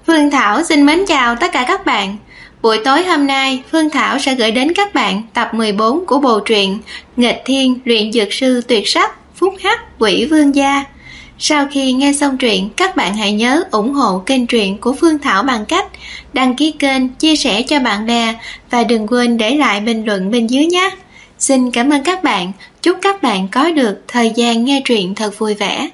Phương Thảo xin mến chào tất cả các bạn. Buổi tối hôm nay, Phương Thảo sẽ gửi đến các bạn tập 14 của bộ truyện Nghịch Thiên Luyện Dược Sư Tuyệt Sắc Phúc Hắc Quỷ Vương Gia. Sau khi nghe xong truyện, các bạn hãy nhớ ủng hộ kênh truyện của Phương Thảo bằng cách đăng ký kênh, chia sẻ cho bạn bè và đừng quên để lại bình luận bên dưới nhé. Xin cảm ơn các bạn, chúc các bạn có được thời gian nghe truyện thật vui vẻ.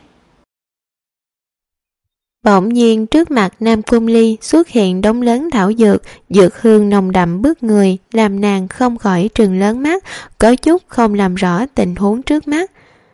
Bỗng nhiên trước mặt Nam Cung Ly xuất hiện đống lớn thảo dược, dược hương nồng đậm bức người, làm nàng không khỏi trừng lớn mắt, có chút không làm rõ tình huống trước mắt.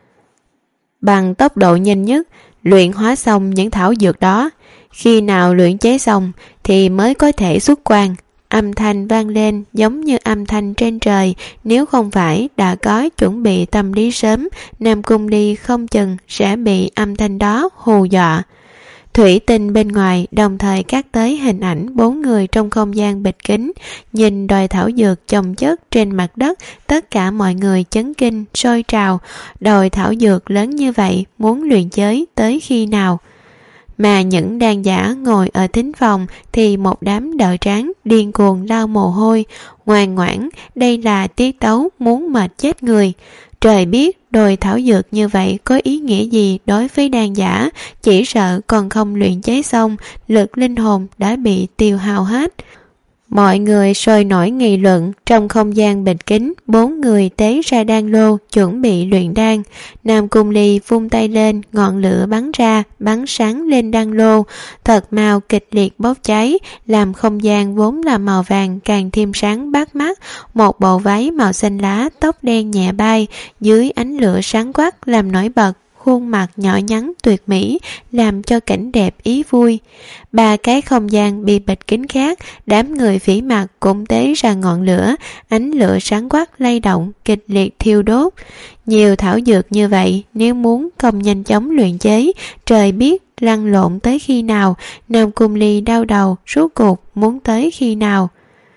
Bằng tốc độ nhanh nhất, luyện hóa xong những thảo dược đó, khi nào luyện chế xong thì mới có thể xuất quan. Âm thanh vang lên giống như âm thanh trên trời, nếu không phải đã có chuẩn bị tâm lý sớm, Nam Cung Ly không chừng sẽ bị âm thanh đó hù dọa. Thủy tinh bên ngoài đồng thời cắt tới hình ảnh 4 người trong không gian bịt kính, nhìn đồi thảo dược chồng chất trên mặt đất, tất cả mọi người chấn kinh, sôi trào. Đồi thảo dược lớn như vậy, muốn luyện chế tới khi nào? Mà những đàn giả ngồi ở thính phòng thì một đám đỡ tráng điên cuồng lau mồ hôi, ngoan ngoãn, đây là tiết tấu muốn mệt chết người. Trời biết đồi thảo dược như vậy có ý nghĩa gì đối với đàn giả, chỉ sợ còn không luyện chế xong, lực linh hồn đã bị tiêu hao hết. Mọi người sôi nổi nghị luận, trong không gian bịt kính, 4 người tế ra đan lô, chuẩn bị luyện đan. Nam Cung Ly vung tay lên, ngọn lửa bắn ra, bắn sáng lên đan lô, thật mau kịch liệt bốc cháy, làm không gian vốn là màu vàng càng thêm sáng bắt mắt. Một bộ váy màu xanh lá, tóc đen nhẹ bay, dưới ánh lửa sáng quắc làm nổi bật khuôn mặt nhỏ nhắn tuyệt mỹ, làm cho cảnh đẹp ý vui. 3 cái không gian bị bịt kín khác, đám người phỉ mặt cũng tế ra ngọn lửa, ánh lửa sáng quắc lay động, kịch liệt thiêu đốt. Nhiều thảo dược như vậy, nếu muốn không nhanh chóng luyện chế, trời biết lăn lộn tới khi nào. Nam Cung Ly đau đầu, rốt cuộc muốn tới khi nào.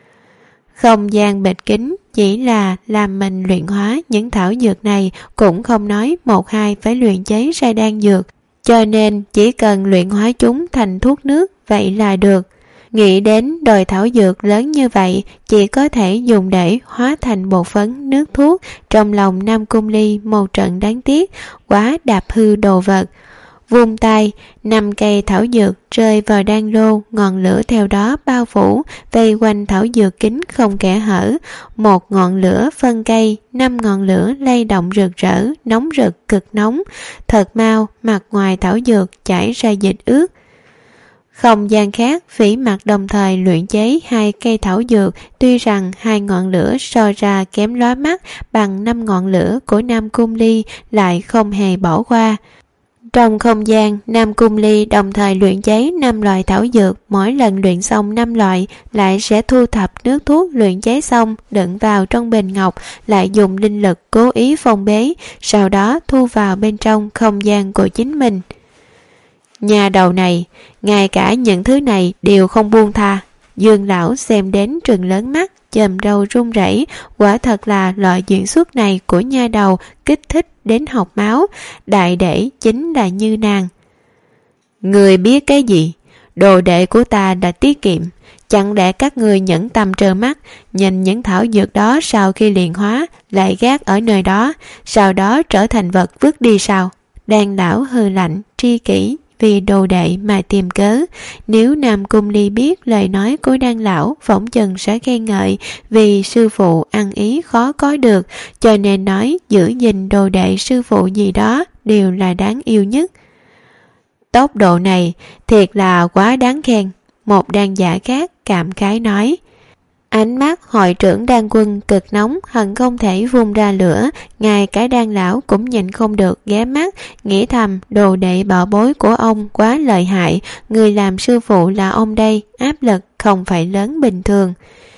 Không gian bịt kín chỉ là làm mình luyện hóa những thảo dược này, cũng không nói một hai phải luyện chế ra đan dược, cho nên chỉ cần luyện hóa chúng thành thuốc nước vậy là được. Nghĩ đến đồi thảo dược lớn như vậy chỉ có thể dùng để hóa thành bột phấn nước thuốc, trong lòng Nam Cung Ly một trận đáng tiếc, quá đạp hư đồ vật. Vung tay, 5 cây thảo dược rơi vào đan lô, ngọn lửa theo đó bao phủ, vây quanh thảo dược kín không kẽ hở. Một ngọn lửa phân cây, 5 ngọn lửa lay động rực rỡ, nóng rực cực nóng. Thật mau, mặt ngoài thảo dược chảy ra dịch ướt. Không gian khác, phỉ mặt đồng thời luyện chế 2 cây thảo dược, tuy rằng 2 ngọn lửa so ra kém lóa mắt bằng 5 ngọn lửa của Nam Cung Ly, lại không hề bỏ qua. Trong không gian, Nam Cung Ly đồng thời luyện chế 5 loại thảo dược, mỗi lần luyện xong 5 loại, lại sẽ thu thập nước thuốc luyện chế xong, đựng vào trong bình ngọc, lại dùng linh lực cố ý phong bế, sau đó thu vào bên trong không gian của chính mình. Nhà đầu này, ngay cả những thứ này đều không buông tha. Dương lão xem đến trừng lớn mắt, chòm râu run rẩy, quả thật là loại diễn xuất này của nha đầu kích thích đến học máu, đại để chính là như nàng. Người biết cái gì? Đồ đệ của ta đã tiết kiệm, chẳng lẽ các người nhẫn tâm trơ mắt nhìn những thảo dược đó sau khi luyện hóa lại gác ở nơi đó, sau đó trở thành vật vứt đi sao? Đan lão hừ lạnh, tri kỷ vì đồ đệ mà tìm cớ. Nếu Nam Cung Ly biết lời nói của Đan lão, phỏng chừng sẽ khen ngợi, vì sư phụ ăn ý khó có được, cho nên nói giữ gìn đồ đệ sư phụ gì đó đều là đáng yêu nhất. Tốc độ này thiệt là quá đáng khen, một đan giả khác cảm khái nói. Ánh mắt hội trưởng đan quân cực nóng, hận không thể vung ra lửa, ngay cả đan lão cũng nhìn không được ghé mắt, nghĩ thầm đồ đệ bảo bối của ông quá lợi hại, người làm sư phụ là ông đây, áp lực không phải lớn bình thường.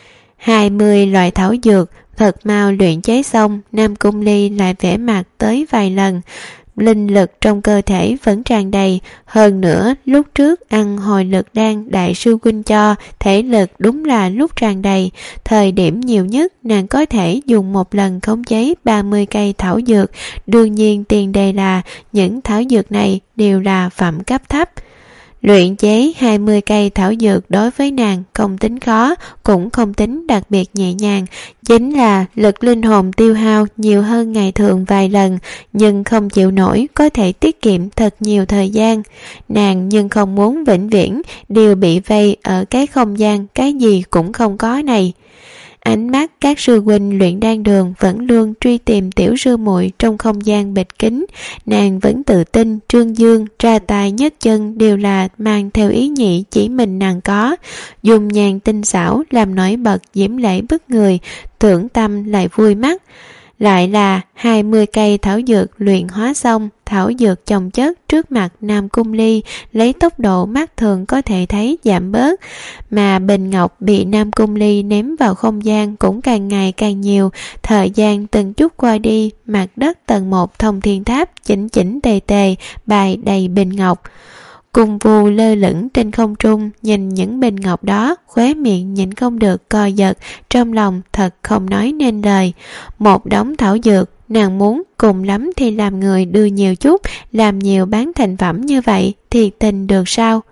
20 loại thảo dược, thật mau luyện chế xong, Nam Cung Ly lại vẽ mặt tới vài lần. Linh lực trong cơ thể vẫn tràn đầy, hơn nữa lúc trước ăn hồi lực đan đại sư huynh cho, thể lực đúng là lúc tràn đầy. Thời điểm nhiều nhất nàng có thể dùng một lần khống chế 30 cây thảo dược, đương nhiên tiền đề là những thảo dược này đều là phẩm cấp thấp. Luyện chế 20 cây thảo dược đối với nàng không tính khó, cũng không tính đặc biệt nhẹ nhàng, chính là lực linh hồn tiêu hao nhiều hơn ngày thường vài lần, nhưng không chịu nổi có thể tiết kiệm thật nhiều thời gian. Nàng nhưng không muốn vĩnh viễn đều bị vây ở cái không gian cái gì cũng không có này. Ánh mắt các sư huynh luyện đan đường vẫn luôn truy tìm tiểu sư muội trong không gian bịt kín. Nàng vẫn tự tin trương dương ra tài nhất chân đều là mang theo ý nhị chỉ mình nàng có, dùng nhàn tinh xảo làm nổi bật diễm lệ bức người, thưởng tâm lại vui mắt. Lại là 20 cây thảo dược luyện hóa xong, thảo dược chồng chất trước mặt Nam Cung Ly lấy tốc độ mắt thường có thể thấy giảm bớt, mà bình ngọc bị Nam Cung Ly ném vào không gian cũng càng ngày càng nhiều. Thời gian từng chút qua đi, mặt đất tầng 1 thông thiên tháp chỉnh chỉnh tề tề bày đầy bình ngọc. Cung Vu lơ lửng trên không trung, nhìn những bình ngọc đó, khóe miệng nhịn không được co giật, trong lòng thật không nói nên lời. Một đống thảo dược, nàng muốn cùng lắm thì làm người đưa nhiều chút, làm nhiều bán thành phẩm như vậy, thiệt tình được sao?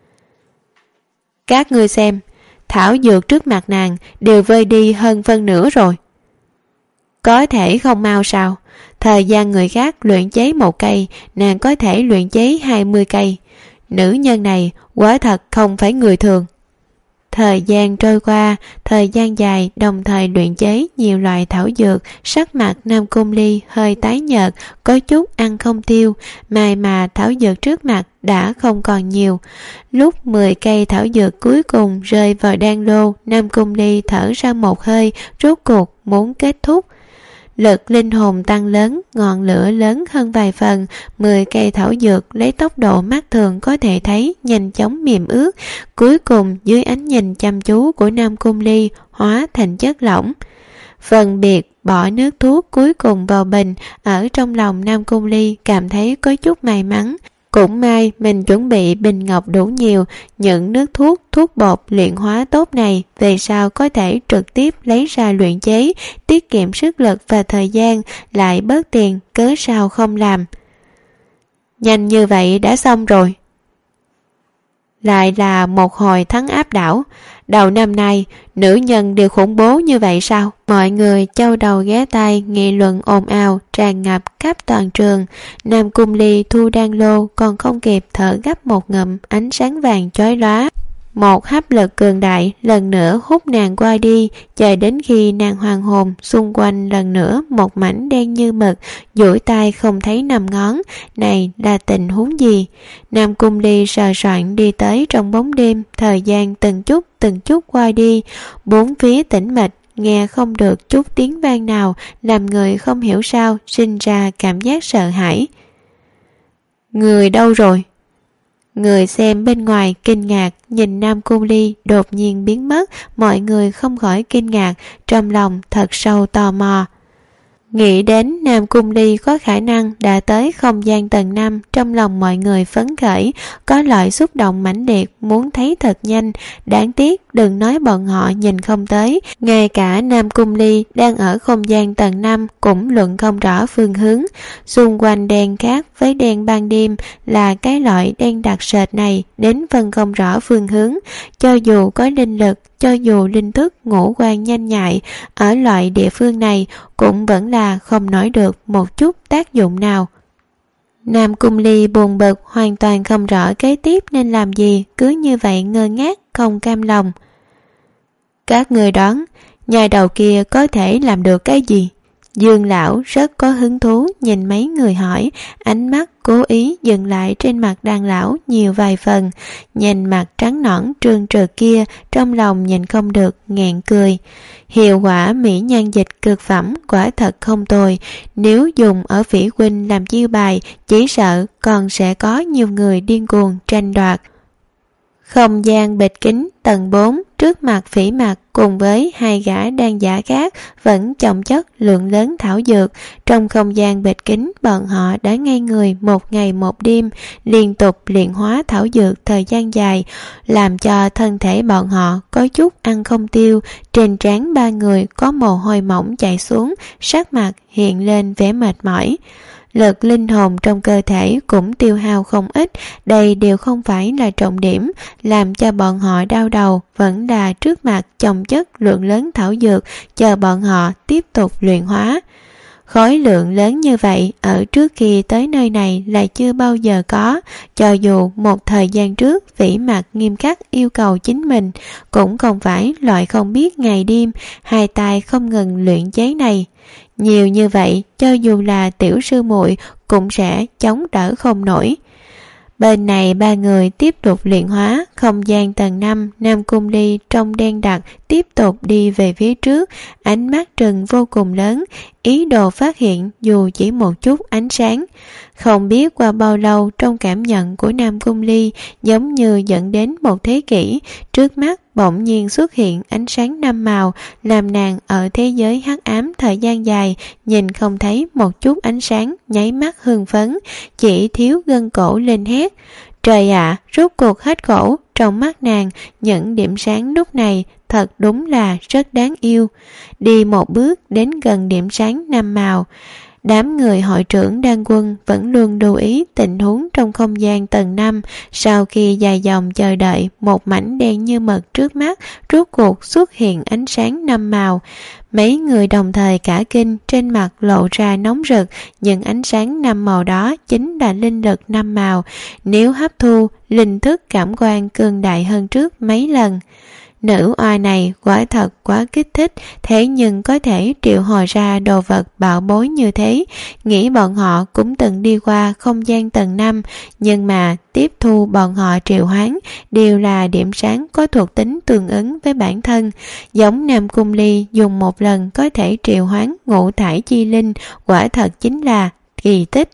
Các ngươi xem, thảo dược trước mặt nàng đều vơi đi hơn phân nửa rồi. Có thể không mau sao? Thời gian người khác luyện chế 1 cây, nàng có thể luyện chế 20 cây. Nữ nhân này quả thật không phải người thường. Thời gian trôi qua, thời gian dài đồng thời luyện chế nhiều loại thảo dược, sắc mặt Nam Cung Ly hơi tái nhợt, có chút ăn không tiêu, may mà thảo dược trước mặt đã không còn nhiều. Lúc 10 cây thảo dược cuối cùng rơi vào đan lô, Nam Cung Ly thở ra một hơi, rốt cuộc muốn kết thúc. Lực linh hồn tăng lớn, ngọn lửa lớn hơn vài phần, 10 cây thảo dược lấy tốc độ mắt thường có thể thấy nhanh chóng mềm ướt, cuối cùng dưới ánh nhìn chăm chú của Nam Cung Ly hóa thành chất lỏng. Phân biệt bỏ nước thuốc cuối cùng vào bình, ở trong lòng Nam Cung Ly cảm thấy có chút may mắn. Cũng may mình chuẩn bị bình ngọc đủ nhiều, những nước thuốc bột luyện hóa tốt này về sau có thể trực tiếp lấy ra luyện chế, tiết kiệm sức lực và thời gian, lại bớt tiền, cớ sao không làm. Nhanh như vậy đã xong rồi. Lại là một hồi thắng áp đảo. Đầu năm nay, nữ nhân đều khủng bố như vậy sao? Mọi người châu đầu ghé tai nghị luận ồn ào tràn ngập khắp toàn trường. Nam Cung Ly thu đan lô còn không kịp thở gấp một ngụm, ánh sáng vàng chói lóa. Một hấp lực cường đại lần nữa hút nàng qua đi, chờ đến khi nàng hoàn hồn, xung quanh lần nữa một mảnh đen như mực, duỗi tay không thấy nằm ngón. Này là tình huống gì? Nam Cung Ly sờ soạn đi tới trong bóng đêm, thời gian từng chút qua đi, bốn phía tĩnh mịch, nghe không được chút tiếng vang nào, làm người không hiểu sao sinh ra cảm giác sợ hãi. Người đâu rồi? Người xem bên ngoài kinh ngạc nhìn Nam Cung Ly đột nhiên biến mất, mọi người không khỏi kinh ngạc, trong lòng thật sâu tò mò. Nghĩ đến Nam Cung Ly có khả năng đã tới không gian tầng 5, trong lòng mọi người phấn khởi, có loại xúc động mãnh liệt muốn thấy thật nhanh. Đáng tiếc đừng nói bọn họ nhìn không tới, ngay cả Nam Cung Ly đang ở không gian tầng 5 cũng luận không rõ phương hướng. Xung quanh đen khác với đen ban đêm là cái loại đen đặc sệt này đến phân không rõ phương hướng. Cho dù có linh lực, cho dù linh thức ngũ quan nhanh nhạy, ở loại địa phương này cũng vẫn là không nói được một chút tác dụng nào. Nam Cung Ly buồn bực, hoàn toàn không rõ kế tiếp nên làm gì, cứ như vậy ngơ ngác, không cam lòng. Các người đoán, nhà đầu kia có thể làm được cái gì? Dương lão rất có hứng thú nhìn mấy người hỏi, ánh mắt cố ý dừng lại trên mặt đàn lão nhiều vài phần, nhìn mặt trắng nõn trơn trượt kia, trong lòng nhìn không được nghẹn cười. Hiệu quả mỹ nhan dịch cực phẩm quả thật không tồi, nếu dùng ở Phỉ huynh làm chiêu bài, chỉ sợ còn sẽ có nhiều người điên cuồng tranh đoạt. Không gian bịt kín tầng 4, trước mặt Phỉ Mặc cùng với hai gã đan giả khác vẫn chồng chất lượng lớn thảo dược. Trong không gian bịt kín, bọn họ đã ngây người một ngày một đêm, liên tục luyện hóa thảo dược thời gian dài, làm cho thân thể bọn họ có chút ăn không tiêu. Trên trán ba người có mồ hôi mỏng chảy xuống, sắc mặt hiện lên vẻ mệt mỏi. lực linh hồn trong cơ thể cũng tiêu hao không ít. Đây đều không phải là trọng điểm. Làm cho bọn họ đau đầu vẫn là trước mặt chồng chất lượng lớn thảo dược chờ bọn họ tiếp tục luyện hóa. Khối lượng lớn như vậy ở trước khi tới nơi này là chưa bao giờ có. Cho dù một thời gian trước Vĩ Mặc nghiêm khắc yêu cầu chính mình, cũng không phải loại không biết ngày đêm, hai tay không ngừng luyện chế này. Nhiều như vậy, cho dù là tiểu sư muội cũng sẽ chống đỡ không nổi. Bên này ba người tiếp tục luyện hóa. Không gian tầng 5, Nam Cung Ly trong đen đặc tiếp tục đi về phía trước, ánh mắt trừng vô cùng lớn, ý đồ phát hiện dù chỉ một chút ánh sáng. Không biết qua bao lâu, trong cảm nhận của Nam Cung Ly giống như dẫn đến một thế kỷ, trước mắt bỗng nhiên xuất hiện ánh sáng 5 màu, làm nàng ở thế giới hắc ám thời gian dài nhìn không thấy một chút ánh sáng, nháy mắt hưng phấn, chỉ thiếu gân cổ lên hét. Trời ạ, rốt cuộc hết khổ. Trong mắt nàng, những điểm sáng lúc này thật đúng là rất đáng yêu. Đi một bước đến gần điểm sáng 5 màu. Đám người hội trưởng Đan Quân vẫn luôn lưu ý tình huống trong không gian tầng 5. Sau khi dài dòng chờ đợi, một mảnh đen như mực trước mắt rốt cuộc xuất hiện ánh sáng 5 màu. Mấy người đồng thời cả kinh, trên mặt lộ ra nóng rực. Những ánh sáng 5 màu đó chính là linh lực 5 màu. Nếu hấp thu, linh thức cảm quan cường đại hơn trước mấy lần. Nữ oa này quả thật quá kích thích, thế nhưng có thể triệu hồi ra đồ vật bảo bối như thế. Nghĩ bọn họ cũng từng đi qua không gian tầng 5, nhưng mà tiếp thu bọn họ triệu hoán đều là điểm sáng có thuộc tính tương ứng với bản thân. Giống Nam Cung Ly dùng một lần có thể triệu hoán ngũ thải chi linh, quả thật chính là kỳ tích.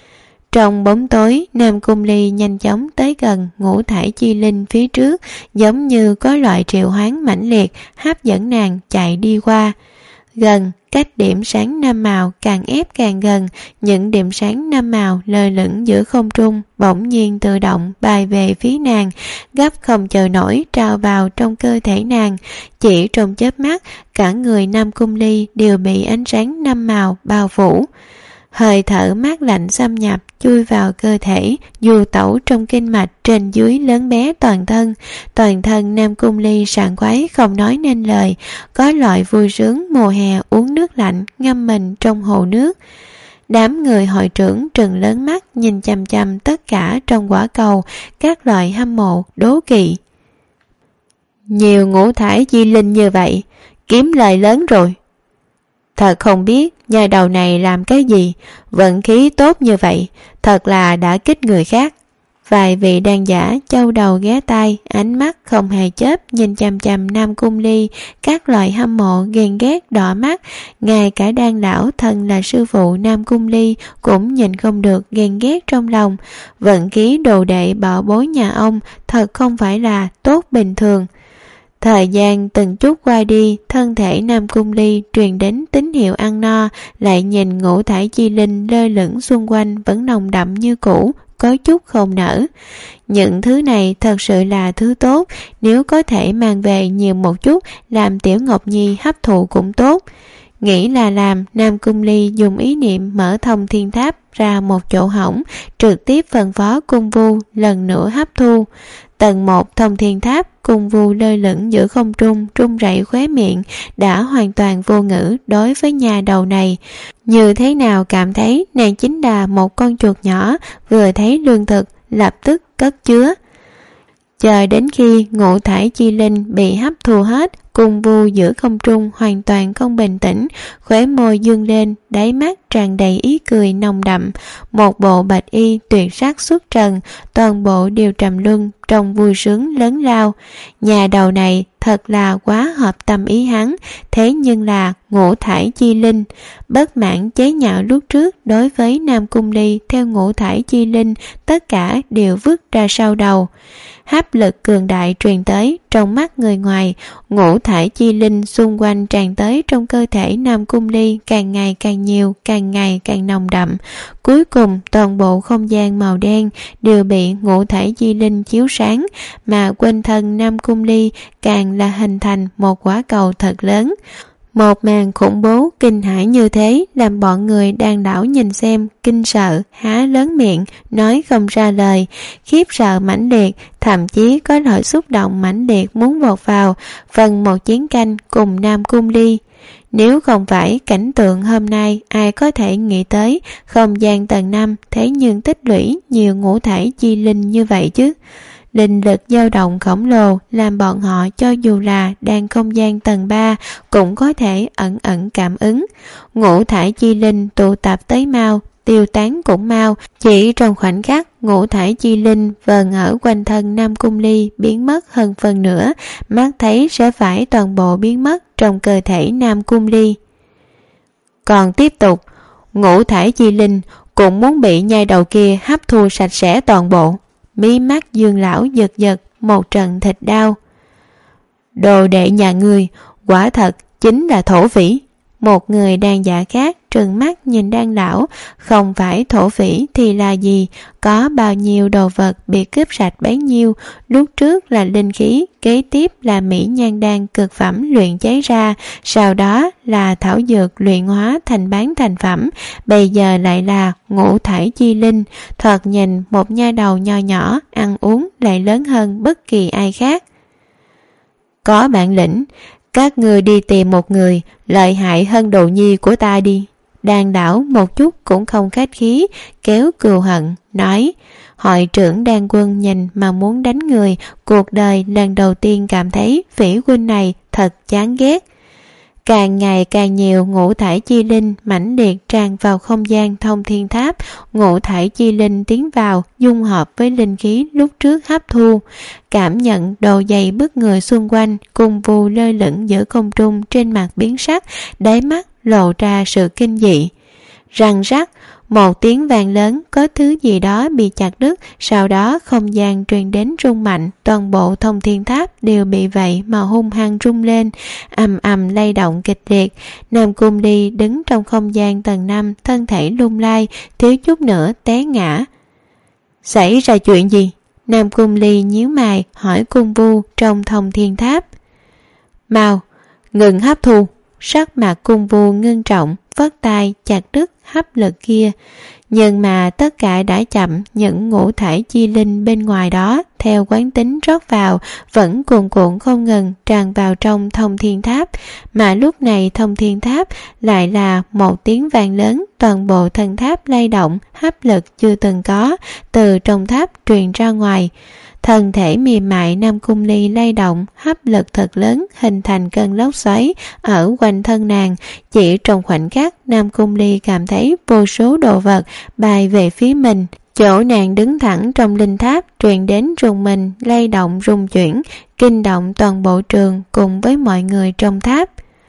Trong bóng tối, Nam Cung Ly nhanh chóng tới gần ngũ thải chi linh phía trước, giống như có loại triệu hoán mãnh liệt hấp dẫn nàng chạy đi qua. Gần, cách điểm sáng 5 màu càng ép càng gần, những điểm sáng 5 màu lơ lửng giữa không trung bỗng nhiên tự động bay về phía nàng, gấp không chờ nổi trào vào trong cơ thể nàng. Chỉ trong chớp mắt, cả người Nam Cung Ly đều bị ánh sáng 5 màu bao phủ. Hơi thở mát lạnh xâm nhập chui vào cơ thể, dù tẩu trong kinh mạch trên dưới lớn bé toàn thân Nam Cung Ly sảng khoái không nói nên lời, có loại vui sướng mùa hè uống nước lạnh ngâm mình trong hồ nước. Đám người hội trưởng trừng lớn mắt nhìn chằm chằm tất cả trong quả cầu, các loại hâm mộ đố kỵ. Nhiều ngũ thải chi linh như vậy, kiếm lời lớn rồi. Thật không biết nhà đầu này làm cái gì, vận khí tốt như vậy, thật là đã kích người khác. Vài vị đàn giả châu đầu ghé tai, ánh mắt không hề chớp nhìn chằm chằm Nam Cung Ly, các loại hâm mộ ghen ghét đỏ mắt. Ngay cả Đan lão thân là sư phụ Nam Cung Ly cũng nhìn không được ghen ghét trong lòng. Vận khí đồ đệ bảo bối nhà ông thật không phải là tốt bình thường. Thời gian từng chút qua đi, thân thể Nam Cung Ly truyền đến tín hiệu ăn no, lại nhìn ngũ thải chi linh lơ lửng xung quanh vẫn nồng đậm như cũ, có chút không nở. Những thứ này thật sự là thứ tốt, nếu có thể mang về nhiều một chút, làm Tiểu Ngọc Nhi hấp thụ cũng tốt. Nghĩ là làm, Nam Cung Ly dùng ý niệm mở thông thiên tháp ra một chỗ hỏng, trực tiếp phân phó Cung Vu lần nữa hấp thu. Tầng 1 thông thiên tháp, Cung Vu lơ lửng giữa không trung, run rẩy khóe miệng, đã hoàn toàn vô ngữ đối với nhà đầu này. Như thế nào cảm thấy nàng chính là một con chuột nhỏ, vừa thấy lương thực, lập tức cất chứa. Chờ đến khi ngũ thải chi linh bị hấp thu hết, Cung Vu giữa không trung hoàn toàn không bình tĩnh, khóe môi dương lên, đáy mắt tràn đầy ý cười nồng đậm, một bộ bạch y tuyệt sắc xuất trần, toàn bộ đều trầm luân trong vui sướng lớn lao. Nhà đầu này thật là quá hợp tâm ý hắn, thế nhưng là ngũ thải chi linh. Bất mãn chế nhạo lúc trước đối với Nam Cung Ly theo ngũ thải chi linh, tất cả đều vứt ra sau đầu. Hấp lực cường đại truyền tới, trong mắt người ngoài, ngũ thải chi linh xung quanh tràn tới trong cơ thể Nam Cung Ly càng ngày càng nhiều, càng ngày càng nồng đậm. Cuối cùng toàn bộ không gian màu đen đều bị ngũ thải chi linh chiếu sáng, mà quanh thân Nam Cung Ly càng là hình thành một quả cầu thật lớn. Một màn khủng bố kinh hãi như thế làm bọn người đang đảo nhìn xem kinh sợ, há lớn miệng nói không ra lời, khiếp sợ mãnh liệt, thậm chí có nỗi xúc động mãnh liệt muốn vọt vào phần một chiến canh cùng Nam Cung Ly. Nếu không phải cảnh tượng hôm nay, ai có thể nghĩ tới không gian tầng 5 thế nhưng tích lũy nhiều ngũ thải chi linh như vậy chứ. Linh lực dao động khổng lồ làm bọn họ cho dù là đang không gian tầng 3 cũng có thể ẩn ẩn cảm ứng. Ngũ thải chi linh tụ tập tới mau, tiêu tán cũng mau. Chỉ trong khoảnh khắc, ngũ thải chi linh vờn ở quanh thân Nam Cung Ly biến mất hơn phần nửa, mắt thấy sẽ phải toàn bộ biến mất trong cơ thể Nam Cung Ly. Còn tiếp tục, ngũ thải chi linh cũng muốn bị nhai đầu kia hấp thu sạch sẽ toàn bộ. Mí mắt Dương lão giật giật một trận thịt đau. Đồ đệ nhà ngươi quả thật chính là thổ phỉ. Một người đàn dạ khác trừng mắt nhìn đan lão, không phải thổ phỉ thì là gì, có bao nhiêu đồ vật bị cướp sạch bấy nhiêu, lúc trước là linh khí, kế tiếp là mỹ nhan đan cực phẩm luyện chế ra, sau đó là thảo dược luyện hóa thành bán thành phẩm, bây giờ lại là ngũ thải chi linh, thoạt nhìn một nha đầu nho nhỏ, ăn uống lại lớn hơn bất kỳ ai khác. Có bản lĩnh, các ngươi đi tìm một người lợi hại hơn đồ nhi của ta đi. Đan đảo một chút cũng không khách khí, kéo cừu hận, nói: hội trưởng Đan Quân nhìn mà muốn đánh người, cuộc đời lần đầu tiên cảm thấy Vĩ huynh này thật chán ghét. Càng ngày càng nhiều ngũ thải chi linh mãnh liệt tràn vào không gian thông thiên tháp, ngũ thải chi linh tiến vào dung hợp với linh khí lúc trước hấp thu, cảm nhận độ dày bức người xung quanh, cùng vù lơ lửng giữa không trung, trên mặt biến sắc, đáy mắt lộ ra sự kinh dị. Răng rắc, một tiếng vang lớn, có thứ gì đó bị chặt đứt, sau đó không gian truyền đến rung mạnh, toàn bộ thông thiên tháp đều bị vậy mà hung hăng rung lên, ầm ầm lay động kịch liệt. Nam Cung Ly đứng trong không gian tầng 5, thân thể lung lay, thiếu chút nữa té ngã. Xảy ra chuyện gì? Nam Cung Ly nhíu mày hỏi Cung Vu trong thông thiên tháp. Mau, ngừng hấp thu. Sắc mặt Cung Vu ngưng trọng, vất tay chặt đứt hấp lực kia. Nhưng mà tất cả đã chậm, những ngũ thải chi linh bên ngoài đó theo quán tính rót vào vẫn cuồn cuộn không ngừng tràn vào trong thông thiên tháp, mà lúc này thông thiên tháp lại là một tiếng vang lớn, toàn bộ thân tháp lay động, hấp lực chưa từng có từ trong tháp truyền ra ngoài. Thân thể mềm mại Nam Cung Ly lay động, hấp lực thật lớn hình thành cơn lốc xoáy ở quanh thân nàng. Chỉ trong khoảnh khắc, Nam Cung Ly cảm thấy vô số đồ vật bay về phía mình. Chỗ nàng đứng thẳng trong linh tháp truyền đến rung mình, lay động rung chuyển, kinh động toàn bộ trường cùng với mọi người trong tháp.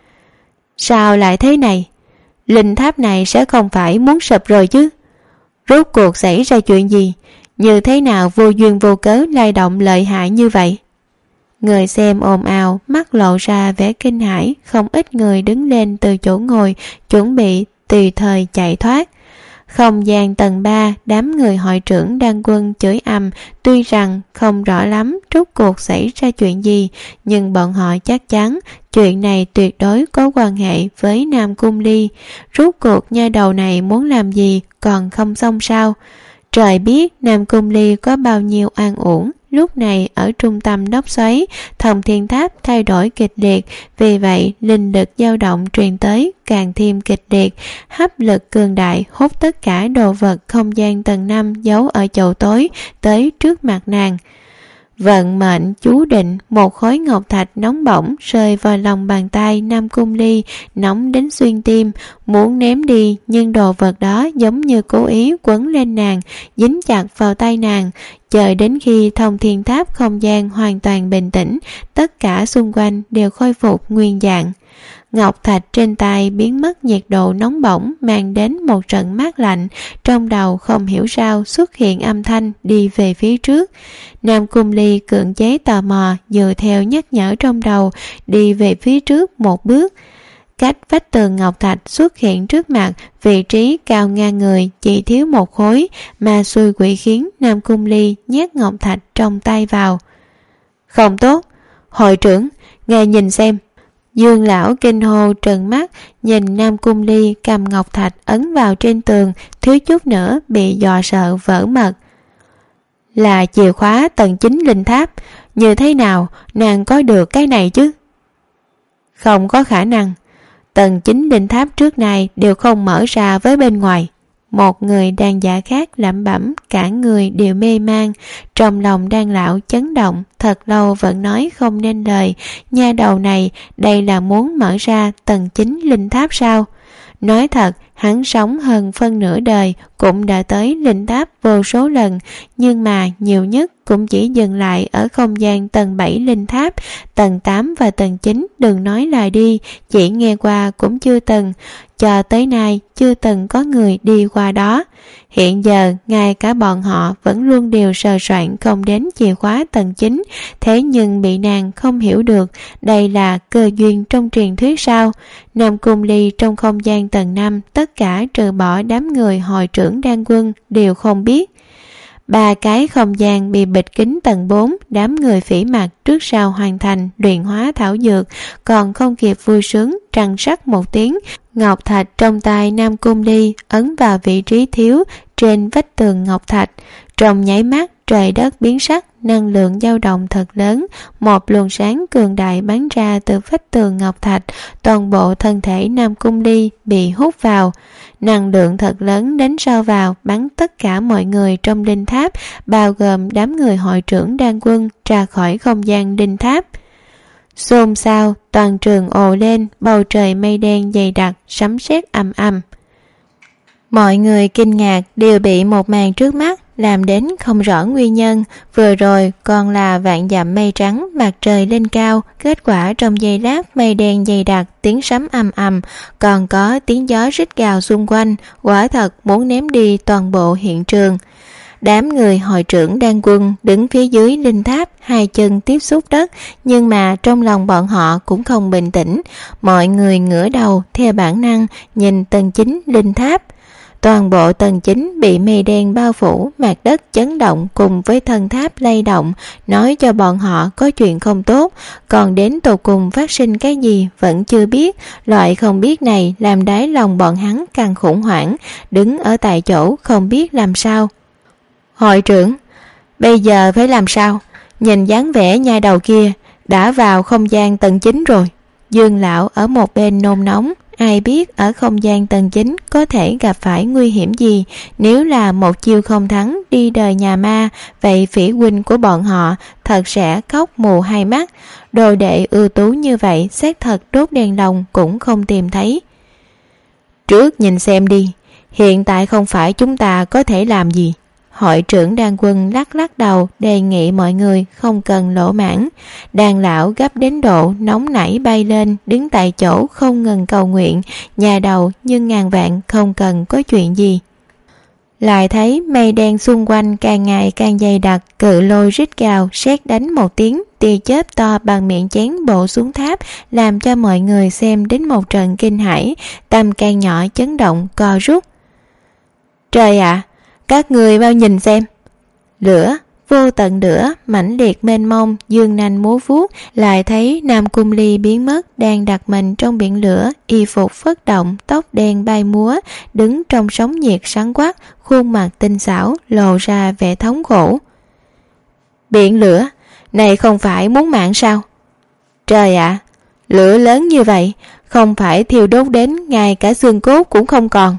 Sao lại thế này? Linh tháp này sẽ không phải muốn sụp rồi chứ? Rốt cuộc xảy ra chuyện gì? Như thế nào vô duyên vô cớ lay động lợi hại như vậy? Người xem ồn ào, mắt lộ ra vẻ kinh hãi, không ít người đứng lên từ chỗ ngồi, chuẩn bị tùy thời chạy thoát. Không gian tầng 3, đám người hội trưởng Đan Quân chửi ầm, tuy rằng không rõ lắm rốt cuộc xảy ra chuyện gì, nhưng bọn họ chắc chắn chuyện này tuyệt đối có quan hệ với Nam Cung Ly. Rốt cuộc nha đầu này muốn làm gì còn không xong sao? Trời biết Nam Cung Ly có bao nhiêu an uổng. Lúc này ở trung tâm lốc xoáy, thông thiên tháp thay đổi kịch liệt, vì vậy linh lực dao động truyền tới càng thêm kịch liệt, hấp lực cường đại hút tất cả đồ vật không gian tầng 5 giấu ở chậu tối tới trước mặt nàng. Vận mệnh chú định, một khối ngọc thạch nóng bỏng rơi vào lòng bàn tay Nam Cung Ly, nóng đến xuyên tim, muốn ném đi, nhưng đồ vật đó giống như cố ý quấn lên nàng, dính chặt vào tay nàng. Chờ đến khi thông thiên tháp không gian hoàn toàn bình tĩnh, tất cả xung quanh đều khôi phục nguyên dạng. Ngọc thạch trên tay biến mất nhiệt độ nóng bỏng, mang đến một trận mát lạnh. Trong đầu không hiểu sao xuất hiện âm thanh đi về phía trước. Nam Cung Ly cưỡng chế tò mò, dựa theo nhắc nhở trong đầu, đi về phía trước một bước. Cách vách tường ngọc thạch xuất hiện trước mặt, vị trí cao ngang người, chỉ thiếu một khối, mà xui quỷ khiến Nam Cung Ly nhét ngọc thạch trong tay vào. Không tốt, hội trưởng, ngài nhìn xem. Dương lão kinh hô trừng mắt nhìn Nam Cung Ly cầm ngọc thạch ấn vào trên tường, thiếu chút nữa bị dọa sợ vỡ mật. Là chìa khóa tầng 9 linh tháp, như thế nào nàng có được cái này chứ? Không có khả năng, tầng 9 linh tháp trước này đều không mở ra với bên ngoài. Một người đàn giả khác lẩm bẩm, cả người đều mê man, trong lòng đan lão chấn động, thật lâu vẫn nói không nên lời. Nha đầu này, đây là muốn mở ra tầng 9 linh tháp sao? Nói thật, hắn sống hơn phân nửa đời cũng đã tới linh tháp vô số lần, nhưng mà nhiều nhất cũng chỉ dừng lại ở không gian tầng 7 linh tháp. Tầng 8 và tầng 9 đừng nói là đi, chỉ nghe qua cũng chưa từng, cho tới nay chưa từng có người đi qua đó. Hiện giờ ngay cả bọn họ vẫn luôn đều sờ soạn không đến chìa khóa tầng 9, thế nhưng bị nàng không hiểu được đây là cơ duyên trong truyền thuyết sao? Nam Cung Ly trong không gian tầng 5 tất cả trừ bỏ đám người hội trưởng đan quân đều không biết. 3 cái không gian bị bịt kín tầng 4, đám người phỉ mặt trước sau hoàn thành luyện hóa thảo dược, còn không kịp vui sướng trằn sắc một tiếng, ngọc thạch trong tay Nam Cung Ly ấn vào vị trí thiếu trên vách tường ngọc thạch. Trong nháy mắt trời đất biến sắc, năng lượng dao động thật lớn, một luồng sáng cường đại bắn ra từ vách tường ngọc thạch, toàn bộ thân thể Nam Cung Ly bị hút vào. Năng lượng thật lớn đánh sâu vào, bắn tất cả mọi người trong linh tháp, bao gồm đám người hội trưởng đan quân ra khỏi không gian linh tháp. Xôn xao, toàn trường ồ lên, bầu trời mây đen dày đặc, sấm sét ầm ầm. Mọi người kinh ngạc đều bị một màn trước mắt làm đến không rõ nguyên nhân. Vừa rồi còn là vạn dặm mây trắng, mặt trời lên cao, kết quả trong giây lát mây đen dày đặc, tiếng sấm ầm ầm, còn có tiếng gió rít gào xung quanh, quả thật muốn ném đi toàn bộ hiện trường. Đám người hội trưởng đan quân đứng phía dưới linh tháp, hai chân tiếp xúc đất, nhưng mà trong lòng bọn họ cũng không bình tĩnh. Mọi người ngửa đầu theo bản năng nhìn tầng 9 linh tháp. Toàn bộ tầng 9 bị mây đen bao phủ, mặt đất chấn động cùng với thân tháp lay động, nói cho bọn họ có chuyện không tốt, còn đến tột cùng phát sinh cái gì vẫn chưa biết. Loại không biết này làm đáy lòng bọn hắn càng khủng hoảng, đứng ở tại chỗ không biết làm sao. Hội trưởng, bây giờ phải làm sao? Nhìn dáng vẻ nha đầu kia đã vào không gian tầng 9 rồi. Dương lão ở một bên nôn nóng, ai biết ở không gian tầng 9 có thể gặp phải nguy hiểm gì. Nếu là một chiêu không thắng đi đời nhà ma, vậy phỉ huynh của bọn họ thật sẽ khóc mù hai mắt. Đồ đệ ưu tú như vậy xác thật đốt đèn lồng cũng không tìm thấy. Trước nhìn xem đi, hiện tại không phải chúng ta có thể làm gì. Hội trưởng đan quân lắc lắc đầu đề nghị mọi người không cần lỗ mãn. Đan lão gấp đến độ nóng nảy bay lên, đứng tại chỗ không ngừng cầu nguyện, nhà đầu nhưng ngàn vạn không cần có chuyện gì. Lại thấy mây đen xung quanh càng ngày càng dày đặc, cự lôi rít gào, sét đánh một tiếng, tia chớp to bằng miệng chén bổ xuống tháp, làm cho mọi người xem đến một trận kinh hãi, tâm can nhỏ chấn động co rút. Trời ạ! Các người mau nhìn xem. Lửa, vô tận lửa, mãnh liệt mênh mông, dương nanh múa vuốt, lại thấy Nam Cung Ly biến mất, đang đặt mình trong biển lửa, y phục phất động, tóc đen bay múa, đứng trong sóng nhiệt sáng quắc, khuôn mặt tinh xảo, lộ ra vẻ thống khổ. Biển lửa, này không phải muốn mạng sao? Trời ạ, lửa lớn như vậy, không phải thiêu đốt đến ngay cả xương cốt cũng không còn.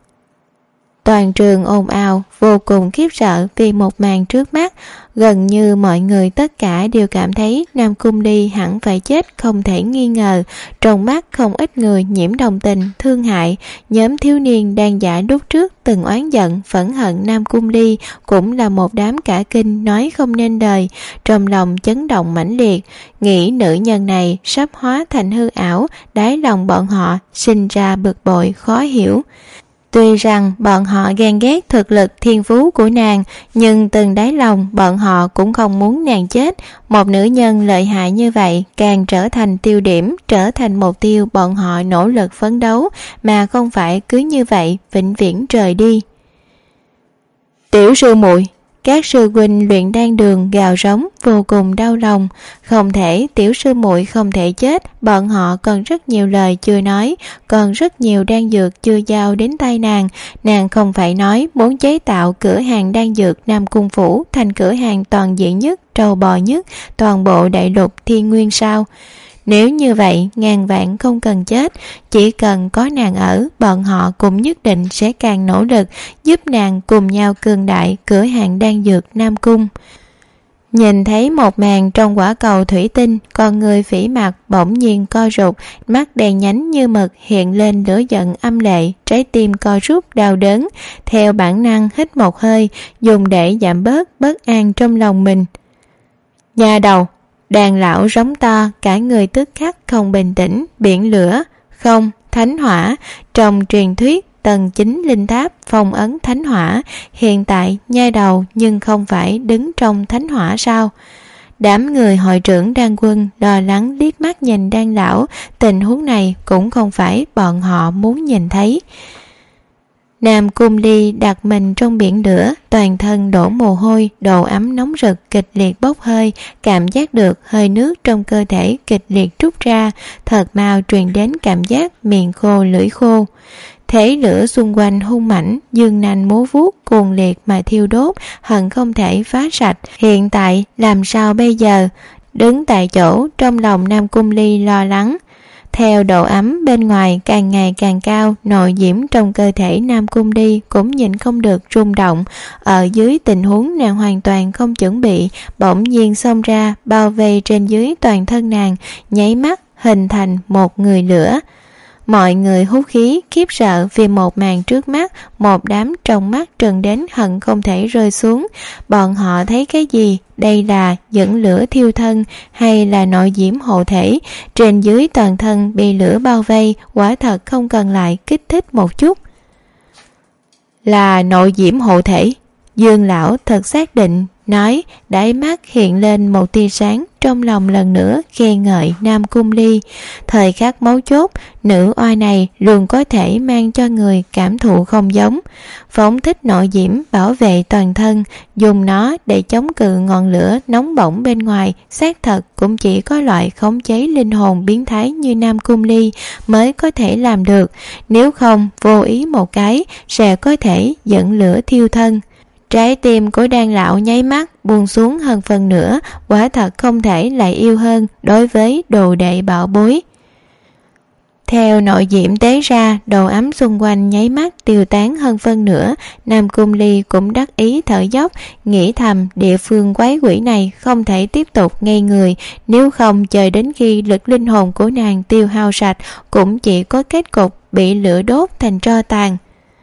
Toàn trường ồn ào, vô cùng khiếp sợ vì một màn trước mắt. Gần như mọi người tất cả đều cảm thấy Nam Cung Ly hẳn phải chết không thể nghi ngờ. Trong mắt không ít người nhiễm đồng tình, thương hại. Nhóm thiếu niên đang giả lúc trước từng oán giận, phẫn hận Nam Cung Ly cũng là một đám cả kinh nói không nên lời. Trong lòng chấn động mãnh liệt, nghĩ nữ nhân này sắp hóa thành hư ảo, đáy lòng bọn họ sinh ra bực bội khó hiểu. Tuy rằng bọn họ ghen ghét thực lực thiên phú của nàng, nhưng từng đáy lòng bọn họ cũng không muốn nàng chết. Một nữ nhân lợi hại như vậy càng trở thành tiêu điểm, trở thành mục tiêu bọn họ nỗ lực phấn đấu, mà không phải cứ như vậy vĩnh viễn rời đi. Tiểu sư muội, Các sư huynh luyện đan đường gào rống vô cùng đau lòng. Không thể, tiểu sư muội không thể chết. Bọn họ còn rất nhiều lời chưa nói, còn rất nhiều đan dược chưa giao đến tay nàng. Nàng không phải nói muốn chế tạo cửa hàng đan dược Nam Cung Phủ thành cửa hàng toàn diện nhất, trâu bò nhất toàn bộ đại lục Thiên Nguyên sao? Nếu như vậy, ngàn vạn không cần chết, chỉ cần có nàng ở, bọn họ cũng nhất định sẽ càng nỗ lực giúp nàng cùng nhau cường đại cửa hàng đan dược Nam Cung. Nhìn thấy một màn trong quả cầu thủy tinh, con người phỉ mặt bỗng nhiên co rụt, mắt đen nhánh như mực hiện lên lửa giận âm lệ, trái tim co rút đau đớn, theo bản năng hít một hơi, dùng để giảm bớt bất an trong lòng mình. Nhà đầu! Đàn lão rống to, cả người tức khắc không bình tĩnh, biển lửa, không, thánh hỏa. Trong truyền thuyết, tầng 9 linh tháp phong ấn thánh hỏa, hiện tại nhai đầu nhưng không phải đứng trong thánh hỏa sao? Đám người hội trưởng đan quân lo lắng liếc mắt nhìn đan lão, tình huống này cũng không phải bọn họ muốn nhìn thấy. Nam Cung Ly đặt mình trong biển lửa, toàn thân đổ mồ hôi, độ ấm nóng rực kịch liệt bốc hơi, cảm giác được hơi nước trong cơ thể kịch liệt trút ra, thật mau truyền đến cảm giác miệng khô lưỡi khô. Thế lửa xung quanh hung mãnh, dương nanh múa vuốt cuồng liệt mà thiêu đốt, hận không thể phá sạch. Hiện tại làm sao bây giờ? Đứng tại chỗ, trong lòng Nam Cung Ly lo lắng. Theo độ ấm bên ngoài càng ngày càng cao, nội diễm trong cơ thể Nam Cung Ly cũng nhịn không được rung động. Ở dưới tình huống nàng hoàn toàn không chuẩn bị, bỗng nhiên xông ra, bao vây trên dưới toàn thân nàng, nháy mắt hình thành một người lửa. Mọi người hút khí khiếp sợ vì một màn trước mắt, một đám trong mắt trừng đến hận không thể rơi xuống. Bọn họ thấy cái gì? Đây là dẫn lửa thiêu thân hay là nội diễm hộ thể? Trên dưới toàn thân bị lửa bao vây, quả thật không cần lại kích thích một chút. Là nội diễm hộ thể. Dương lão thật xác định, nói, đáy mắt hiện lên một tia sáng, trong lòng lần nữa khen ngợi Nam Cung Ly. Thời khắc mấu chốt, nữ oai này luôn có thể mang cho người cảm thụ không giống. Phóng thích nội diễm bảo vệ toàn thân, dùng nó để chống cự ngọn lửa nóng bỏng bên ngoài, xác thật cũng chỉ có loại khống chế linh hồn biến thái như Nam Cung Ly mới có thể làm được. Nếu không, vô ý một cái sẽ có thể dẫn lửa thiêu thân. Trái tim của đan lão nháy mắt buông xuống hơn phần nữa, quả thật không thể lại yêu hơn đối với đồ đệ bảo bối. Theo nội diễm tế ra, độ ấm xung quanh nháy mắt tiêu tán hơn phân nửa. Nam Cung Ly cũng đắc ý thở dốc, nghĩ thầm địa phương quái quỷ này không thể tiếp tục ngây người, nếu không chờ đến khi lực linh hồn của nàng tiêu hao sạch cũng chỉ có kết cục bị lửa đốt thành tro tàn.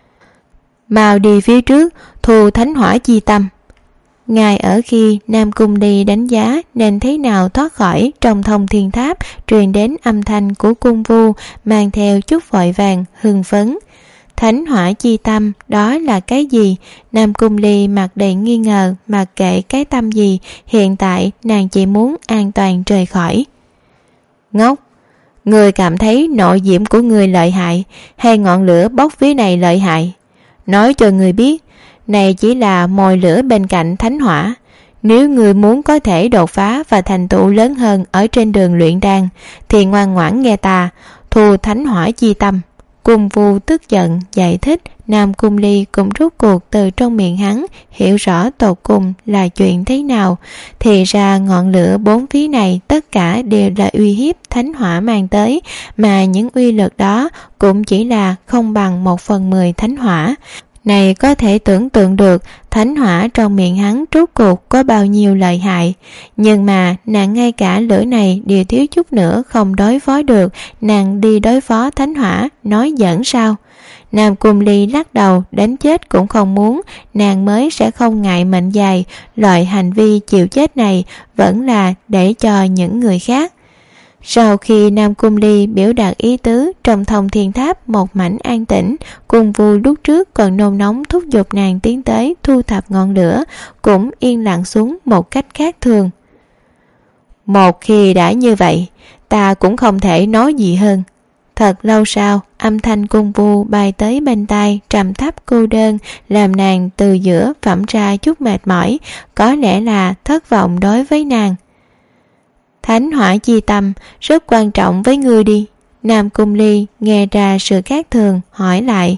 Mau đi phía trước, thu thánh hỏa chi tâm. Ngài ở khi Nam Cung Ly đánh giá nên thế nào thoát khỏi trong thông thiên tháp truyền đến âm thanh của cung vu, mang theo chút vội vàng, hưng phấn. Thánh hỏa chi tâm, đó là cái gì? Nam Cung Ly mặt đầy nghi ngờ, mặc kệ cái tâm gì, hiện tại nàng chỉ muốn an toàn rời khỏi. Ngốc! Người cảm thấy nội diễm của người lợi hại, hay ngọn lửa bốc phía này lợi hại? Nói cho người biết, này chỉ là mồi lửa bên cạnh thánh hỏa. Nếu người muốn có thể đột phá và thành tựu lớn hơn ở trên đường luyện đan, thì ngoan ngoãn nghe ta, thu thánh hỏa chi tâm. Cung vu tức giận giải thích. Nam Cung Ly cũng rút cuộc từ trong miệng hắn hiểu rõ tột cùng là chuyện thế nào. Thì ra ngọn lửa bốn phía này tất cả đều là uy hiếp thánh hỏa mang tới, mà những uy lực đó cũng chỉ là không bằng 1/10 thánh hỏa. Này có thể tưởng tượng được thánh hỏa trong miệng hắn rốt cuộc có bao nhiêu lợi hại. Nhưng mà nàng ngay cả lửa này đều thiếu chút nữa không đối phó được, nàng đi đối phó thánh hỏa, nói giỡn sao? Nam Cung Ly lắc đầu, đánh chết cũng không muốn, nàng mới sẽ không ngại mệnh dài. Loại hành vi chịu chết này vẫn là để cho những người khác. Sau khi Nam Cung Ly biểu đạt ý tứ, trong thông thiên tháp một mảnh an tĩnh. Cung vu lúc trước còn nôn nóng thúc giục nàng tiến tới thu thập ngọn lửa, cũng yên lặng xuống một cách khác thường. Một khi đã như vậy, ta cũng không thể nói gì hơn. Thật lâu sau, âm thanh cung vu bay tới bên tai, trầm thấp cô đơn, làm nàng từ giữa phẫm ra chút mệt mỏi, có lẽ là thất vọng đối với nàng. Thánh hỏa chi tâm rất quan trọng với ngươi đi. Nam Cung Ly nghe ra sự khác thường, hỏi lại.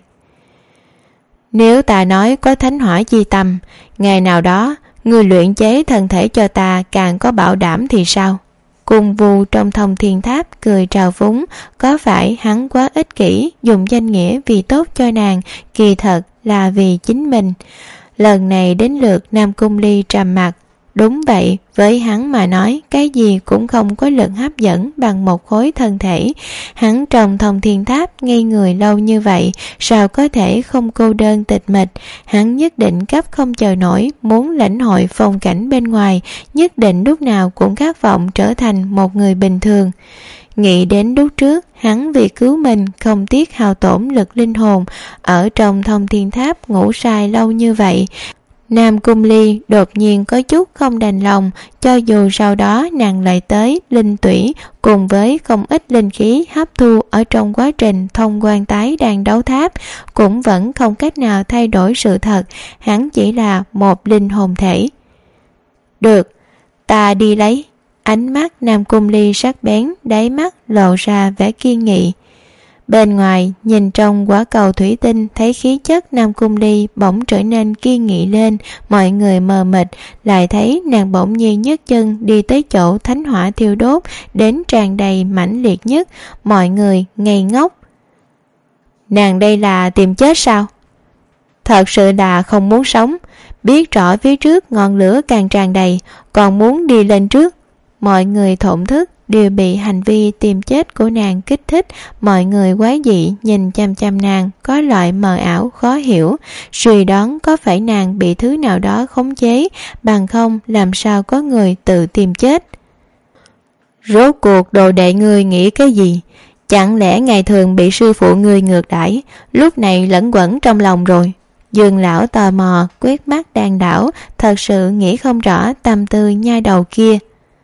Nếu ta nói có thánh hỏa chi tâm, ngày nào đó ngươi luyện chế thân thể cho ta càng có bảo đảm thì sao? Cung vu trong Thông Thiên Tháp cười trào phúng, có phải hắn quá ích kỷ, dùng danh nghĩa vì tốt cho nàng, kỳ thật là vì chính mình. Lần này đến lượt Nam Cung Ly trầm mặt. Đúng vậy, với hắn mà nói, cái gì cũng không có lực hấp dẫn bằng một khối thân thể. Hắn trong Thông Thiên Tháp ngây người lâu như vậy, sao có thể không cô đơn tịch mịch. Hắn nhất định cấp không chờ nổi, muốn lãnh hội phong cảnh bên ngoài, nhất định lúc nào cũng khát vọng trở thành một người bình thường. Nghĩ đến lúc trước, hắn vì cứu mình không tiếc hao tổn lực linh hồn, ở trong Thông Thiên Tháp ngủ sai lâu như vậy. Nam Cung Ly đột nhiên có chút không đành lòng, cho dù sau đó nàng lại tới linh tủy cùng với không ít linh khí hấp thu ở trong quá trình thông quan tái đàn đấu tháp, cũng vẫn không cách nào thay đổi sự thật, hắn chỉ là một linh hồn thể. Được, ta đi lấy. Ánh mắt Nam Cung Ly sắc bén, đáy mắt lộ ra vẻ kiên nghị. Bên ngoài, nhìn trong quả cầu thủy tinh, thấy khí chất Nam Cung Ly bỗng trở nên kiên nghị lên, mọi người mờ mịt, lại thấy nàng bỗng nhiên nhấc chân đi tới chỗ thánh hỏa thiêu đốt, đến tràn đầy mãnh liệt nhất, mọi người ngây ngốc. Nàng đây là tìm chết sao? Thật sự là không muốn sống, biết rõ phía trước ngọn lửa càng tràn đầy, còn muốn đi lên trước. Mọi người thổn thức đều bị hành vi tìm chết của nàng kích thích, mọi người quái dị nhìn chăm chăm nàng, có loại mờ ảo khó hiểu, suy đoán có phải nàng bị thứ nào đó khống chế, bằng không làm sao có người tự tìm chết. Rốt cuộc đồ đệ ngươi nghĩ cái gì? Chẳng lẽ ngày thường bị sư phụ ngươi ngược đãi, lúc này lẫn quẩn trong lòng rồi? Dương lão tò mò quét mắt đàn đảo, thật sự nghĩ không rõ tâm tư nhai đầu kia.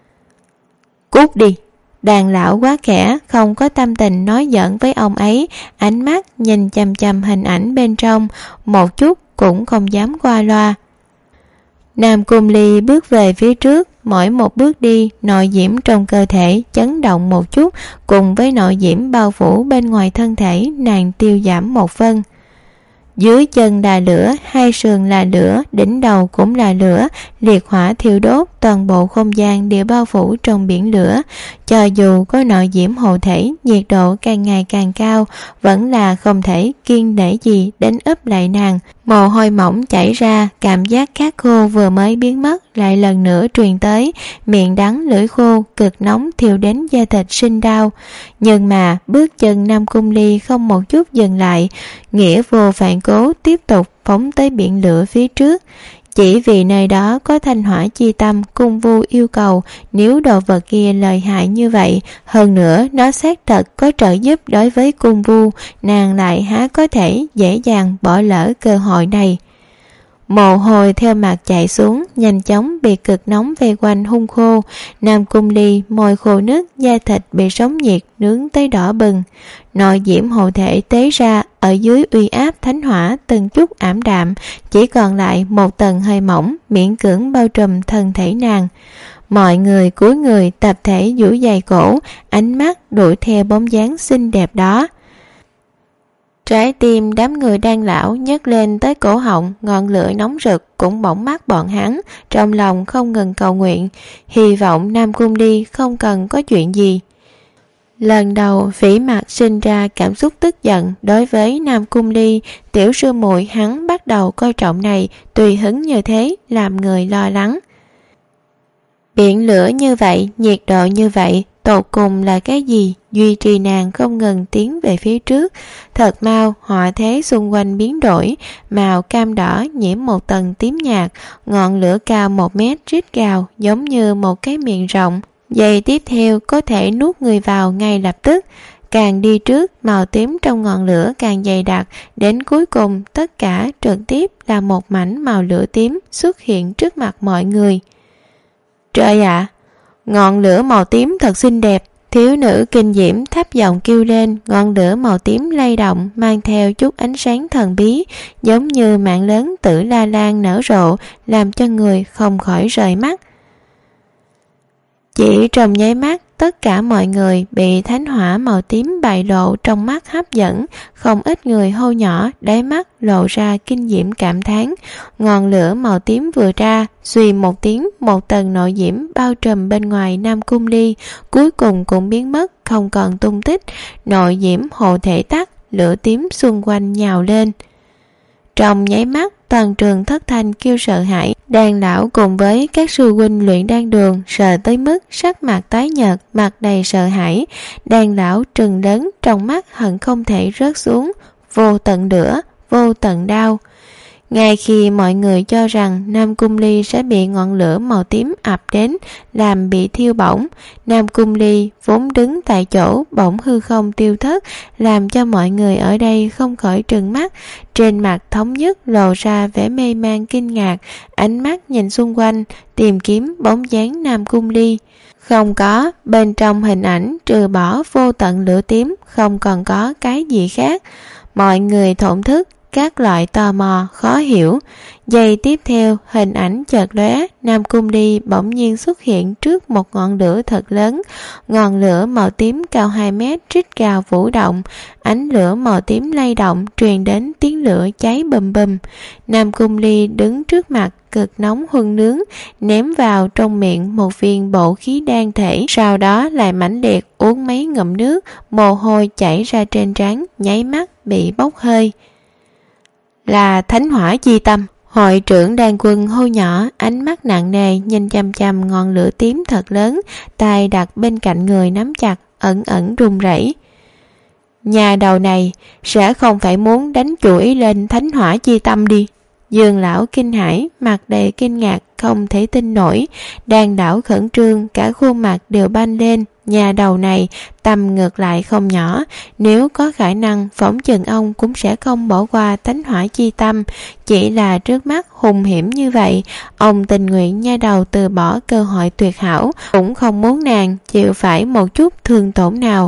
Cút đi. Đàn lão quá khẽ, không có tâm tình nói giỡn với ông ấy, ánh mắt nhìn chằm chằm hình ảnh bên trong, một chút cũng không dám qua loa. Nam Cung Ly bước về phía trước, mỗi một bước đi, nội diễm trong cơ thể chấn động một chút, cùng với nội diễm bao phủ bên ngoài thân thể nàng tiêu giảm một phân. Dưới chân là lửa, hai sườn là lửa, đỉnh đầu cũng là lửa, liệt hỏa thiêu đốt, toàn bộ không gian đều bao phủ trong biển lửa. Cho dù có nội diễm hộ thể, nhiệt độ càng ngày càng cao, vẫn là không thể kiêng nể gì đến ấp lại nàng. Mồ hôi mỏng chảy ra, cảm giác khát khô vừa mới biến mất lại lần nữa truyền tới, miệng đắng lưỡi khô, cực nóng thiêu đến da thịt sinh đau. Nhưng mà bước chân Nam Cung Ly không một chút dừng lại, nghĩa vô phản cố tiếp tục phóng tới biển lửa phía trước. Chỉ vì nơi đó có thanh hỏa chi tâm, Cung vu yêu cầu, nếu đồ vật kia lợi hại như vậy, hơn nữa nó xác thật có trợ giúp đối với Cung vu, nàng lại há có thể dễ dàng bỏ lỡ cơ hội này. Mồ hôi theo mặt chạy xuống, nhanh chóng bị cực nóng vây quanh hung khô. Nam Cung Ly môi khô nứt, da thịt bị sóng nhiệt nướng tới đỏ bừng. Nội diễm hộ thể tế ra, ở dưới uy áp thánh hỏa từng chút ảm đạm, chỉ còn lại một tầng hơi mỏng, miễn cưỡng bao trùm thân thể nàng. Mọi người cúi người tập thể duỗi dài cổ, ánh mắt đuổi theo bóng dáng xinh đẹp đó. Trái tim đám người đang lão nhấc lên tới cổ họng, ngọn lửa nóng rực cũng bỏng mắt bọn hắn, trong lòng không ngừng cầu nguyện, hy vọng Nam Cung Ly không cần có chuyện gì. Lần đầu Phỉ Mặc sinh ra cảm xúc tức giận đối với Nam Cung Ly, tiểu sư muội hắn bắt đầu coi trọng này, tùy hứng như thế làm người lo lắng. Biển lửa như vậy, nhiệt độ như vậy, tột cùng là cái gì duy trì nàng không ngừng tiến về phía trước. Thật mau họa thế xung quanh biến đổi, màu cam đỏ nhiễm một tầng tím nhạt, ngọn lửa cao 1 mét rít gào giống như một cái miệng rộng, giây tiếp theo có thể nuốt người vào ngay lập tức. Càng đi trước, màu tím trong ngọn lửa càng dày đặc, đến cuối cùng tất cả trực tiếp là một mảnh màu lửa tím xuất hiện trước mặt mọi người. Trời ạ! Ngọn lửa màu tím thật xinh đẹp, Thiếu nữ kinh diễm thấp giọng kêu lên, ngọn lửa màu tím lay động mang theo chút ánh sáng thần bí, giống như mạng lớn tử la lan nở rộ, làm cho người không khỏi rời mắt. Chỉ trong nháy mắt, tất cả mọi người bị thánh hỏa màu tím bại lộ trong mắt hấp dẫn, không ít người hô nhỏ, đáy mắt lộ ra kinh diễm cảm thán. Ngọn lửa màu tím vừa ra, suy một tiếng, một tầng nội diễm bao trùm bên ngoài Nam Cung Ly, cuối cùng cũng biến mất, không còn tung tích. Nội diễm hộ thể tắt, lửa tím xung quanh nhào lên. Trong nháy mắt, toàn trường thất thanh kêu sợ hãi. Đàn lão cùng với các sư huynh luyện đan đường sợ tới mức sắc mặt tái nhợt, mặt đầy sợ hãi. Đàn lão trừng lớn trong mắt hận không thể rớt xuống. Vô tận lửa, vô tận đau. Ngay khi mọi người cho rằng Nam Cung Ly sẽ bị ngọn lửa màu tím ập đến, làm bị thiêu bỏng, Nam Cung Ly vốn đứng tại chỗ bỗng hư không tiêu thất, làm cho mọi người ở đây không khỏi trừng mắt. Trên mặt thống nhất lộ ra vẻ mê man kinh ngạc, ánh mắt nhìn xung quanh, tìm kiếm bóng dáng Nam Cung Ly. Không có, bên trong hình ảnh trừ bỏ vô tận lửa tím, không còn có cái gì khác. Mọi người thổn thức, các loại tò mò, khó hiểu. Giây tiếp theo, hình ảnh chợt lóe, Nam Cung Ly bỗng nhiên xuất hiện trước một ngọn lửa thật lớn. Ngọn lửa màu tím cao 2 mét rít gào vũ động, ánh lửa màu tím lay động, truyền đến tiếng lửa cháy bùm bùm. Nam Cung Ly đứng trước mặt, cực nóng huân nướng, ném vào trong miệng một viên bộ khí đan thể, sau đó lại mãnh liệt uống mấy ngụm nước, mồ hôi chảy ra trên trán, nháy mắt bị bốc hơi. Là thánh hỏa chi tâm. Hội trưởng đan quân hô nhỏ, ánh mắt nặng nề nhìn chằm chằm ngọn lửa tím thật lớn, tay đặt bên cạnh người nắm chặt, ẩn ẩn run rẩy. Nhà đầu này sẽ không phải muốn đánh chủ ý lên thánh hỏa chi tâm đi. Dương lão kinh hãi, mặt đầy kinh ngạc, không thể tin nổi. Đan đảo khẩn trương, cả khuôn mặt đều banh lên. Nhà đầu này tầm ngược lại không nhỏ, nếu có khả năng phỏng chừng ông cũng sẽ không bỏ qua thánh hỏa chi tâm. Chỉ là trước mắt hung hiểm như vậy, ông tình nguyện nha đầu từ bỏ cơ hội tuyệt hảo, cũng không muốn nàng chịu phải một chút thương tổn nào.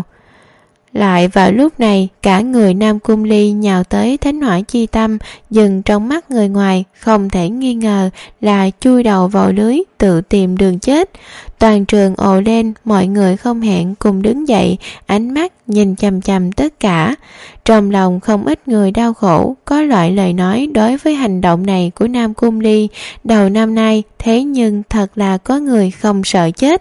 Lại vào lúc này, cả người Nam Cung Ly nhào tới thánh hỏa chi tâm, dừng trong mắt người ngoài, không thể nghi ngờ là chui đầu vào lưới, tự tìm đường chết. Toàn trường ồ lên, mọi người không hẹn cùng đứng dậy, ánh mắt nhìn chằm chằm tất cả. Trong lòng không ít người đau khổ, có loại lời nói đối với hành động này của Nam Cung Ly. Đầu năm nay, thế nhưng thật là có người không sợ chết.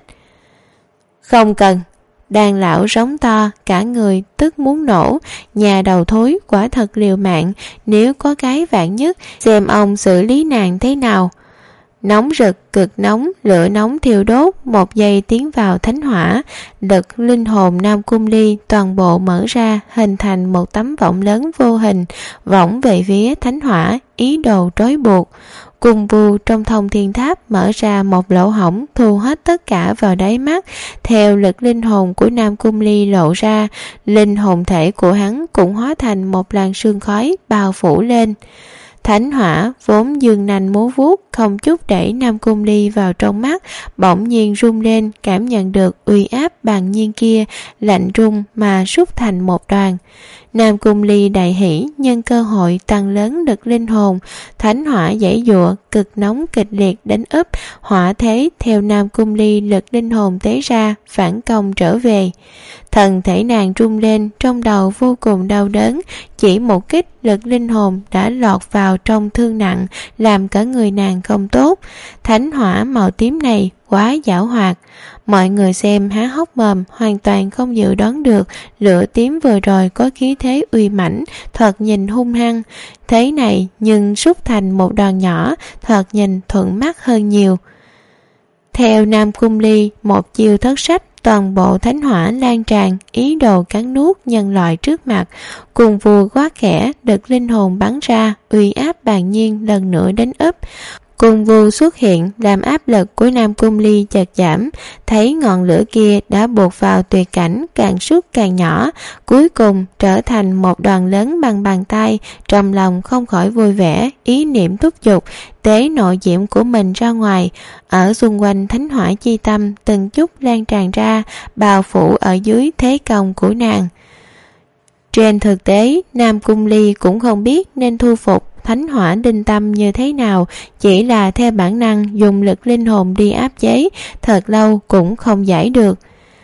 Không cần. Đàn lão rống to, cả người tức muốn nổ. Nhà đầu thối quả thật liều mạng, nếu có cái vạn nhất, xem ông xử lý nàng thế nào. Nóng rực, cực nóng, lửa nóng thiêu đốt, một giây tiến vào thánh hỏa. Lực linh hồn Nam Cung Ly toàn bộ mở ra, hình thành một tấm võng lớn vô hình, võng về phía thánh hỏa, ý đồ trói buộc. Cùng vù trong thông thiên tháp mở ra một lỗ hổng, thu hết tất cả vào đáy mắt. Theo lực linh hồn của Nam Cung Ly lộ ra, linh hồn thể của hắn cũng hóa thành một làn sương khói bao phủ lên. Thánh hỏa vốn dương nanh múa vuốt, không chút để Nam Cung Ly vào trong mắt, bỗng nhiên rung lên, cảm nhận được uy áp bàn nhiên kia, lạnh rung mà rút thành một đoàn. Nam Cung Ly đại hỉ, nhân cơ hội tăng lớn lực linh hồn. Thánh hỏa giãy giụa, cực nóng kịch liệt đánh úp, hỏa thế theo Nam Cung Ly lực linh hồn tế ra, phản công trở về. Thân thể nàng rung lên, trong đầu vô cùng đau đớn, chỉ một kích lực linh hồn đã lọt vào trong thương nặng, làm cả người nàng không tốt. Thánh hỏa màu tím này quá giảo hoạt. Mọi người xem há hốc mồm, hoàn toàn không dự đoán được lửa tím vừa rồi có khí thế uy mãnh, thật nhìn hung hăng. Thế này nhưng rút thành một đoàn nhỏ, thật nhìn thuận mắt hơn nhiều. Theo Nam Cung Ly, một chiêu thất sách, toàn bộ thánh hỏa lan tràn, ý đồ cắn nuốt nhân loại trước mặt. Cùng vù quát khẽ, đực linh hồn bắn ra, uy áp bàn nhiên lần nữa đánh úp. Cung Vu xuất hiện làm áp lực của Nam Cung Ly chợt giảm, thấy ngọn lửa kia đã buộc vào tuyệt cảnh càng rút càng nhỏ, cuối cùng trở thành một đoàn lớn bằng bàn tay. Trong lòng không khỏi vui vẻ, ý niệm thúc giục tế nội diễm của mình ra ngoài. Ở xung quanh thánh hỏa chi tâm từng chút lan tràn ra, bao phủ ở dưới thế công của nàng. Trên thực tế, Nam Cung Ly cũng không biết nên thu phục thánh hỏa đinh tâm như thế nào, chỉ là theo bản năng dùng lực linh hồn đi áp chế, thật lâu cũng không giải được.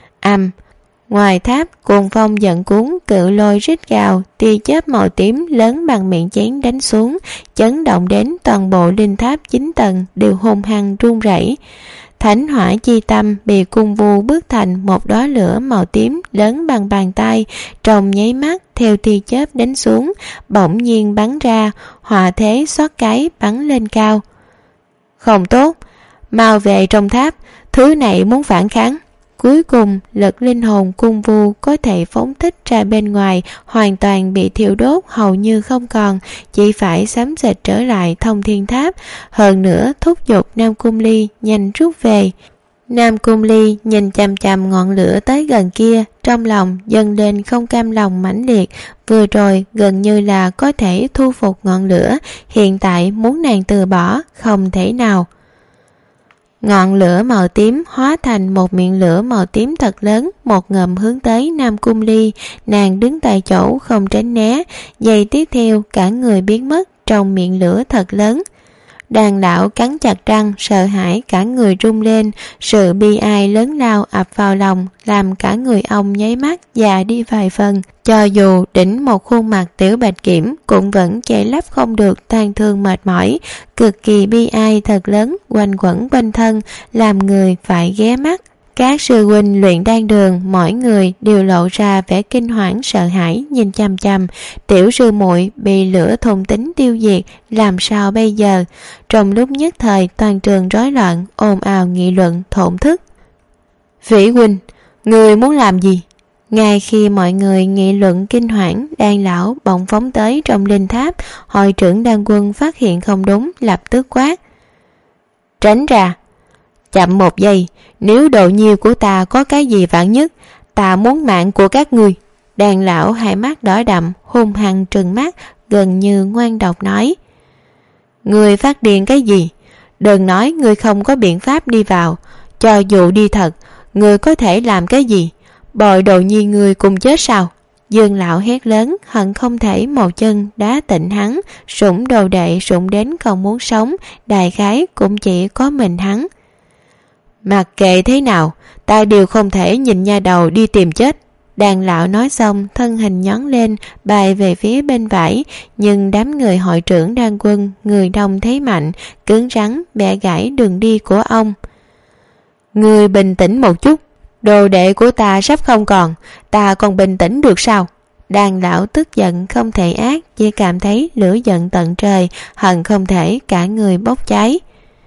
Ngoài tháp, cuồng phong giận cuốn, cự lôi rít gào, tia chớp màu tím lớn bằng miệng chén đánh xuống, chấn động đến toàn bộ linh tháp 9 tầng đều hung hăng run rẩy. Thánh hỏa chi tâm bị Cung Vu bước thành một đóa lửa màu tím lớn bằng bàn tay, trong nháy mắt theo tia chớp đánh xuống, bỗng nhiên bắn ra, hỏa thế xoát cái bắn lên cao. Không tốt, mau về trong tháp, thứ này muốn phản kháng. Cuối cùng, lực linh hồn Cung Vu có thể phóng thích ra bên ngoài, hoàn toàn bị thiêu đốt hầu như không còn, chỉ phải xám xịt trở lại Thông Thiên Tháp. Hơn nữa thúc giục Nam Cung Ly nhanh rút về. Nam Cung Ly nhìn chằm chằm ngọn lửa tới gần kia, trong lòng dâng lên không cam lòng mãnh liệt. Vừa rồi gần như là có thể thu phục ngọn lửa, hiện tại muốn nàng từ bỏ không thể nào. Ngọn lửa màu tím hóa thành một miệng lửa màu tím thật lớn, một ngầm hướng tới Nam Cung Ly. Nàng đứng tại chỗ không tránh né, giây tiếp theo cả người biến mất trong miệng lửa thật lớn. Đàn lão cắn chặt răng, sợ hãi cả người rung lên, sự bi ai lớn lao ập vào lòng, làm cả người ông nháy mắt già đi vài phần. Cho dù đỉnh một khuôn mặt tiểu bạch kiểm cũng vẫn che lấp không được tang thương mệt mỏi, cực kỳ bi ai thật lớn quanh quẩn quanh thân, làm người phải ghé mắt. Các sư huynh luyện đan đường, mỗi người đều lộ ra vẻ kinh hoảng sợ hãi nhìn chằm chằm. Tiểu sư muội bị lửa thôn tính tiêu diệt, làm sao bây giờ? Trong lúc nhất thời toàn trường rối loạn, ồn ào nghị luận thổn thức. Vĩ huynh, người muốn làm gì? Ngay khi mọi người nghị luận kinh hoảng, đan lão bỗng phóng tới trong linh tháp. Hội trưởng đan quân phát hiện không đúng, lập tức quát: tránh ra! Chậm một giây, nếu độ nhiêu của ta có cái gì vạn nhất, ta muốn mạng của các ngươi. Đàn lão hai mắt đỏ đậm, hung hăng trừng mắt, gần như ngoan độc nói: Ngươi phát điên cái gì? Đừng nói ngươi không có biện pháp đi vào. Cho dù đi thật, ngươi có thể làm cái gì? Bồi đồ nhi ngươi cùng chết sao? Dương lão hét lớn, hận không thể một chân đá tịnh hắn. Sủng đồ đệ sủng đến không muốn sống, đại khái cũng chỉ có mình hắn. Mặc kệ thế nào, ta đều không thể nhìn nha đầu đi tìm chết. Đàn lão nói xong, thân hình nhón lên, bay về phía bên vải. Nhưng đám người hội trưởng đan quân, người đông thế mạnh, cứng rắn bẻ gãy đường đi của ông. Người bình tĩnh một chút, đồ đệ của ta sắp không còn, ta còn bình tĩnh được sao? Đàn lão tức giận không thể ác, chỉ cảm thấy lửa giận tận trời, hận không thể cả người bốc cháy.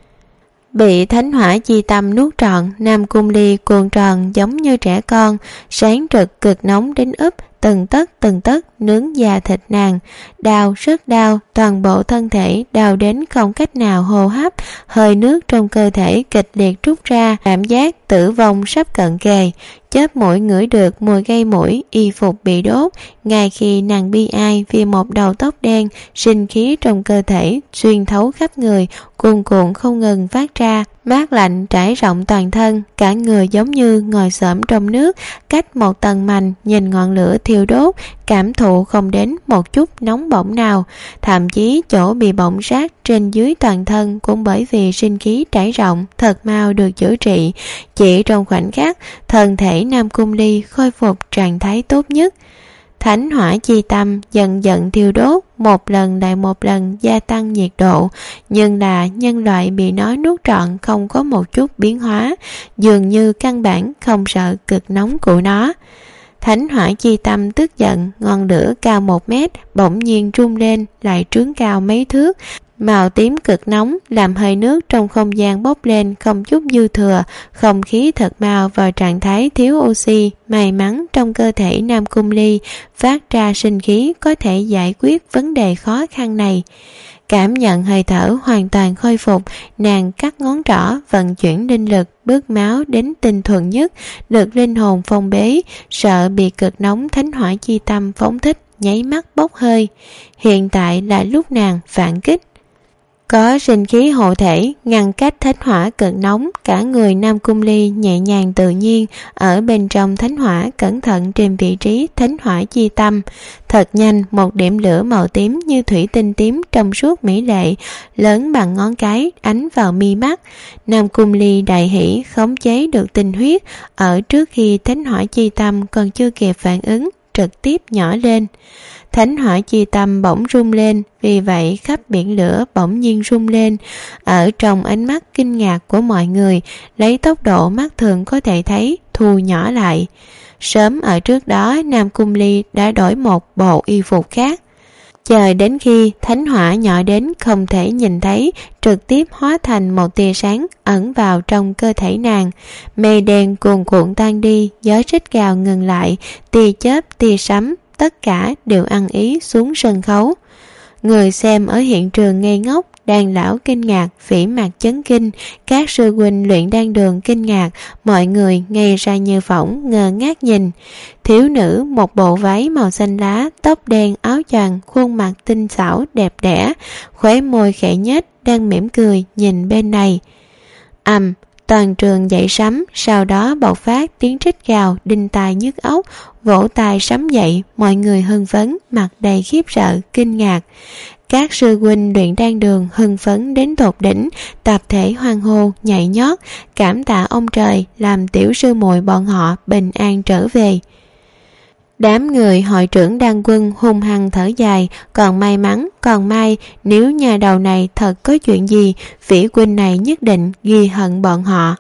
Bị thánh hỏa chi tâm nuốt trọn, Nam Cung Ly cuồng tròn giống như trẻ con, sáng rực cực nóng đến úp, từng tấc nướng da thịt nàng. Đau, rất đau, toàn bộ thân thể đau đến không cách nào hô hấp, hơi nước trong cơ thể kịch liệt trút ra, cảm giác tử vong sắp cận kề. Chớp mũi ngửi được mùi gây mũi, y phục bị đốt. Ngay khi nàng bi ai vì một đầu tóc đen, sinh khí trong cơ thể xuyên thấu khắp người, cuồn cuộn không ngừng phát ra, mát lạnh trải rộng toàn thân, cả người giống như ngồi xổm trong nước, cách một tầng mành nhìn ngọn lửa thiêu đốt, cảm thụ không đến một chút nóng bỏng nào. Thậm chí chỗ bị bỏng rát trên dưới toàn thân cũng bởi vì sinh khí trải rộng thật mau được chữa trị. Chỉ trong khoảnh khắc, thân thể Nam Cung Ly khôi phục trạng thái tốt nhất. Thánh hỏa chi tâm dần dần thiêu đốt, một lần lại một lần gia tăng nhiệt độ, nhưng là nhân loại bị nó nuốt trọn không có một chút biến hóa, dường như căn bản không sợ cực nóng của nó. Thánh hỏa chi tâm tức giận, ngọn lửa cao 1 mét bỗng nhiên rung lên, lại trướng cao mấy thước. Màu tím cực nóng làm hơi nước trong không gian bốc lên không chút dư thừa, không khí thật mau vào trạng thái thiếu oxy. May mắn trong cơ thể Nam Cung Ly phát ra sinh khí có thể giải quyết vấn đề khó khăn này. Cảm nhận hơi thở hoàn toàn khôi phục, nàng cắt ngón trỏ, vận chuyển linh lực, bước máu đến tinh thuần nhất, lực linh hồn phong bế, sợ bị cực nóng thánh hỏa chi tâm phóng thích, nháy mắt bốc hơi. Hiện tại là lúc nàng phản kích. Có sinh khí hộ thể ngăn cách thánh hỏa cực nóng, cả người Nam Cung Ly nhẹ nhàng tự nhiên ở bên trong thánh hỏa, cẩn thận tìm vị trí thánh hỏa chi tâm. Thật nhanh, một điểm lửa màu tím như thủy tinh tím trong suốt mỹ lệ, lớn bằng ngón cái ánh vào mi mắt. Nam Cung Ly đại hỷ khống chế được tinh huyết, ở trước khi thánh hỏa chi tâm còn chưa kịp phản ứng, trực tiếp nhỏ lên. Thánh hỏa chi tâm bỗng rung lên, vì vậy khắp biển lửa bỗng nhiên rung lên. Ở trong ánh mắt kinh ngạc của mọi người, lấy tốc độ mắt thường có thể thấy, thu nhỏ lại. Sớm ở trước đó, Nam Cung Ly đã đổi một bộ y phục khác. Chờ đến khi thánh hỏa nhỏ đến không thể nhìn thấy, trực tiếp hóa thành một tia sáng ẩn vào trong cơ thể nàng. Mây đen cuồn cuộn tan đi, gió rít gào ngừng lại, tia chớp, tia sấm, tất cả đều ăn ý xuống sân khấu. Người xem ở hiện trường ngây ngốc, Đan lão kinh ngạc, Phỉ Mạc chấn kinh, các sư huynh luyện đan đường kinh ngạc, mọi người ngây ra như phỏng, ngơ ngác nhìn. Thiếu nữ một bộ váy màu xanh lá, tóc đen, áo choàng, khuôn mặt tinh xảo đẹp đẽ, khóe môi khẽ nhếch, đang mỉm cười nhìn bên này. Toàn trường dậy sấm, sau đó bộc phát tiếng rít gào đinh tai nhức óc, vỗ tay sấm dậy, mọi người hưng phấn, mặt đầy khiếp sợ, kinh ngạc. Các sư huynh luyện đan đường hưng phấn đến tột đỉnh, tập thể hoan hô, nhảy nhót, cảm tạ ông trời làm tiểu sư muội bọn họ bình an trở về. Đám người hội trưởng đan quân hung hăng thở dài, còn may mắn, còn may, nếu nhà đầu này thật có chuyện gì, Vĩ huynh này nhất định ghi hận bọn họ.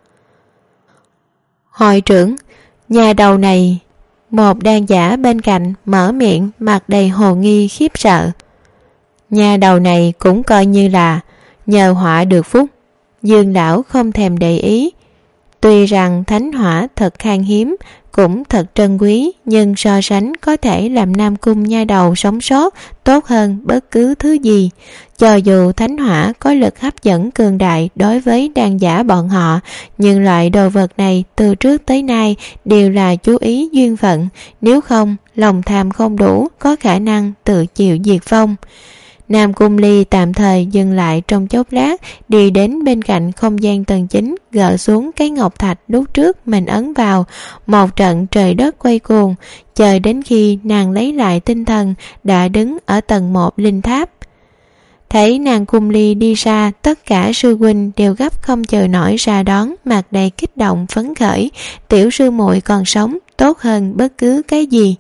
Hội trưởng, nhà đầu này, một đan giả bên cạnh mở miệng, mặt đầy hồ nghi khiếp sợ. Nhà đầu này cũng coi như là nhờ họa được phúc. Dương lão không thèm để ý. Tuy rằng thánh hỏa thật khan hiếm, cũng thật trân quý, nhưng so sánh có thể làm Nam Cung nha đầu sống sót tốt hơn bất cứ thứ gì. Cho dù thánh hỏa có lực hấp dẫn cường đại đối với đan giả bọn họ, nhưng loại đồ vật này từ trước tới nay đều là chú ý duyên phận, nếu không, lòng tham không đủ, có khả năng tự chịu diệt vong. Nam Cung Ly tạm thời dừng lại trong chốc lát, đi đến bên cạnh không gian tầng 9, gỡ xuống cái ngọc thạch lúc trước mình ấn vào. Một trận trời đất quay cuồng, chờ đến khi nàng lấy lại tinh thần, đã đứng ở tầng 1 linh tháp. Thấy Nam Cung Ly đi ra, tất cả sư huynh đều gấp không chờ nổi ra đón, mặt đầy kích động phấn khởi. Tiểu sư muội còn sống, tốt hơn bất cứ cái gì.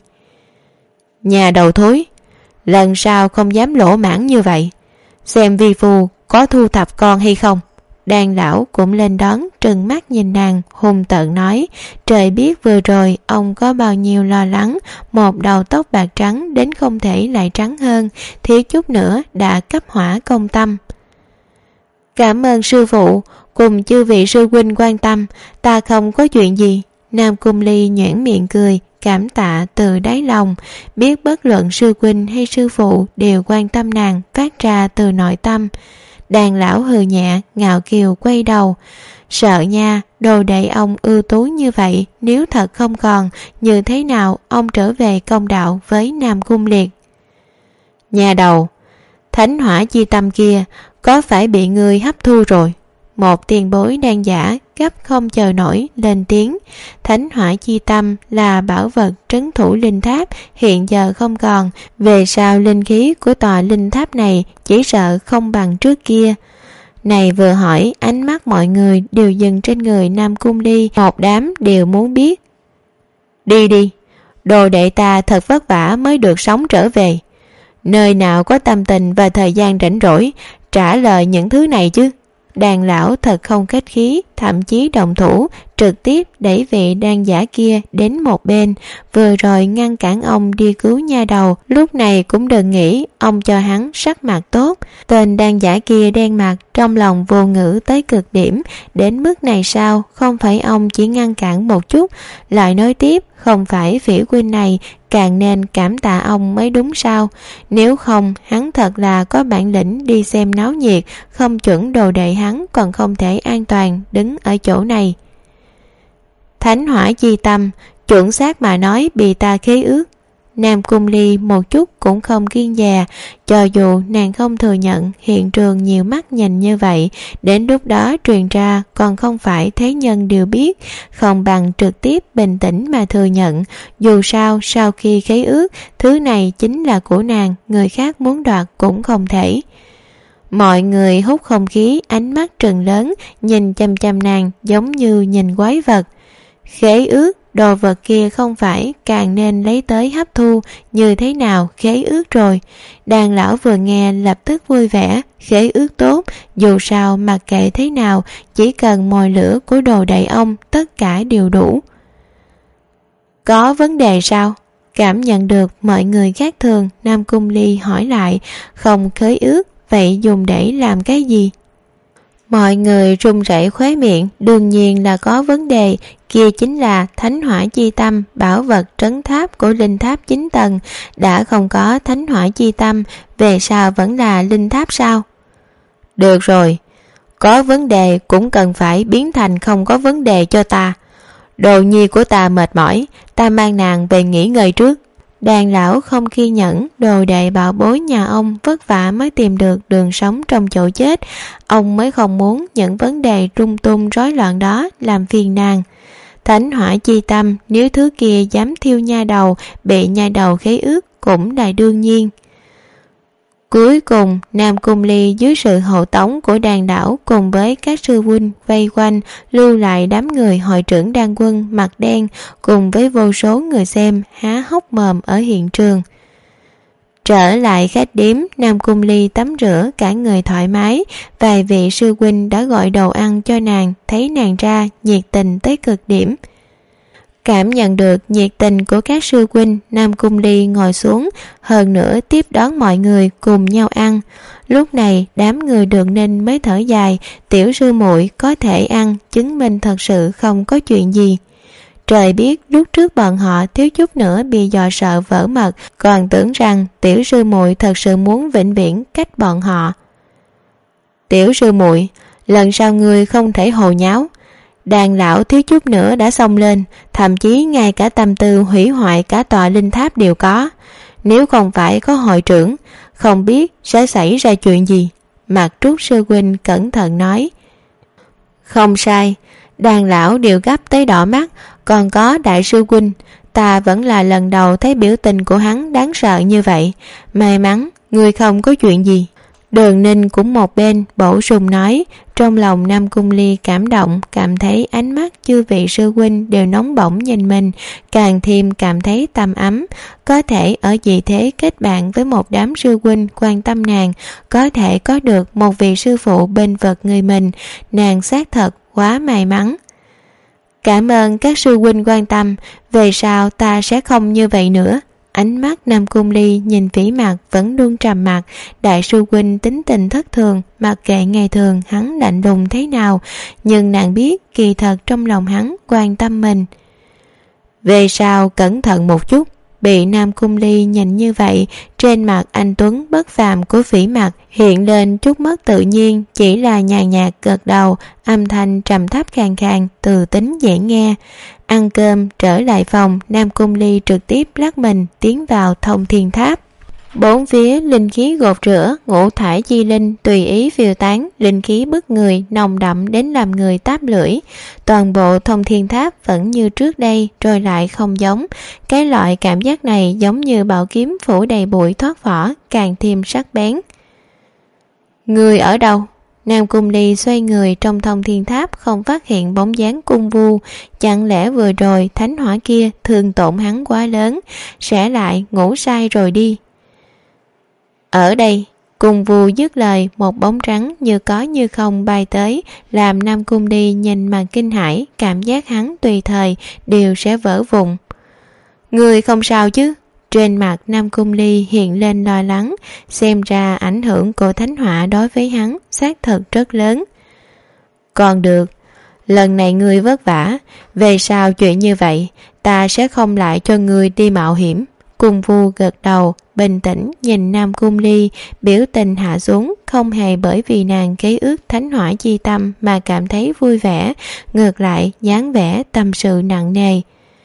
Nhà đầu thối, lần sau không dám lỗ mãn như vậy, xem vi phu có thu thập con hay không. Đan lão cũng lên đón, trừng mắt nhìn nàng, hung tợn nói, trời biết vừa rồi ông có bao nhiêu lo lắng, một đầu tóc bạc trắng đến không thể lại trắng hơn, thiếu chút nữa đã cấp hỏa công tâm. Cảm ơn sư phụ cùng chư vị sư huynh quan tâm, ta không có chuyện gì. Nam Cung Ly nhoẻn miệng cười, cảm tạ từ đáy lòng, biết bất luận sư huynh hay sư phụ đều quan tâm nàng, phát ra từ nội tâm. Đàn lão hừ nhẹ, ngạo kiều quay đầu. Sợ nha, đồ đệ ông ưu tú như vậy, nếu thật không còn, như thế nào ông trở về công đạo với Nam Cung Liệt? Nhà đầu, thánh hỏa chi tâm kia có phải bị ngươi hấp thu rồi? Một tiền bối đan giả gấp không chờ nổi lên tiếng. Thánh hỏa chi tâm là bảo vật trấn thủ linh tháp, hiện giờ không còn, về sau linh khí của tòa linh tháp này chỉ sợ không bằng trước kia. Này vừa hỏi, ánh mắt mọi người đều dừng trên người Nam Cung Ly, một đám đều muốn biết. Đi đi, đồ đệ ta thật vất vả mới được sống trở về, nơi nào có tâm tình và thời gian rảnh rỗi trả lời những thứ này chứ. Đàn lão thật không khách khí, thậm chí động thủ, trực tiếp đẩy vị đan giả kia đến một bên, vừa rồi ngăn cản ông đi cứu nha đầu, lúc này cũng đừng nghĩ ông cho hắn sắc mặt tốt. Tên đan giả kia đen mặt, trong lòng vô ngữ tới cực điểm, đến mức này sao, không phải ông chỉ ngăn cản một chút, lại nói tiếp, không phải Phỉ huynh này càng nên cảm tạ ông mới đúng sao. Nếu không, hắn thật là có bản lĩnh đi xem náo nhiệt, không chuẩn đồ đệ hắn còn không thể an toàn đứng ở chỗ này. Thánh hỏa chi tâm, chuẩn xác mà nói bị ta khế ước. Nam Cung Ly một chút cũng không kiêng dè, cho dù nàng không thừa nhận hiện trường nhiều mắt nhìn như vậy, đến lúc đó truyền ra còn không phải thế nhân đều biết, không bằng trực tiếp bình tĩnh mà thừa nhận. Dù sao, sau khi khế ước, thứ này chính là của nàng, người khác muốn đoạt cũng không thể. Mọi người hút không khí, ánh mắt trừng lớn, nhìn chăm chăm nàng giống như nhìn quái vật. Khế ước, đồ vật kia không phải càng nên lấy tới hấp thu, như thế nào khế ước rồi. Đàn lão vừa nghe lập tức vui vẻ, khế ước tốt, dù sao mặc kệ thế nào, chỉ cần mồi lửa của đồ đệ ông tất cả đều đủ. Có vấn đề sao? Cảm nhận được mọi người khác thường, Nam Cung Ly hỏi lại, không khế ước, vậy dùng để làm cái gì? Mọi người run rẩy khóe miệng, đương nhiên là có vấn đề, kia chính là thánh hỏa chi tâm, bảo vật trấn tháp của linh tháp 9 tầng, đã không có thánh hỏa chi tâm, về sao vẫn là linh tháp sao? Được rồi, có vấn đề cũng cần phải biến thành không có vấn đề cho ta. Đồ nhi của ta mệt mỏi, ta mang nàng về nghỉ ngơi trước. Đàn lão không kiên nhẫn, đồ đệ bảo bối nhà ông vất vả mới tìm được đường sống trong chỗ chết, ông mới không muốn những vấn đề lung tung rối loạn đó làm phiền nàng. Thánh hỏa chi tâm, nếu thứ kia dám thiêu nha đầu, bị nha đầu khế ước cũng là đương nhiên. Cuối cùng, Nam Cung Ly dưới sự hộ tống của đàn đảo cùng với các sư huynh vây quanh, lưu lại đám người hội trưởng đan quân mặt đen cùng với vô số người xem há hốc mồm ở hiện trường. Trở lại khách điếm, Nam Cung Ly tắm rửa cả người thoải mái, vài vị sư huynh đã gọi đồ ăn cho nàng, thấy nàng ra nhiệt tình tới cực điểm. Cảm nhận được nhiệt tình của các sư huynh, Nam Cung Ly ngồi xuống, hơn nữa tiếp đón mọi người cùng nhau ăn. Lúc này đám người Đường Ninh mới thở dài, tiểu sư muội có thể ăn, chứng minh thật sự không có chuyện gì. Trời biết lúc trước bọn họ thiếu chút nữa bị dọa sợ vỡ mật, còn tưởng rằng tiểu sư muội thật sự muốn vĩnh viễn cách bọn họ. Tiểu sư muội, lần sau ngươi không thể hồ nháo. Đàn lão thiếu chút nữa đã xông lên, thậm chí ngay cả tâm tư hủy hoại cả tòa linh tháp đều có. Nếu không phải có hội trưởng, không biết sẽ xảy ra chuyện gì. Mạc Trúc sư huynh cẩn thận nói. Không sai, đàn lão đều gấp tới đỏ mắt, còn có đại sư huynh, ta vẫn là lần đầu thấy biểu tình của hắn đáng sợ như vậy. May mắn, người không có chuyện gì. Đường Ninh cũng một bên bổ sung nói. Trong lòng Nam Cung Ly cảm động, cảm thấy ánh mắt chư vị sư huynh đều nóng bỏng nhìn mình, càng thêm cảm thấy tâm ấm. Có thể ở vị thế kết bạn với một đám sư huynh quan tâm nàng, có thể có được một vị sư phụ bên vực người mình, nàng xác thật quá may mắn. Cảm ơn các sư huynh quan tâm, về sau ta sẽ không như vậy nữa. Ánh mắt Nam Cung Ly nhìn Vĩ Mặc vẫn luôn trầm mặc, đại sư huynh tính tình thất thường, mặc kệ ngày thường hắn lạnh lùng thế nào, nhưng nàng biết kỳ thật trong lòng hắn quan tâm mình. Về sau cẩn thận một chút. Bị Nam Cung Ly nhìn như vậy, trên mặt anh tuấn bất phàm của Vĩ Mặc hiện lên chút mất tự nhiên, chỉ là nhàn nhạt gật đầu, âm thanh trầm thấp khàn khàn, từ tính dễ nghe. Ăn cơm trở lại phòng, Nam Cung Ly trực tiếp lắc mình tiến vào Thông Thiên Tháp. Bốn phía linh khí gột rửa, ngũ thải chi linh tùy ý phiêu tán, linh khí bức người nồng đậm đến làm người táp lưỡi. Toàn bộ Thông Thiên Tháp vẫn như trước đây, rồi lại không giống. Cái loại cảm giác này giống như bảo kiếm phủ đầy bụi thoát vỏ, càng thêm sắc bén. Người ở đâu? Nam Cung Ly xoay người trong Thông Thiên Tháp, không phát hiện bóng dáng Cung Vu. Chẳng lẽ vừa rồi thánh hỏa kia thương tổn hắn quá lớn, sẽ lại ngủ say rồi đi? Ở đây. Cung Vu dứt lời, một bóng trắng như có như không bay tới, làm Nam Cung Ly nhìn mà kinh hãi, cảm giác hắn tùy thời đều sẽ vỡ vụn. Người không sao chứ? Trên mặt Nam Cung Ly hiện lên lo lắng, xem ra ảnh hưởng của thánh hỏa đối với hắn xác thực rất lớn. Còn được, lần này ngươi vất vả, về sau chuyện như vậy ta sẽ không lại cho ngươi đi mạo hiểm. Cung Vu gật đầu, bình tĩnh nhìn Nam Cung Ly, biểu tình hạ xuống, không hề bởi vì nàng ký ức thánh hỏa chi tâm mà cảm thấy vui vẻ, ngược lại dáng vẻ tâm sự nặng nề.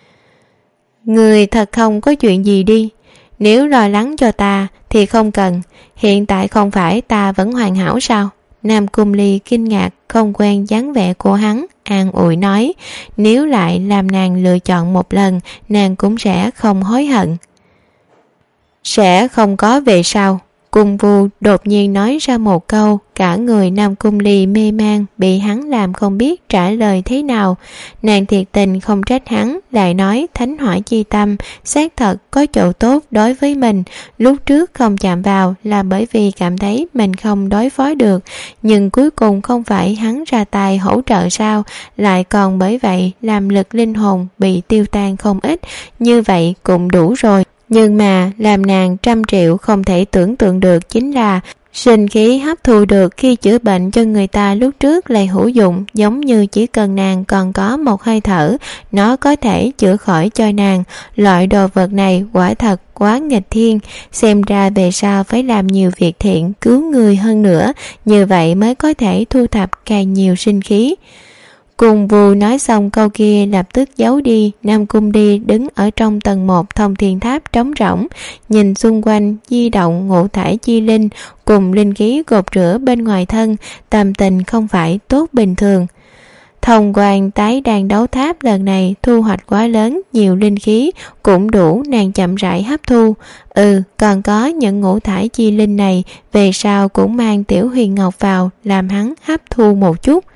Người thật không có chuyện gì đi, nếu lo lắng cho ta thì không cần, hiện tại không phải ta vẫn hoàn hảo sao? Nam Cung Ly kinh ngạc, không quen dáng vẻ của hắn, an ủi nói, nếu lại làm nàng lựa chọn một lần, nàng cũng sẽ không hối hận. Sẽ không có về sau. Cung Vu đột nhiên nói ra một câu, cả người Nam Cung Ly mê man, bị hắn làm không biết trả lời thế nào. Nàng thiệt tình không trách hắn, lại nói thánh hỏa chi tâm xác thật có chỗ tốt đối với mình. Lúc trước không chạm vào là bởi vì cảm thấy mình không đối phó được, nhưng cuối cùng không phải hắn ra tay hỗ trợ sao, lại còn bởi vậy làm lực linh hồn bị tiêu tan không ít, như vậy cũng đủ rồi. Nhưng mà làm nàng 100 triệu không thể tưởng tượng được chính là sinh khí hấp thu được khi chữa bệnh cho người ta lúc trước lại hữu dụng, giống như chỉ cần nàng còn có một hơi thở, nó có thể chữa khỏi cho nàng. Loại đồ vật này quả thật quá nghịch thiên, xem ra về sau phải làm nhiều việc thiện cứu người hơn nữa, như vậy mới có thể thu thập càng nhiều sinh khí. Cung Vu nói xong câu kia lập tức giấu đi. Nam Cung Ly đứng ở trong tầng 1 Thông Thiên Tháp trống rỗng, nhìn xung quanh di động ngũ thải chi linh cùng linh khí gột rửa bên ngoài thân, tâm tình không phải tốt bình thường. Thông quan tái đàn đấu tháp lần này thu hoạch quá lớn, nhiều linh khí cũng đủ nàng chậm rãi hấp thu. Còn có những ngũ thải chi linh này, về sau cũng mang Tiểu Huyền Ngọc vào làm hắn hấp thu một chút.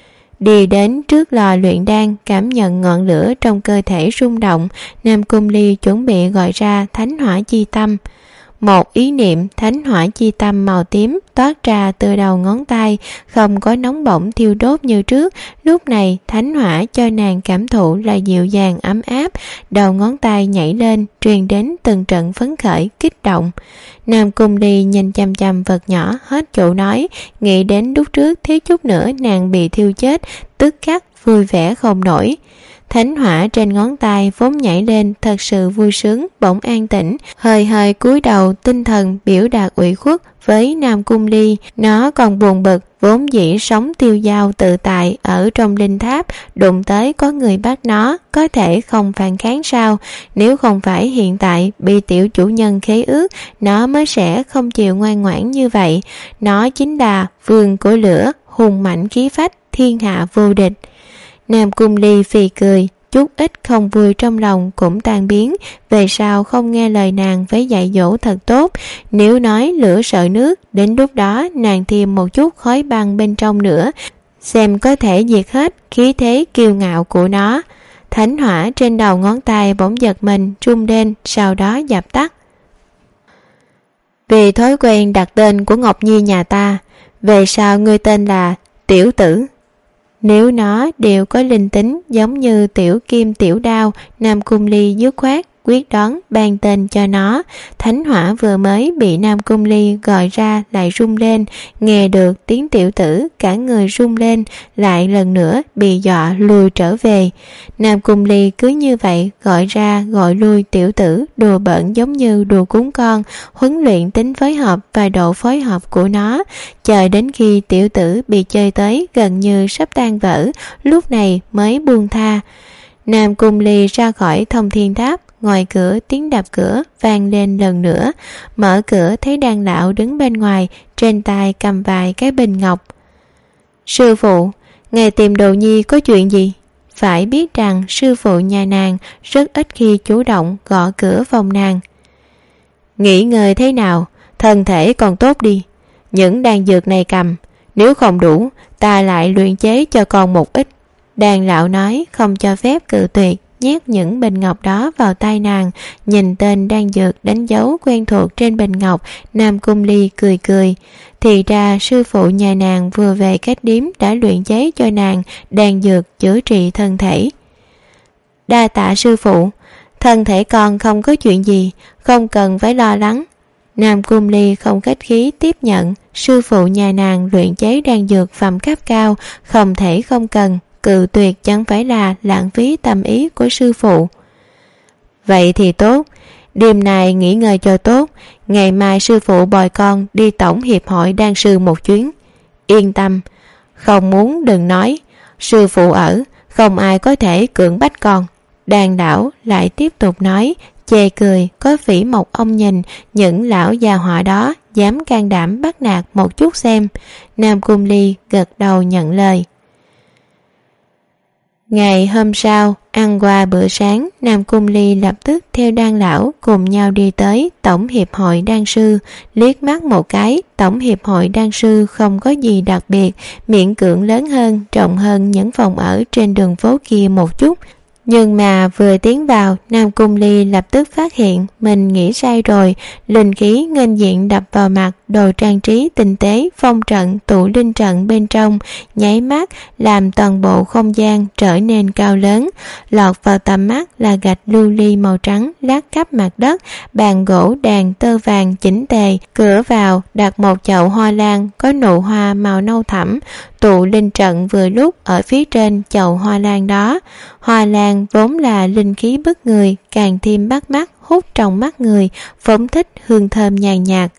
Đi đến trước lò luyện đan, cảm nhận ngọn lửa trong cơ thể rung động, Nam Cung Ly chuẩn bị gọi ra thánh hỏa chi tâm. Một ý niệm thánh hỏa chi tâm màu tím toát ra từ đầu ngón tay, không có nóng bỏng thiêu đốt như trước. Lúc này thánh hỏa cho nàng cảm thụ là dịu dàng ấm áp, đầu ngón tay nhảy lên, truyền đến từng trận phấn khởi kích động. Nam Cung Ly nhìn chăm chăm vật nhỏ, hết chỗ nói, nghĩ đến lúc trước thiếu chút nữa nàng bị thiêu chết, tức khắc vui vẻ không nổi. Thánh hỏa trên ngón tay vốn nhảy lên thật sự vui sướng, bỗng an tĩnh, hơi hơi cúi đầu, tinh thần biểu đạt ủy khuất với Nam Cung Ly. Nó còn buồn bực, vốn dĩ sống tiêu dao tự tại ở trong linh tháp, đụng tới có người bắt nó, có thể không phản kháng sao? Nếu không phải hiện tại bị tiểu chủ nhân khế ước, nó mới sẽ không chịu ngoan ngoãn như vậy. Nó chính là vương của lửa, hùng mạnh khí phách, thiên hạ vô địch. Nam Cung Ly phì cười, chút ít không vui trong lòng cũng tan biến, về sau không nghe lời nàng phải dạy dỗ thật tốt. Nếu nói lửa sợ nước, đến lúc đó nàng thêm một chút khói băng bên trong nữa, xem có thể diệt hết khí thế kiêu ngạo của nó. Thánh hỏa trên đầu ngón tay bỗng giật mình, rung lên, sau đó dập tắt. Vì thói quen đặt tên của Ngọc Nhi nhà ta, về sau ngươi tên là Tiểu Tử. Nếu nó đều có linh tính giống như Tiểu Kim Tiểu Đao, Nam Cung Ly dứt khoát quyết đoán ban tên cho nó. Thánh hỏa vừa mới bị Nam Cung Ly gọi ra lại rung lên, nghe được tiếng Tiểu Tử, cả người rung lên, lại lần nữa bị dọa lùi trở về. Nam Cung Ly cứ như vậy gọi ra gọi lui Tiểu Tử, đùa bỡn giống như đùa cún con, huấn luyện tính phối hợp và độ phối hợp của nó, chờ đến khi Tiểu Tử bị chơi tới gần như sắp tan vỡ, lúc này mới buông tha. Nam Cung Ly ra khỏi Thông Thiên Tháp, ngoài cửa tiếng đập cửa vang lên lần nữa, mở cửa thấy Đan lão đứng bên ngoài, trên tay cầm vài cái bình ngọc. Sư phụ, ngài tìm Đồ Nhi có chuyện gì? Phải biết rằng sư phụ nhà nàng rất ít khi chủ động gõ cửa phòng nàng. Nghỉ ngơi thế nào, thân thể còn tốt đi, những đan dược này cầm, nếu không đủ ta lại luyện chế cho con một ít. Đan lão nói không cho phép cự tuyệt, nhét những bình ngọc đó vào tay nàng, nhìn tên đan dược đánh dấu quen thuộc trên bình ngọc. Nam Cung Ly cười cười, thì ra sư phụ nhà nàng vừa về cách điếm đã luyện chế cho nàng đan dược chữa trị thân thể. Đa tạ sư phụ, thân thể con không có chuyện gì, không cần phải lo lắng. Nam Cung Ly không khách khí tiếp nhận, sư phụ nhà nàng luyện chế đan dược phẩm cấp cao, không thể không cần, cự tuyệt chẳng phải là lãng phí tâm ý của sư phụ. Vậy thì tốt, Đêm nay nghỉ ngơi cho tốt, ngày mai sư phụ bồi con đi tổng hiệp hội đan sư một chuyến. Yên tâm, không muốn đừng nói, sư phụ ở, không ai có thể cưỡng bách con. Đan đảo lại tiếp tục nói, chê cười có phỉ một ông nhìn những lão già họa đó dám can đảm bắt nạt một chút xem. Nam Cung Ly gật đầu nhận lời. Ngày hôm sau, ăn qua bữa sáng, Nam Cung Ly lập tức theo Đan lão cùng nhau đi tới Tổng hiệp hội đan sư. Liếc mắt một cái, Tổng hiệp hội đan sư không có gì đặc biệt, miễn cưỡng lớn hơn, rộng hơn những phòng ở trên đường phố kia một chút. Nhưng mà vừa tiến vào, Nam Cung Ly lập tức phát hiện mình nghĩ sai rồi. Linh khí nghênh diện đập vào mặt, đồ trang trí tinh tế, phong trận, tụ linh trận bên trong nháy mắt làm toàn bộ không gian trở nên cao lớn. Lọt vào tầm mắt là gạch lưu ly màu trắng lát khắp mặt đất, bàn gỗ đàn tơ vàng chỉnh tề, cửa vào đặt một chậu hoa lan có nụ hoa màu nâu thẫm. Tụ linh trận vừa lúc ở phía trên chậu hoa lan đó. Hoa lan vốn là linh khí bức người, càng thêm bắt mắt, hút trong mắt người, phóng thích hương thơm nhàn nhạt.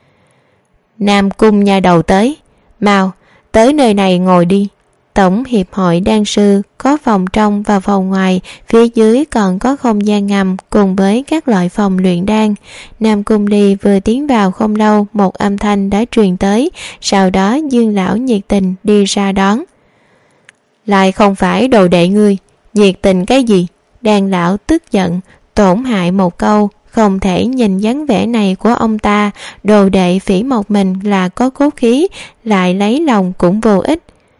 Nam Cung nhà đầu tới, mau tới nơi này ngồi đi. Tổng hiệp hội đan sư có phòng trong và phòng ngoài, phía dưới còn có không gian ngầm cùng với các loại phòng luyện đan. Nam Cung Ly vừa tiến vào không lâu, một âm thanh đã truyền tới, sau đó Dương lão nhiệt tình đi ra đón. Lại không phải đồ đệ ngươi, nhiệt tình cái gì? Đan lão tức giận, tổn hại một câu, không thể nhìn dáng vẻ này của ông ta, đồ đệ phỉ một mình là có cốt khí, lại lấy lòng cũng vô ích.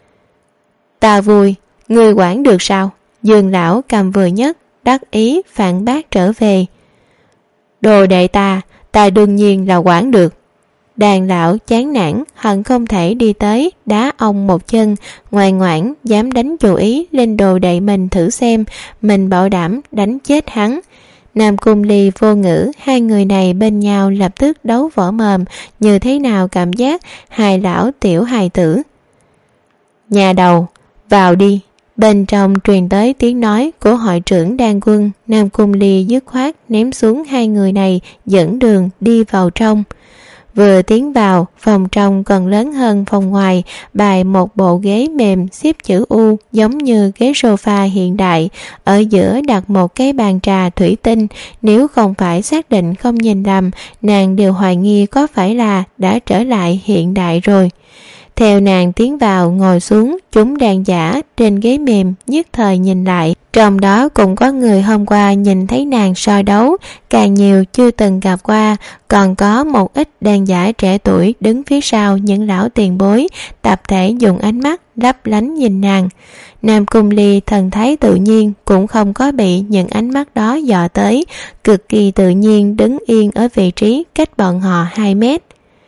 Ta vui, ngươi quản được sao? Dương lão cầm vừa nhất, đắc ý phản bác trở về. Đồ đệ ta đương nhiên là quản được. Đàn lão chán nản, hận không thể đi tới đá ông một chân, ngoan ngoãn dám đánh chủ ý lên đồ đệ mình thử xem, mình bảo đảm đánh chết hắn. Nam Cung Ly vô ngữ, hai người này bên nhau lập tức đấu võ mồm, như thế nào cảm giác hai lão tiểu hài tử. Nhà đầu, vào đi. Bên trong truyền tới tiếng nói của hội trưởng đan quân. Nam Cung Ly dứt khoát ném xuống hai người này, dẫn đường đi vào trong. Vừa tiến vào, phòng trong còn lớn hơn phòng ngoài, bày một bộ ghế mềm xếp chữ U giống như ghế sofa hiện đại. Ở giữa đặt một cái bàn trà thủy tinh, nếu không phải xác định không nhìn lầm, nàng đều hoài nghi có phải là đã trở lại hiện đại rồi. Theo nàng tiến vào ngồi xuống, chúng đàn giả trên ghế mềm nhất thời nhìn lại, trong đó cũng có người hôm qua nhìn thấy nàng so đấu, càng nhiều chưa từng gặp qua, còn có một ít đàn giả trẻ tuổi đứng phía sau những lão tiền bối, tập thể dùng ánh mắt lấp lánh nhìn nàng. Nam Cung Ly thần thái tự nhiên, cũng không có bị những ánh mắt đó dò tới, cực kỳ tự nhiên đứng yên ở vị trí cách bọn họ 2 mét.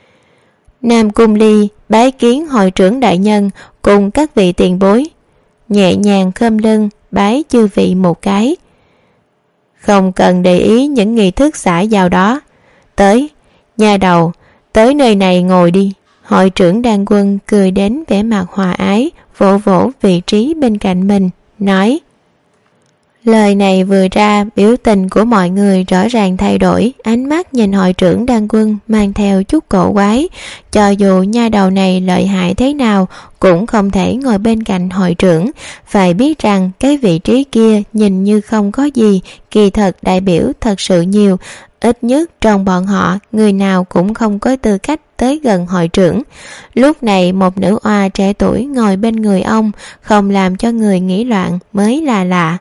Nam Cung Ly bái kiến hội trưởng đại nhân cùng các vị tiền bối, nhẹ nhàng khom lưng bái chư vị một cái. Không cần để ý những nghi thức xã giao đó. Tới, nhà đầu, tới nơi này ngồi đi. Hội trưởng đan quân cười đến vẻ mặt hòa ái, vỗ vỗ vị trí bên cạnh mình, nói. Lời này vừa ra, biểu tình của mọi người rõ ràng thay đổi, ánh mắt nhìn hội trưởng đan quân mang theo chút cổ quái. Cho dù nha đầu này lợi hại thế nào, cũng không thể ngồi bên cạnh hội trưởng. Phải biết rằng cái vị trí kia nhìn như không có gì, kỳ thật đại biểu thật sự nhiều. Ít nhất trong bọn họ, người nào cũng không có tư cách tới gần hội trưởng. Lúc này một nữ oa trẻ tuổi ngồi bên người ông, không làm cho người nghĩ loạn mới là lạ.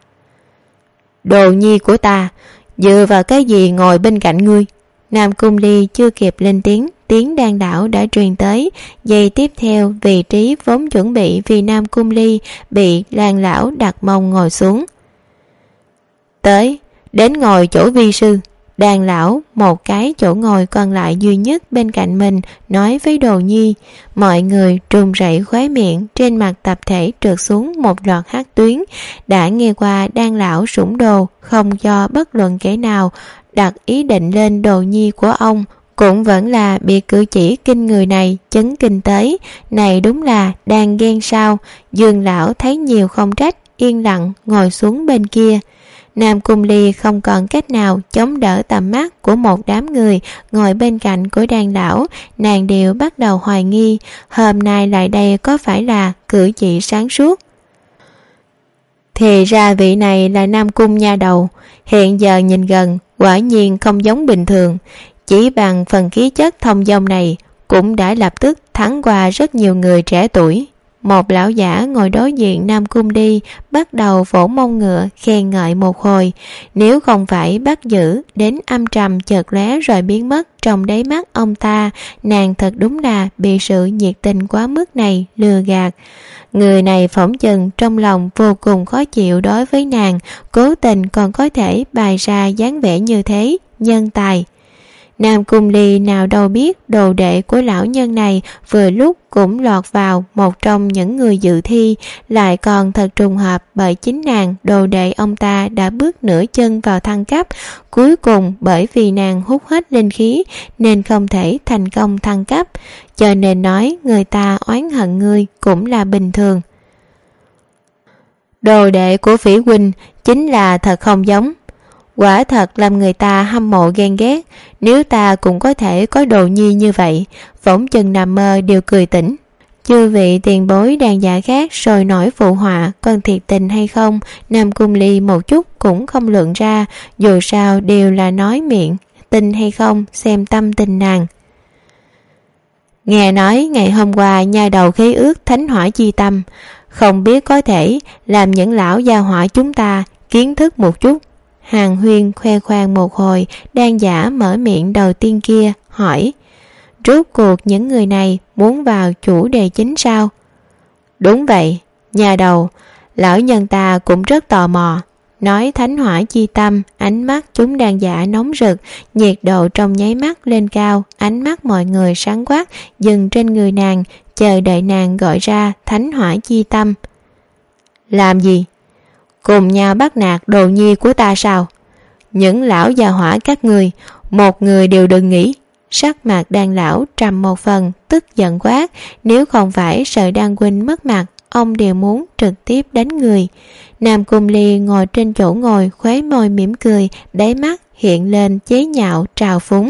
Đồ nhi của ta, dựa vào cái gì ngồi bên cạnh ngươi? Nam Cung Ly chưa kịp lên tiếng, tiếng đan đảo đã truyền tới. Giây tiếp theo, vị trí vốn chuẩn bị vì Nam Cung Ly bị Lan lão đặt mông ngồi xuống. Tới, đến ngồi chỗ vi sư. Đàn lão một cái chỗ ngồi còn lại duy nhất bên cạnh mình, nói với Đồ Nhi. Mọi người trùng rẩy khóe miệng, trên mặt tập thể trượt xuống một loạt hắc tuyến. Đã nghe qua đàn lão sủng đồ, không cho bất luận kẻ nào đặt ý định lên Đồ Nhi của ông, cũng vẫn là bị cử chỉ kinh người này chấn kinh tới. Này đúng là đang ghen sao? Dương lão thấy nhiều không trách, yên lặng ngồi xuống bên kia. Nam Cung Ly không còn cách nào chống đỡ tầm mắt của một đám người ngồi bên cạnh của Đan lão. Nàng đều bắt đầu hoài nghi hôm nay lại đây có phải là cử chỉ sáng suốt. Thì ra vị này là Nam Cung nha đầu. Hiện giờ nhìn gần quả nhiên không giống bình thường. Chỉ bằng phần khí chất thông dong này cũng đã lập tức thắng qua rất nhiều người trẻ tuổi. Một lão giả ngồi đối diện Nam Cung Ly bắt đầu vỗ mông ngựa khen ngợi một hồi. Nếu không phải bắt giữ đến âm trầm chợt lóe rồi biến mất trong đáy mắt ông ta, nàng thật đúng là bị sự nhiệt tình quá mức này lừa gạt. Người này phỏng chừng trong lòng vô cùng khó chịu đối với nàng, cố tình còn có thể bày ra dáng vẻ như thế, nhân tài. Nam Cung Ly nào đâu biết đồ đệ của lão nhân này vừa lúc cũng lọt vào một trong những người dự thi, lại còn thật trùng hợp bởi chính nàng đồ đệ ông ta đã bước nửa chân vào thăng cấp. Cuối cùng bởi vì nàng hút hết linh khí nên không thể thành công thăng cấp, cho nên nói người ta oán hận ngươi cũng là bình thường. Đồ đệ của Phỉ huynh chính là thật không giống, quả thật làm người ta hâm mộ ghen ghét. Nếu ta cũng có thể có đồ nhi như vậy, phỏng chừng nằm mơ đều cười tỉnh. Chư vị tiền bối đàn dạ khác sôi nổi phụ họa, còn thiệt tình hay không Nam Cung Ly một chút cũng không luận ra, dù sao đều là nói miệng, tin hay không xem tâm tình nàng. Nghe nói ngày hôm qua nha đầu khế ước thánh hỏa chi tâm, không biết có thể làm những lão gia hỏa chúng ta kiến thức một chút. Hàng Huyên khoe khoang một hồi, Đan giả mở miệng đầu tiên kia hỏi, rốt cuộc những người này muốn vào chủ đề chính sao? Đúng vậy, nhà đầu, lão nhân ta cũng rất tò mò. Nói thánh hỏa chi tâm, ánh mắt chúng Đan giả nóng rực, nhiệt độ trong nháy mắt lên cao, ánh mắt mọi người sáng quắc dừng trên người nàng, chờ đợi nàng gọi ra thánh hỏa chi tâm. Làm gì? Cùng nhau bắt nạt đồ nhi của ta sao? Những lão già hỏa các người, một người đều đừng nghĩ. Sắc mặt Đan lão trầm một phần, tức giận quát, nếu không phải sợ Đan huynh mất mặt, ông đều muốn trực tiếp đánh người. Nam Cung Ly ngồi trên chỗ ngồi, khóe môi mỉm cười, đáy mắt hiện lên chế nhạo trào phúng.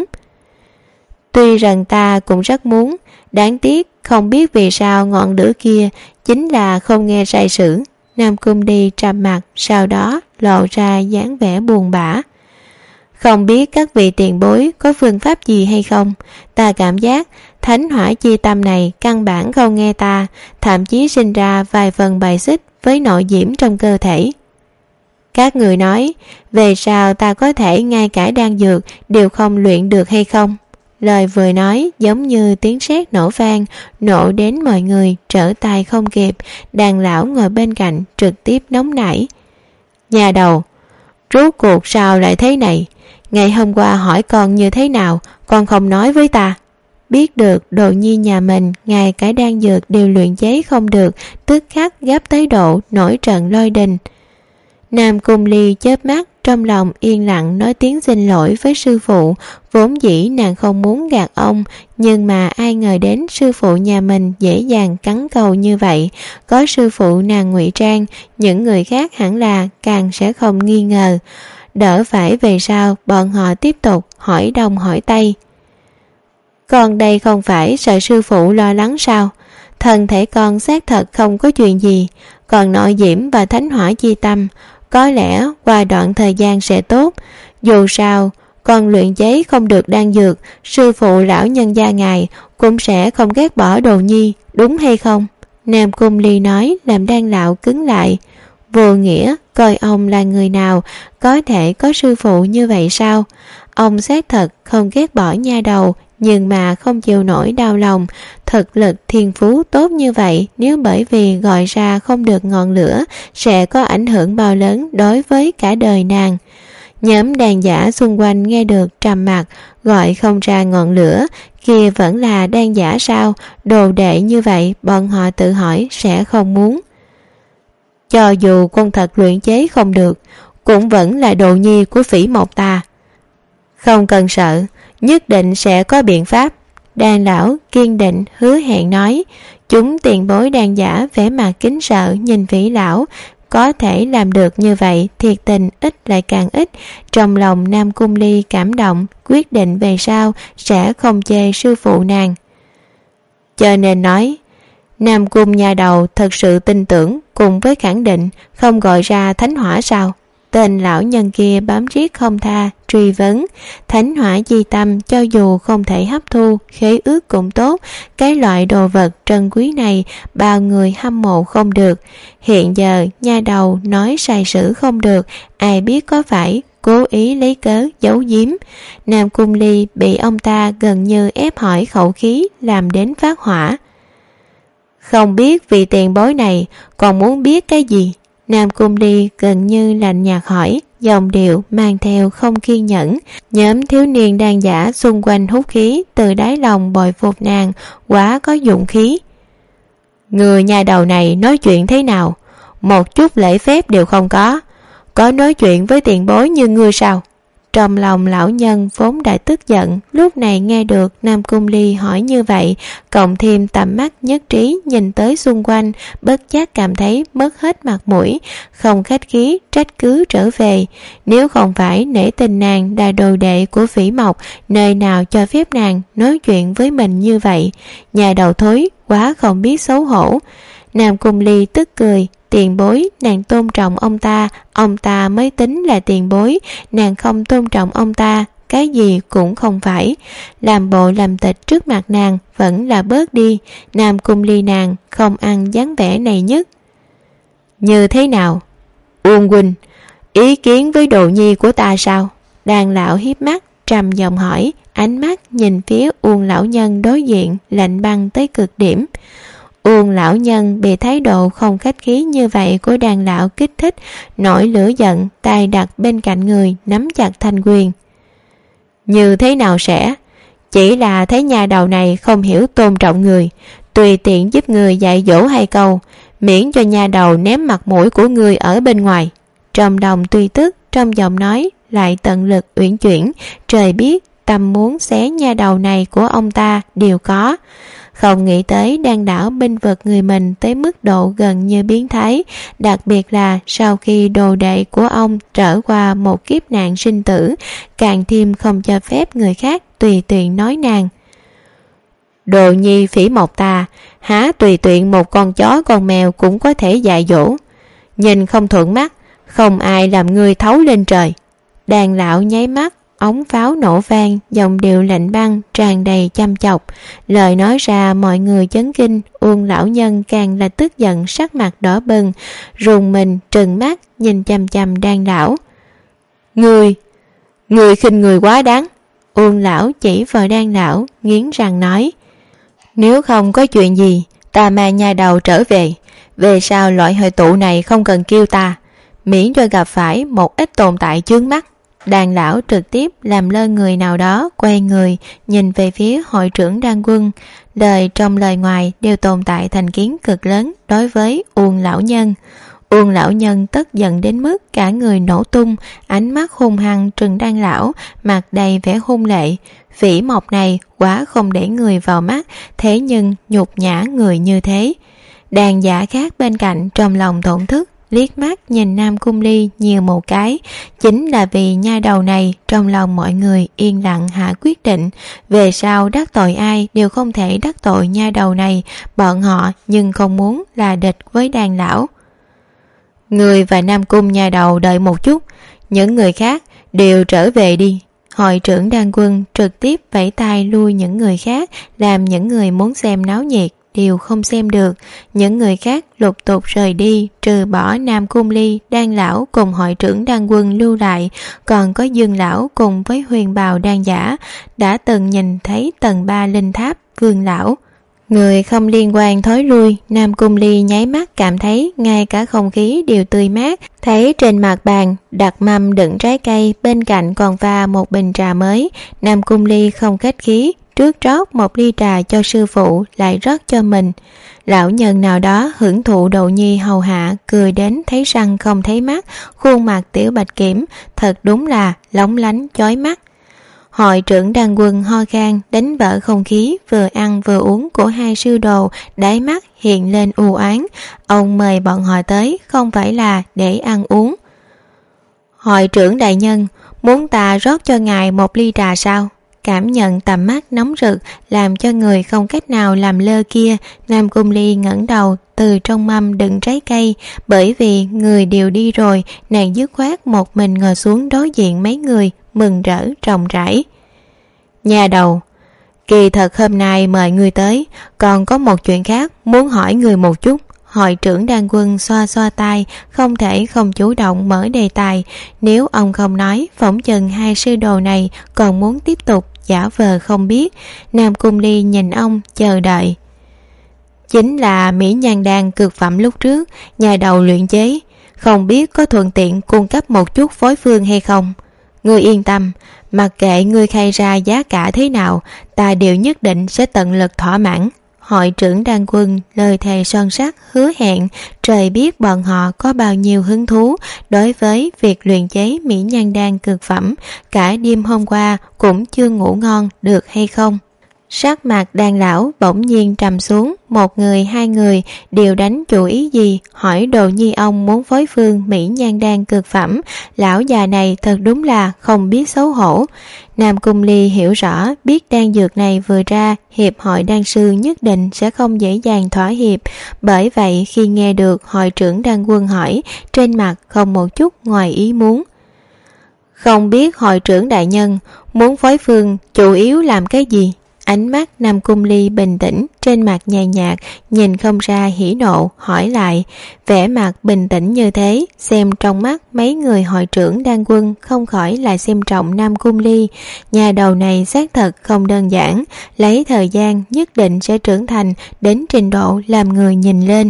Tuy rằng ta cũng rất muốn, đáng tiếc không biết vì sao ngọn lửa kia chính là không nghe sai sử. Nam Cung Ly trầm mặt, sau đó lộ ra dáng vẻ buồn bã. Không biết các vị tiền bối có phương pháp gì hay không? Ta cảm giác thánh hỏa chi tâm này căn bản không nghe ta, thậm chí sinh ra vài phần bài xích với nội diễm trong cơ thể. Các người nói, về sao ta có thể ngay cả đan dược đều không luyện được hay không? Lời vừa nói giống như tiếng sét nổ vang, nổ đến mọi người trở tay không kịp. Đàn lão ngồi bên cạnh trực tiếp nóng nảy. Nhà đầu, rốt cuộc sao lại thế này? Ngày hôm qua hỏi con như thế nào, con không nói với ta. Biết được đồ nhi nhà mình ngay cả đan dược đều luyện chế không được, tức khắc gấp tới độ nổi trận lôi đình. Nam Cung Ly chớp mắt, trong lòng yên lặng nói tiếng xin lỗi với sư phụ. Vốn dĩ nàng không muốn gạt ông, nhưng mà ai ngờ đến sư phụ nhà mình dễ dàng cắn cầu như vậy. Có sư phụ nàng ngụy trang, những người khác hẳn là càng sẽ không nghi ngờ. Đỡ phải về sau bọn họ tiếp tục hỏi đông hỏi tây. Con đây không phải sợ sư phụ lo lắng sao? Thân thể con xác thật không có chuyện gì, còn nội diễm và thánh hỏa chi tâm có lẽ qua đoạn thời gian sẽ tốt. Dù sao con luyện chế không được đan dược, sư phụ lão nhân gia ngài cũng sẽ không ghét bỏ đồ nhi, đúng hay không? Nam Cung Ly nói làm Đan lão cứng lại. Vô nghĩa, coi ông là người nào, có thể có sư phụ như vậy sao? Ông xác thật không ghét bỏ nha đầu, nhưng mà không chịu nổi đau lòng. Thực lực thiên phú tốt như vậy, nếu bởi vì gọi ra không được ngọn lửa, sẽ có ảnh hưởng bao lớn đối với cả đời nàng. Nhóm đàn giả xung quanh nghe được trầm mặc, gọi không ra ngọn lửa, kia vẫn là đàn giả sao? Đồ đệ như vậy, bọn họ tự hỏi sẽ không muốn. Cho dù con thật luyện chế không được, cũng vẫn là đồ nhi của Phỉ Mộc ta. Không cần sợ, nhất định sẽ có biện pháp. Đan lão kiên định hứa hẹn nói. Chúng tiền bối đan giả vẻ mặt kính sợ nhìn Phỉ lão, có thể làm được như vậy, thiệt tình ít lại càng ít. Trong lòng Nam Cung Ly cảm động, quyết định về sau sẽ không chê sư phụ nàng. Cho nên nói, Nam Cung nhà đầu thật sự tin tưởng cùng với khẳng định, không gọi ra thánh hỏa sao? Tên lão nhân kia bám riết không tha, truy vấn. Thánh hỏa chi tâm cho dù không thể hấp thu, khế ước cũng tốt. Cái loại đồ vật trân quý này bao người hâm mộ không được. Hiện giờ nha đầu nói sai sử không được, ai biết có phải cố ý lấy cớ giấu giếm. Nam Cung Ly bị ông ta gần như ép hỏi khẩu khí, làm đến phát hỏa. Không biết vì tiền bối này còn muốn biết cái gì? Nam Cung Ly gần như lạnh nhạt hỏi, giọng điệu mang theo không kiên nhẫn. Nhóm thiếu niên đàn giả xung quanh hút khí, từ đáy lòng bội phục nàng, quá có dũng khí. Người nhà đầu này nói chuyện thế nào? Một chút lễ phép đều không có nói chuyện với tiền bối như ngươi sao? Trong lòng lão nhân vốn đã tức giận, lúc này nghe được Nam Cung Ly hỏi như vậy, cộng thêm tầm mắt nhất trí nhìn tới xung quanh, bất giác cảm thấy mất hết mặt mũi, không khách khí trách cứ trở về. Nếu không phải nể tình nàng là đồ đệ của Phỉ Mộc, nơi nào cho phép nàng nói chuyện với mình như vậy? Nhà đầu thối quá không biết xấu hổ. Nam Cung Ly tức cười, tiền bối, nàng tôn trọng ông ta mới tính là tiền bối, nàng không tôn trọng ông ta, cái gì cũng không phải. Làm bộ làm tịch trước mặt nàng vẫn là bớt đi. Nam Cung Ly nàng không ăn dáng vẻ này nhất. Như thế nào? Uông huynh, ý kiến với đồ nhi của ta sao? Đàn lão hiếp mắt, trầm giọng hỏi, ánh mắt nhìn phía Uông lão nhân đối diện, lạnh băng tới cực điểm. Uông lão nhân bị thái độ không khách khí như vậy của đàn lão kích thích, nổi lửa giận, tay đặt bên cạnh người, nắm chặt thanh quyền. Như thế nào sẽ? Chỉ là thấy nhà đầu này không hiểu tôn trọng người, tùy tiện giúp người dạy dỗ hai câu, miễn cho nhà đầu ném mặt mũi của người ở bên ngoài. Trong lòng tuy tức, trong giọng nói lại tận lực uyển chuyển, trời biết tâm muốn xé nhà đầu này của ông ta đều có. Không nghĩ tới đang đảo binh vực người mình tới mức độ gần như biến thái, đặc biệt là sau khi đồ đệ của ông trở qua một kiếp nạn sinh tử, càng thêm không cho phép người khác tùy tiện nói nàng. Đồ nhi Phỉ Mộc ta, há tùy tiện một con chó con mèo cũng có thể dạy dỗ. Nhìn không thuận mắt, không ai làm ngươi thấu lên trời. Đàn lão nháy mắt, ống pháo nổ vang, giọng điệu lạnh băng tràn đầy chăm chọc, lời nói ra mọi người chấn kinh. Uông lão nhân càng là tức giận, sắc mặt đỏ bừng, rùng mình trừng mắt nhìn chằm chằm Đan lão. Người khinh người quá đáng. Uông lão chỉ vào Đan lão, nghiến răng nói, nếu không có chuyện gì, ta mang nhà đầu trở về sau loại hội tụ này không cần kêu ta, miễn cho gặp phải một ít tồn tại chướng mắt. Đàn lão trực tiếp làm lơ người nào đó, quay người nhìn về phía hội trưởng Đan Quân, lời trong lời ngoài đều tồn tại thành kiến cực lớn đối với Uông lão nhân. Uông lão nhân tức giận đến mức cả người nổ tung, ánh mắt hung hăng trừng Đan lão, mặt đầy vẻ hung lệ. Phỉ Mộc này quá không để người vào mắt, thế nhưng nhục nhã người như thế. Đàn giả khác bên cạnh trong lòng thổn thức, liếc mắt nhìn Nam Cung Ly nhiều một cái, chính là vì nha đầu này. Trong lòng mọi người yên lặng hạ quyết định, về sau đắc tội ai đều không thể đắc tội nha đầu này. Bọn họ nhưng không muốn là địch với Đàn lão. Người và Nam Cung nhà đầu đợi một chút, những người khác đều trở về đi. Hội trưởng Đan Quân trực tiếp vẫy tay lui những người khác, làm những người muốn xem náo nhiệt đều không xem được. Những người khác lục tục rời đi, trừ bỏ Nam Cung Ly, Đan lão cùng hội trưởng Đan Quân lưu lại, còn có Dương lão cùng với huyền bào đan giả đã từng nhìn thấy tầng 3 linh tháp Vương lão. Người không liên quan thối lui. Nam Cung Ly nháy mắt cảm thấy ngay cả không khí đều tươi mát, thấy trên mặt bàn đặt mâm đựng trái cây, bên cạnh còn pha một bình trà mới. Nam Cung Ly không khách khí, trước rót một ly trà cho sư phụ, lại rót cho mình. Lão nhân nào đó hưởng thụ đồ nhi hầu hạ, cười đến thấy răng không thấy mắt, khuôn mặt tiểu bạch kiểm thật đúng là lóng lánh chói mắt. Hội trưởng Đan Quân ho khan đánh vỡ không khí vừa ăn vừa uống của hai sư đồ, đáy mắt hiện lên u oán. Ông mời bọn họ tới không phải là để ăn uống. Hội trưởng đại nhân, muốn ta rót cho ngài một ly trà sao? Cảm nhận tầm mắt nóng rực làm cho người không cách nào làm lơ kia, Nam Cung Ly ngẩng đầu từ trong mâm đựng trái cây. Bởi vì người đều đi rồi, nàng dứt khoát một mình ngồi xuống đối diện mấy người, mừng rỡ rộng rãi. Nhà đầu, kỳ thật hôm nay mời người tới, còn có một chuyện khác muốn hỏi người một chút. Hội trưởng Đan Quân xoa xoa tay, không thể không chủ động mở đề tài. Nếu ông không nói, phỏng chừng hai sư đồ này còn muốn tiếp tục giả vờ không biết. Nam Cung Ly nhìn ông chờ đợi. Chính là mỹ nhan đan cực phẩm lúc trước nhà đầu luyện chế, không biết có thuận tiện cung cấp một chút phối phương hay không. Ngươi yên tâm, mặc kệ ngươi khai ra giá cả thế nào, ta đều nhất định sẽ tận lực thỏa mãn. Hội trưởng Đan Quân lời thề son sắt hứa hẹn, trời biết bọn họ có bao nhiêu hứng thú đối với việc luyện chế mỹ nhan đan cực phẩm, cả đêm hôm qua cũng chưa ngủ ngon được hay không. Sắc mặt Đan lão bỗng nhiên trầm xuống, một người hai người đều đánh chủ ý gì, hỏi Đồ Nhi ông muốn phối phương mỹ nhan đan cực phẩm. Lão già này thật đúng là không biết xấu hổ. Nam Cung Ly hiểu rõ, biết đan dược này vừa ra, hiệp hội đan sư nhất định sẽ không dễ dàng thỏa hiệp. Bởi vậy khi nghe được hội trưởng Đan Quân hỏi, trên mặt không một chút ngoài ý muốn. Không biết hội trưởng đại nhân muốn phối phương chủ yếu làm cái gì? Ánh mắt Nam Cung Ly bình tĩnh, trên mặt nhàn nhạt, nhìn không ra hỉ nộ, hỏi lại. Vẻ mặt bình tĩnh như thế, xem trong mắt mấy người hội trưởng Đan Quân không khỏi lại xem trọng Nam Cung Ly. Nhà đầu này xác thật không đơn giản, lấy thời gian nhất định sẽ trưởng thành đến trình độ làm người nhìn lên.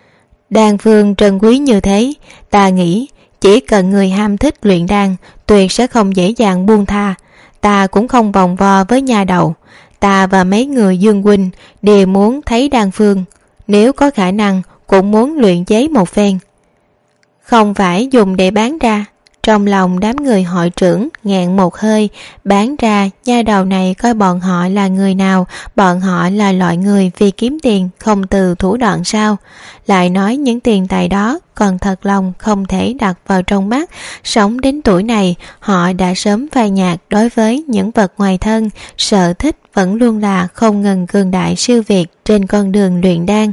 Đan phương trân quý như thế, ta nghĩ chỉ cần người ham thích luyện đan, tuyệt sẽ không dễ dàng buông tha. Ta cũng không vòng vo với nhà đầu. Ta và mấy người Dương huynh đều muốn thấy đan phương, nếu có khả năng cũng muốn luyện chế một phen. Không phải dùng để bán ra. Trong lòng đám người hội trưởng ngẹn một hơi, bán ra, nha đầu này coi bọn họ là người nào, bọn họ là loại người vì kiếm tiền không từ thủ đoạn sao. Lại nói những tiền tài đó còn thật lòng không thể đặt vào trong mắt. Sống đến tuổi này, họ đã sớm phai nhạt đối với những vật ngoài thân, sở thích vẫn luôn là không ngừng cường đại siêu việt trên con đường luyện đan.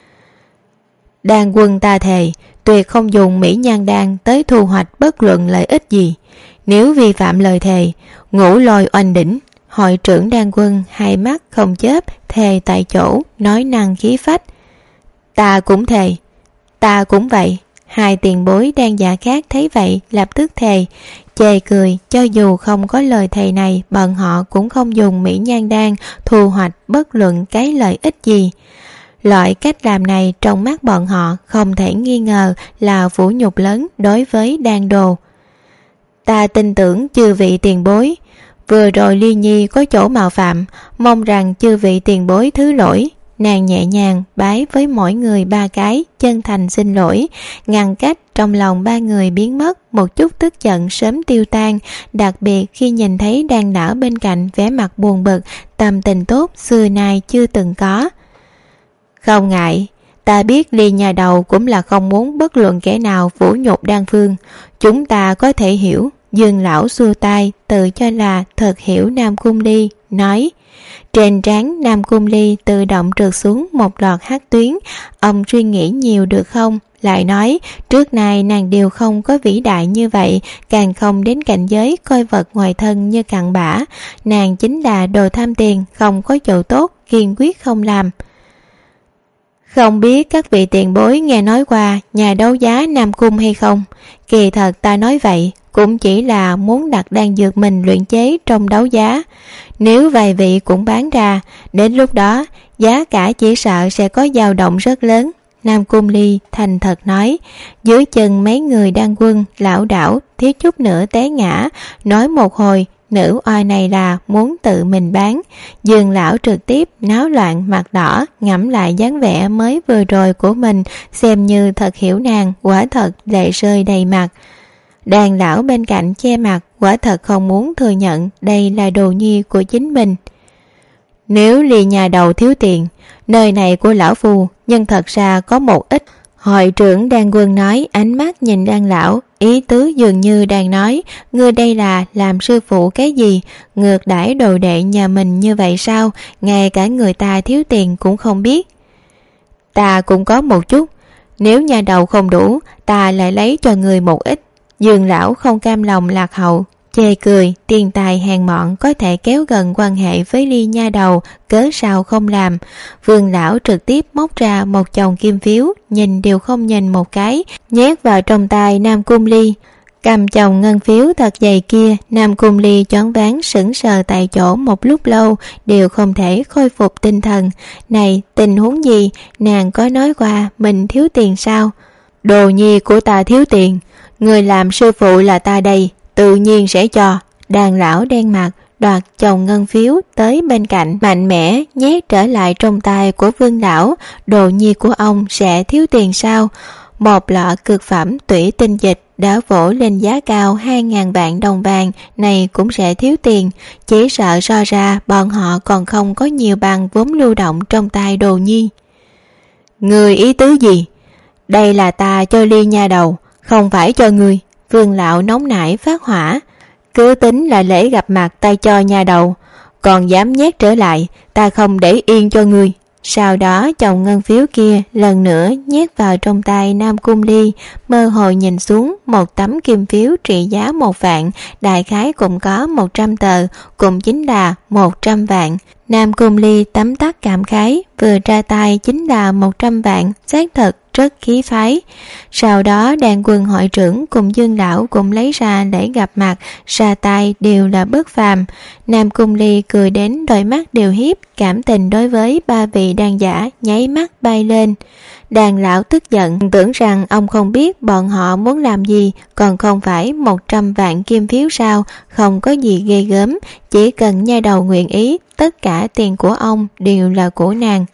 Đan quân ta thề, tuyệt không dùng mỹ nhan đan tới thu hoạch bất luận lợi ích gì. Nếu vi phạm lời thề, ngũ lôi oanh đỉnh. Hội trưởng Đan Quân hai mắt không chớp, thề tại chỗ, nói năng khí phách. Ta cũng thề. Ta cũng vậy. Hai tiền bối đan giả khác thấy vậy lập tức thề, chê cười. Cho dù không có lời thề này, bọn họ cũng không dùng mỹ nhan đan thu hoạch bất luận cái lợi ích gì. Loại cách làm này trong mắt bọn họ không thể nghi ngờ là vũ nhục lớn đối với đan đồ. Ta tin tưởng chư vị tiền bối, vừa rồi Ly Nhi có chỗ mạo phạm, mong rằng chư vị tiền bối thứ lỗi. Nàng nhẹ nhàng bái với mỗi người ba cái, chân thành xin lỗi, ngăn cách trong lòng ba người biến mất, một chút tức giận sớm tiêu tan. Đặc biệt khi nhìn thấy Đan Đảo bên cạnh vẻ mặt buồn bực, tâm tình tốt xưa nay chưa từng có. Không ngại, ta biết Ly nhà đầu cũng là không muốn bất luận kẻ nào vũ nhục Đan phương. Chúng ta có thể hiểu. Dương lão xua tay, tự cho là thật hiểu Nam Cung Ly, nói. Trên trán Nam Cung Ly tự động trượt xuống một loạt hắc tuyến. Ông suy nghĩ nhiều được không? Lại nói, trước nay nàng đều không có vĩ đại như vậy, càng không đến cảnh giới coi vật ngoài thân như cặn bã. Nàng chính là đồ tham tiền, không có chỗ tốt, kiên quyết không làm. Không biết các vị tiền bối nghe nói qua nhà đấu giá Nam Cung hay không? Kỳ thật ta nói vậy cũng chỉ là muốn đặt đan dược mình luyện chế trong đấu giá. Nếu vài vị cũng bán ra, đến lúc đó giá cả chỉ sợ sẽ có dao động rất lớn. Nam Cung Ly thành thật nói. Dưới chân mấy người Đan Quân lảo đảo thiếu chút nữa té ngã, nói một hồi nữ oai này là muốn tự mình bán. Dương lão trực tiếp náo loạn mặt đỏ, ngẫm lại dáng vẻ mới vừa rồi của mình, xem như thật hiểu nàng, quả thật lệ rơi đầy mặt. Đàn lão bên cạnh che mặt, quả thật không muốn thừa nhận đây là đồ nhi của chính mình. Nếu Ly nhà đầu thiếu tiền, nơi này của lão phu nhưng thật ra có một ít. Hội trưởng Đan Quân nói, ánh mắt nhìn Đan lão, ý tứ dường như đang nói, ngươi đây là làm sư phụ cái gì, ngược đãi đồ đệ nhà mình như vậy sao, ngay cả người ta thiếu tiền cũng không biết. Ta cũng có một chút, nếu nhà đầu không đủ, ta lại lấy cho người một ít. Dương lão không cam lòng lạc hậu, chê cười, tiền tài hèn mọn có thể kéo gần quan hệ với Ly nha đầu, cớ sao không làm. Vương lão trực tiếp móc ra một chồng kim phiếu, nhìn đều không nhìn một cái, nhét vào trong tay Nam Cung Ly. Cầm chồng ngân phiếu thật dày kia, Nam Cung Ly choáng váng sững sờ tại chỗ một lúc lâu, đều không thể khôi phục tinh thần. Này, tình huống gì, nàng có nói qua mình thiếu tiền sao? Đồ nhi của ta thiếu tiền, người làm sư phụ là ta đây, tự nhiên sẽ cho. Đàn lão đen mặt, đoạt chồng ngân phiếu tới bên cạnh, mạnh mẽ nhét trở lại trong tay của Vương lão. Đồ nhi của ông sẽ thiếu tiền sao? Một lọ cực phẩm tủy tinh dịch đã vỗ lên giá cao 2.000 vạn đồng vàng, này cũng sẽ thiếu tiền. Chỉ sợ so ra bọn họ còn không có nhiều bằng vốn lưu động trong tay đồ nhi. Người ý tứ gì? Đây là ta cho Ly nha đầu, không phải cho ngươi. Vương lão nóng nảy phát hỏa. Cứ tính là lễ gặp mặt ta cho nha đầu, còn dám nhét trở lại, ta không để yên cho ngươi. Sau đó chồng ngân phiếu kia lần nữa nhét vào trong tay Nam Cung Ly, mơ hồ nhìn xuống một tấm kim phiếu trị giá 1 vạn, đại khái cũng có 100 tờ, cũng chính là 100 vạn. Nam Cung Ly tấm tắc cảm khái, vừa ra tay chính là 100 vạn, xác thực rất khí phái. Sau đó Đan Quân hội trưởng cùng Dương lão cũng lấy ra để gặp mặt, ra tay đều là bất phàm. Nam Cung Ly cười đến đôi mắt đều hiếp, cảm tình đối với ba vị đàn giả nháy mắt bay lên. Đàn lão tức giận, tưởng rằng ông không biết bọn họ muốn làm gì, còn không phải 100 vạn kim phiếu sao, không có gì ghê gớm, chỉ cần nha đầu nguyện ý, tất cả tiền của ông đều là của nàng.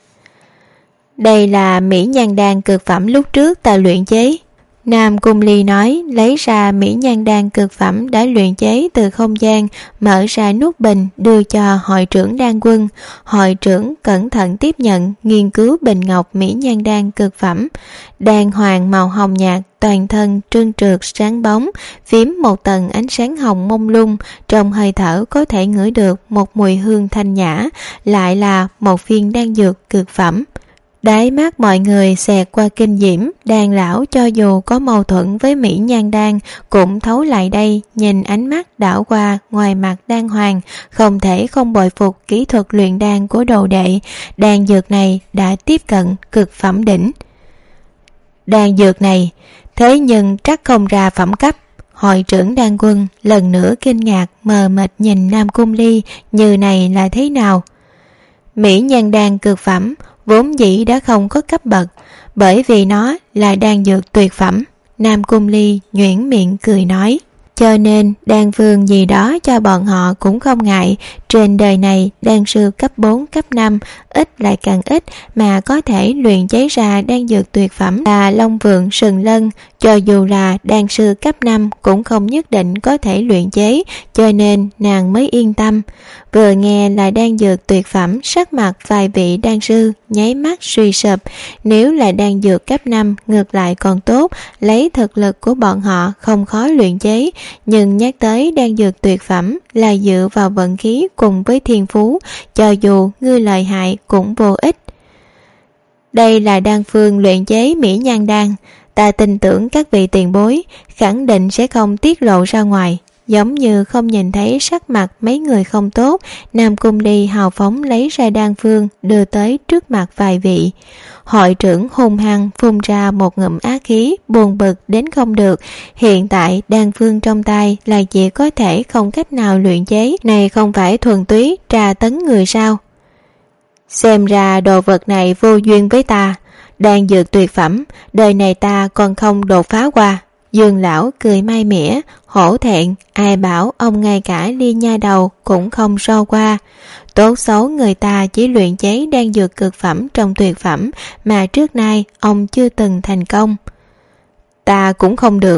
Đây là mỹ nhan đan cực phẩm lúc trước ta luyện chế. Nam Cung Ly nói, lấy ra mỹ nhan đan cực phẩm đã luyện chế từ không gian, mở ra nút bình đưa cho hội trưởng Đan Quân. Hội trưởng cẩn thận tiếp nhận, nghiên cứu bình ngọc mỹ nhan đan cực phẩm. Đan hoàng màu hồng nhạt, toàn thân trơn trượt sáng bóng, phím một tầng ánh sáng hồng mông lung, trong hơi thở có thể ngửi được một mùi hương thanh nhã, lại là một viên đan dược cực phẩm. Đáy mắt mọi người xẹt qua kinh diễm, Đan lão cho dù có mâu thuẫn với mỹ nhan đan cũng thấu lại đây, nhìn ánh mắt đảo qua ngoài mặt Đan hoàng, không thể không bội phục kỹ thuật luyện đan của đồ đệ. Đan dược này đã tiếp cận cực phẩm đỉnh. Đan dược này thế nhưng chắc không ra phẩm cấp. Hội trưởng Đan Quân lần nữa kinh ngạc mờ mịt nhìn Nam Cung Ly, như này là thế nào? Mỹ nhan đan cực phẩm vốn dĩ đã không có cấp bậc, bởi vì nó là đan dược tuyệt phẩm. Nam Cung Ly nhuyễn miệng cười nói, cho nên đan phương gì đó cho bọn họ cũng không ngại. Trên đời này đan sư cấp 4, cấp 5 ít lại càng ít, mà có thể luyện chế ra đan dược tuyệt phẩm là Long Vượng Sừng Lân. Cho dù là đan sư cấp 5 cũng không nhất định có thể luyện chế, cho nên nàng mới yên tâm. Vừa nghe là đan dược tuyệt phẩm, sắc mặt vài vị đan sư nháy mắt suy sụp. Nếu là đan dược cấp 5 ngược lại còn tốt, lấy thực lực của bọn họ không khó luyện chế, nhưng nhắc tới đan dược tuyệt phẩm là dựa vào vận khí cùng với thiên phú, cho dù ngươi lợi hại cũng vô ích. Đây là đan phương luyện chế mỹ nhan đan, ta tin tưởng các vị tiền bối khẳng định sẽ không tiết lộ ra ngoài. Giống như không nhìn thấy sắc mặt mấy người không tốt, Nam Cung Ly hào phóng lấy ra đan phương đưa tới trước mặt vài vị. Hội trưởng hung hăng phun ra một ngụm ác khí, buồn bực đến không được. Hiện tại đan phương trong tay là chỉ có thể không cách nào luyện chế, này không phải thuần túy trà tấn người sao? Xem ra đồ vật này vô duyên với ta, đan dược tuyệt phẩm, đời này ta còn không đột phá qua. Dương lão cười mai mỉa, hổ thẹn, ai bảo ông ngay cả Ly nha đầu cũng không so qua. Tốt xấu người ta chỉ luyện chế đan dược cực phẩm trong tuyệt phẩm, mà trước nay ông chưa từng thành công. Ta cũng không được.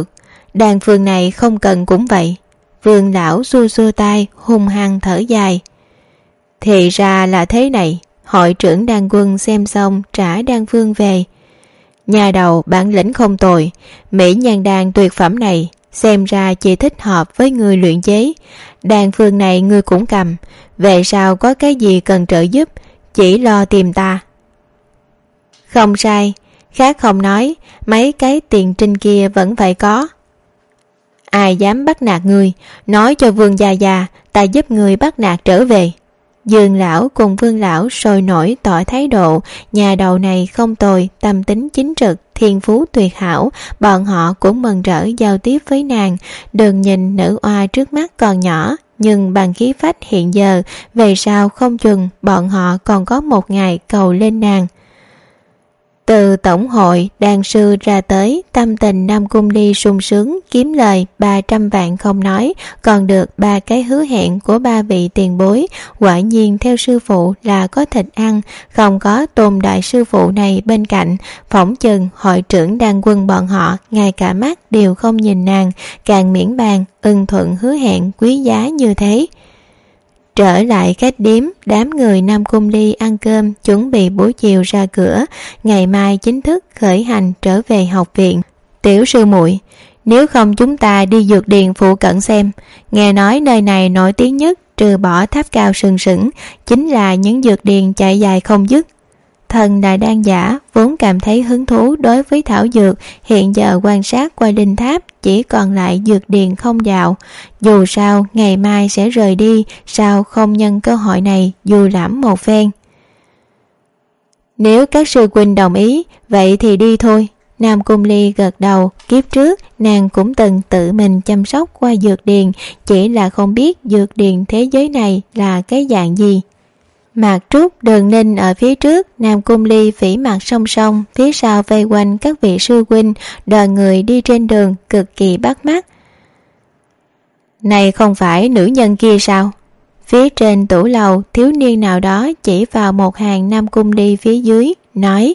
Đàn phương này không cần cũng vậy. Vương lão xua xua tay, hung hăng thở dài. Thì ra là thế này. Hội trưởng đan quân xem xong trả đan phương về. Nhà đầu bản lĩnh không tồi, mỹ nhan đan tuyệt phẩm này xem ra chỉ thích hợp với người luyện chế. Đan phương này ngươi cũng cầm, về sau có cái gì cần trợ giúp chỉ lo tìm ta. Không sai, khác không nói, mấy cái tiền trinh kia vẫn phải có. Ai dám bắt nạt ngươi, nói cho Vương gia già, ta giúp ngươi bắt nạt trở về. Dương lão cùng Vương lão sôi nổi tỏ thái độ, nhà đầu này không tồi, tâm tính chính trực, thiên phú tuyệt hảo, bọn họ cũng mừng rỡ giao tiếp với nàng. Đừng nhìn nữ oa trước mắt còn nhỏ, nhưng bằng khí phách hiện giờ, về sau không chừng bọn họ còn có một ngày cầu lên nàng. Từ tổng hội đan sư ra tới, tâm tình Nam Cung Ly sung sướng, kiếm lời 300 vạn không nói, còn được 3 cái hứa hẹn của 3 vị tiền bối. Quả nhiên theo sư phụ là có thịt ăn, không có Tôn đại sư phụ này bên cạnh, phỏng chừng hội trưởng đan quân bọn họ ngay cả mắt đều không nhìn nàng, càng miễn bàn ưng thuận hứa hẹn quý giá như thế. Trở lại khách điếm, đám người Nam Cung Ly ăn cơm, chuẩn bị buổi chiều ra cửa, ngày mai chính thức khởi hành trở về học viện. Tiểu sư muội, nếu không chúng ta đi dược điền phụ cận xem, nghe nói nơi này nổi tiếng nhất trừ bỏ tháp cao sừng sững chính là những dược điền chạy dài không dứt. Thần đại đan giả vốn cảm thấy hứng thú đối với thảo dược, hiện giờ quan sát qua linh tháp chỉ còn lại dược điền không dạo. Dù sao ngày mai sẽ rời đi, sao không nhân cơ hội này du lãm một phen. Nếu các sư huynh đồng ý, vậy thì đi thôi. Nam Cung Ly gật đầu, kiếp trước nàng cũng từng tự mình chăm sóc qua dược điền, chỉ là không biết dược điền thế giới này là cái dạng gì. Mạc Trúc, Đường Ninh ở phía trước, Nam Cung Ly phỉ mặt song song, phía sau vây quanh các vị sư huynh, đoàn người đi trên đường cực kỳ bắt mắt. Này không phải nữ nhân kia sao? Phía trên tủ lầu, thiếu niên nào đó chỉ vào một hàng Nam Cung Ly phía dưới, nói: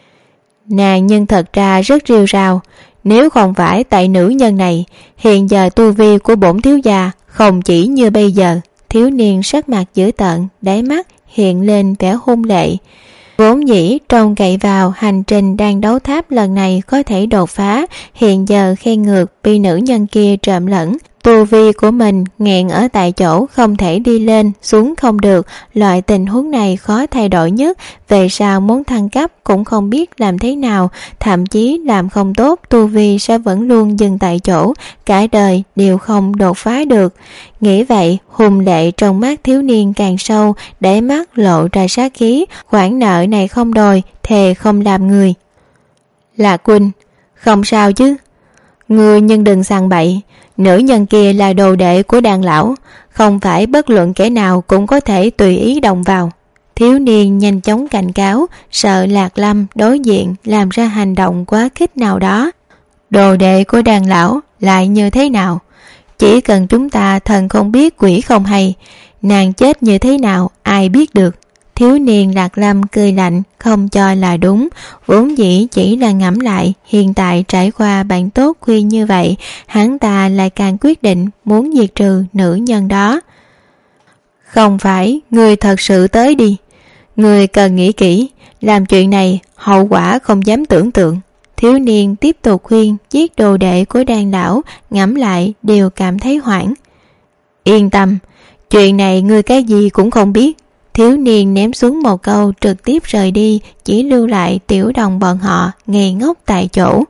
Nàng nhân thật ra rất rêu rao, nếu không phải tại nữ nhân này, hiện giờ tu vi của bổn thiếu gia không chỉ như bây giờ. Thiếu niên sắc mặt dữ tợn, đáy mắt hiện lên vẻ hung lệ. Vốn dĩ trông cậy vào hành trình đang đấu tháp lần này có thể đột phá, hiện giờ khen ngược bị nữ nhân kia trộm lẫn, tu vi của mình nghẹn ở tại chỗ, không thể đi lên xuống không được. Loại tình huống này khó thay đổi nhất, về sau muốn thăng cấp cũng không biết làm thế nào, thậm chí làm không tốt tu vi sẽ vẫn luôn dừng tại chỗ, cả đời đều không đột phá được. Nghĩ vậy, hùng lệ trong mắt thiếu niên càng sâu, để mắt lộ ra sát khí. Khoản nợ này không đòi, thề không làm người. Lạc huynh, không sao chứ? Ngươi nhưng đừng sằng bậy, nữ nhân kia là đồ đệ của đàn lão, không phải bất luận kẻ nào cũng có thể tùy ý động vào. Thiếu niên nhanh chóng cảnh cáo, sợ Lạc Lâm đối diện làm ra hành động quá khích nào đó. Đồ đệ của đàn lão lại như thế nào? Chỉ cần chúng ta thần không biết quỷ không hay, nàng chết như thế nào ai biết được. Thiếu niên Lạc Lâm cười lạnh, không cho là đúng, vốn dĩ chỉ là ngẫm lại, hiện tại trải qua bạn tốt khuyên như vậy, hắn ta lại càng quyết định muốn diệt trừ nữ nhân đó. Không phải, người thật sự tới đi. Người cần nghĩ kỹ, làm chuyện này hậu quả không dám tưởng tượng. Thiếu niên tiếp tục khuyên, giết đồ đệ của đàn lão, ngẫm lại đều cảm thấy hoảng. Yên tâm, chuyện này người cái gì cũng không biết. Thiếu niên ném xuống một câu trực tiếp rời đi, chỉ lưu lại tiểu đồng bọn họ ngây ngốc tại chỗ.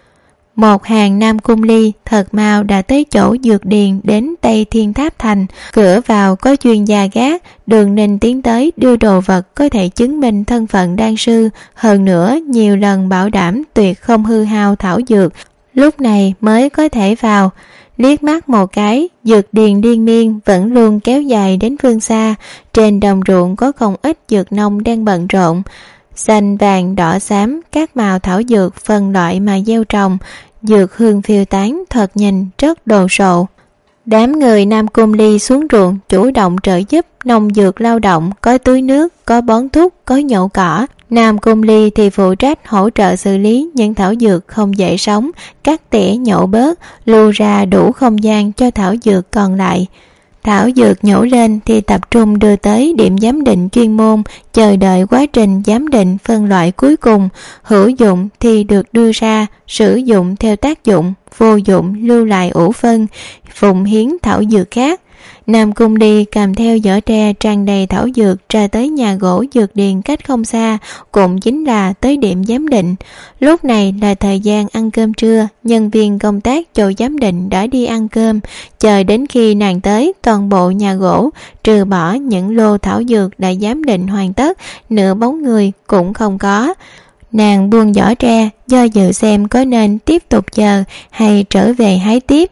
Một hàng Nam Cung Ly thật mau đã tới chỗ dược điền đến Tây Thiên Tháp Thành. Cửa vào có chuyên gia gác, Đường Ninh tiến tới đưa đồ vật có thể chứng minh thân phận đan sư, hơn nữa nhiều lần bảo đảm tuyệt không hư hao thảo dược, lúc này mới có thể vào. Liếc mắt một cái, dược điền liên miên vẫn luôn kéo dài đến phương xa. Trên đồng ruộng có không ít dược nông đang bận rộn, xanh vàng đỏ xám các màu thảo dược phân loại mà gieo trồng, dược hương phiêu tán thật nhìn rất đồ sộ. Đám người Nam Cung Ly xuống ruộng chủ động trợ giúp nông dược lao động, có tưới nước, có bón thuốc, có nhổ cỏ. Nam Cung Ly thì phụ trách hỗ trợ xử lý những thảo dược không dễ sống, cắt tỉa nhổ bớt, lưu ra đủ không gian cho thảo dược còn lại. Thảo dược nhổ lên thì tập trung đưa tới điểm giám định chuyên môn, chờ đợi quá trình giám định phân loại cuối cùng. Hữu dụng thì được đưa ra, sử dụng theo tác dụng, vô dụng lưu lại ủ phân, phụng hiến thảo dược khác. Nam Cung Ly cầm theo giỏ tre tràn đầy thảo dược ra tới nhà gỗ dược điền cách không xa, cũng chính là tới điểm giám định. Lúc này là thời gian ăn cơm trưa, nhân viên công tác chỗ giám định đã đi ăn cơm. Chờ đến khi nàng tới, toàn bộ nhà gỗ trừ bỏ những lô thảo dược đã giám định hoàn tất, nửa bóng người cũng không có. Nàng buông giỏ tre, do dự xem có nên tiếp tục chờ hay trở về hái tiếp.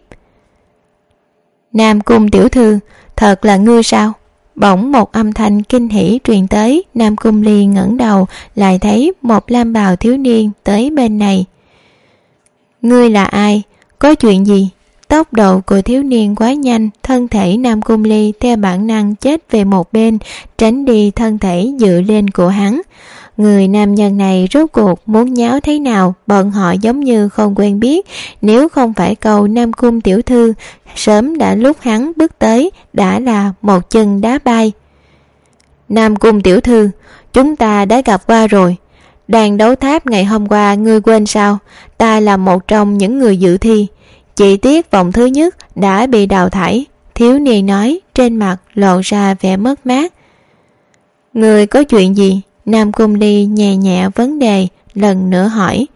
Nam Cung tiểu thư, thật là ngươi sao? Bỗng một âm thanh kinh hỉ truyền tới. Nam Cung Ly ngẩng đầu, lại thấy một lam bào thiếu niên tới bên này. Ngươi là ai? Có chuyện gì? Tốc độ của thiếu niên quá nhanh, thân thể Nam Cung Ly theo bản năng chết về một bên, tránh đi thân thể dựa lên của hắn. Người nam nhân này rốt cuộc muốn nháo thế nào, bọn họ giống như không quen biết. Nếu không phải câu Nam Cung tiểu thư, sớm đã lúc hắn bước tới đã là một chân đá bay. Nam Cung tiểu thư, chúng ta đã gặp qua rồi. Đàn đấu tháp ngày hôm qua ngươi quên sao? Ta là một trong những người dự thi, chỉ tiếc vòng thứ nhất đã bị đào thải. Thiếu niên nói, trên mặt lộ ra vẻ mất mát. Ngươi có chuyện gì? Nam Cung Ly nhẹ nhẹ vấn đề, lần nữa hỏi.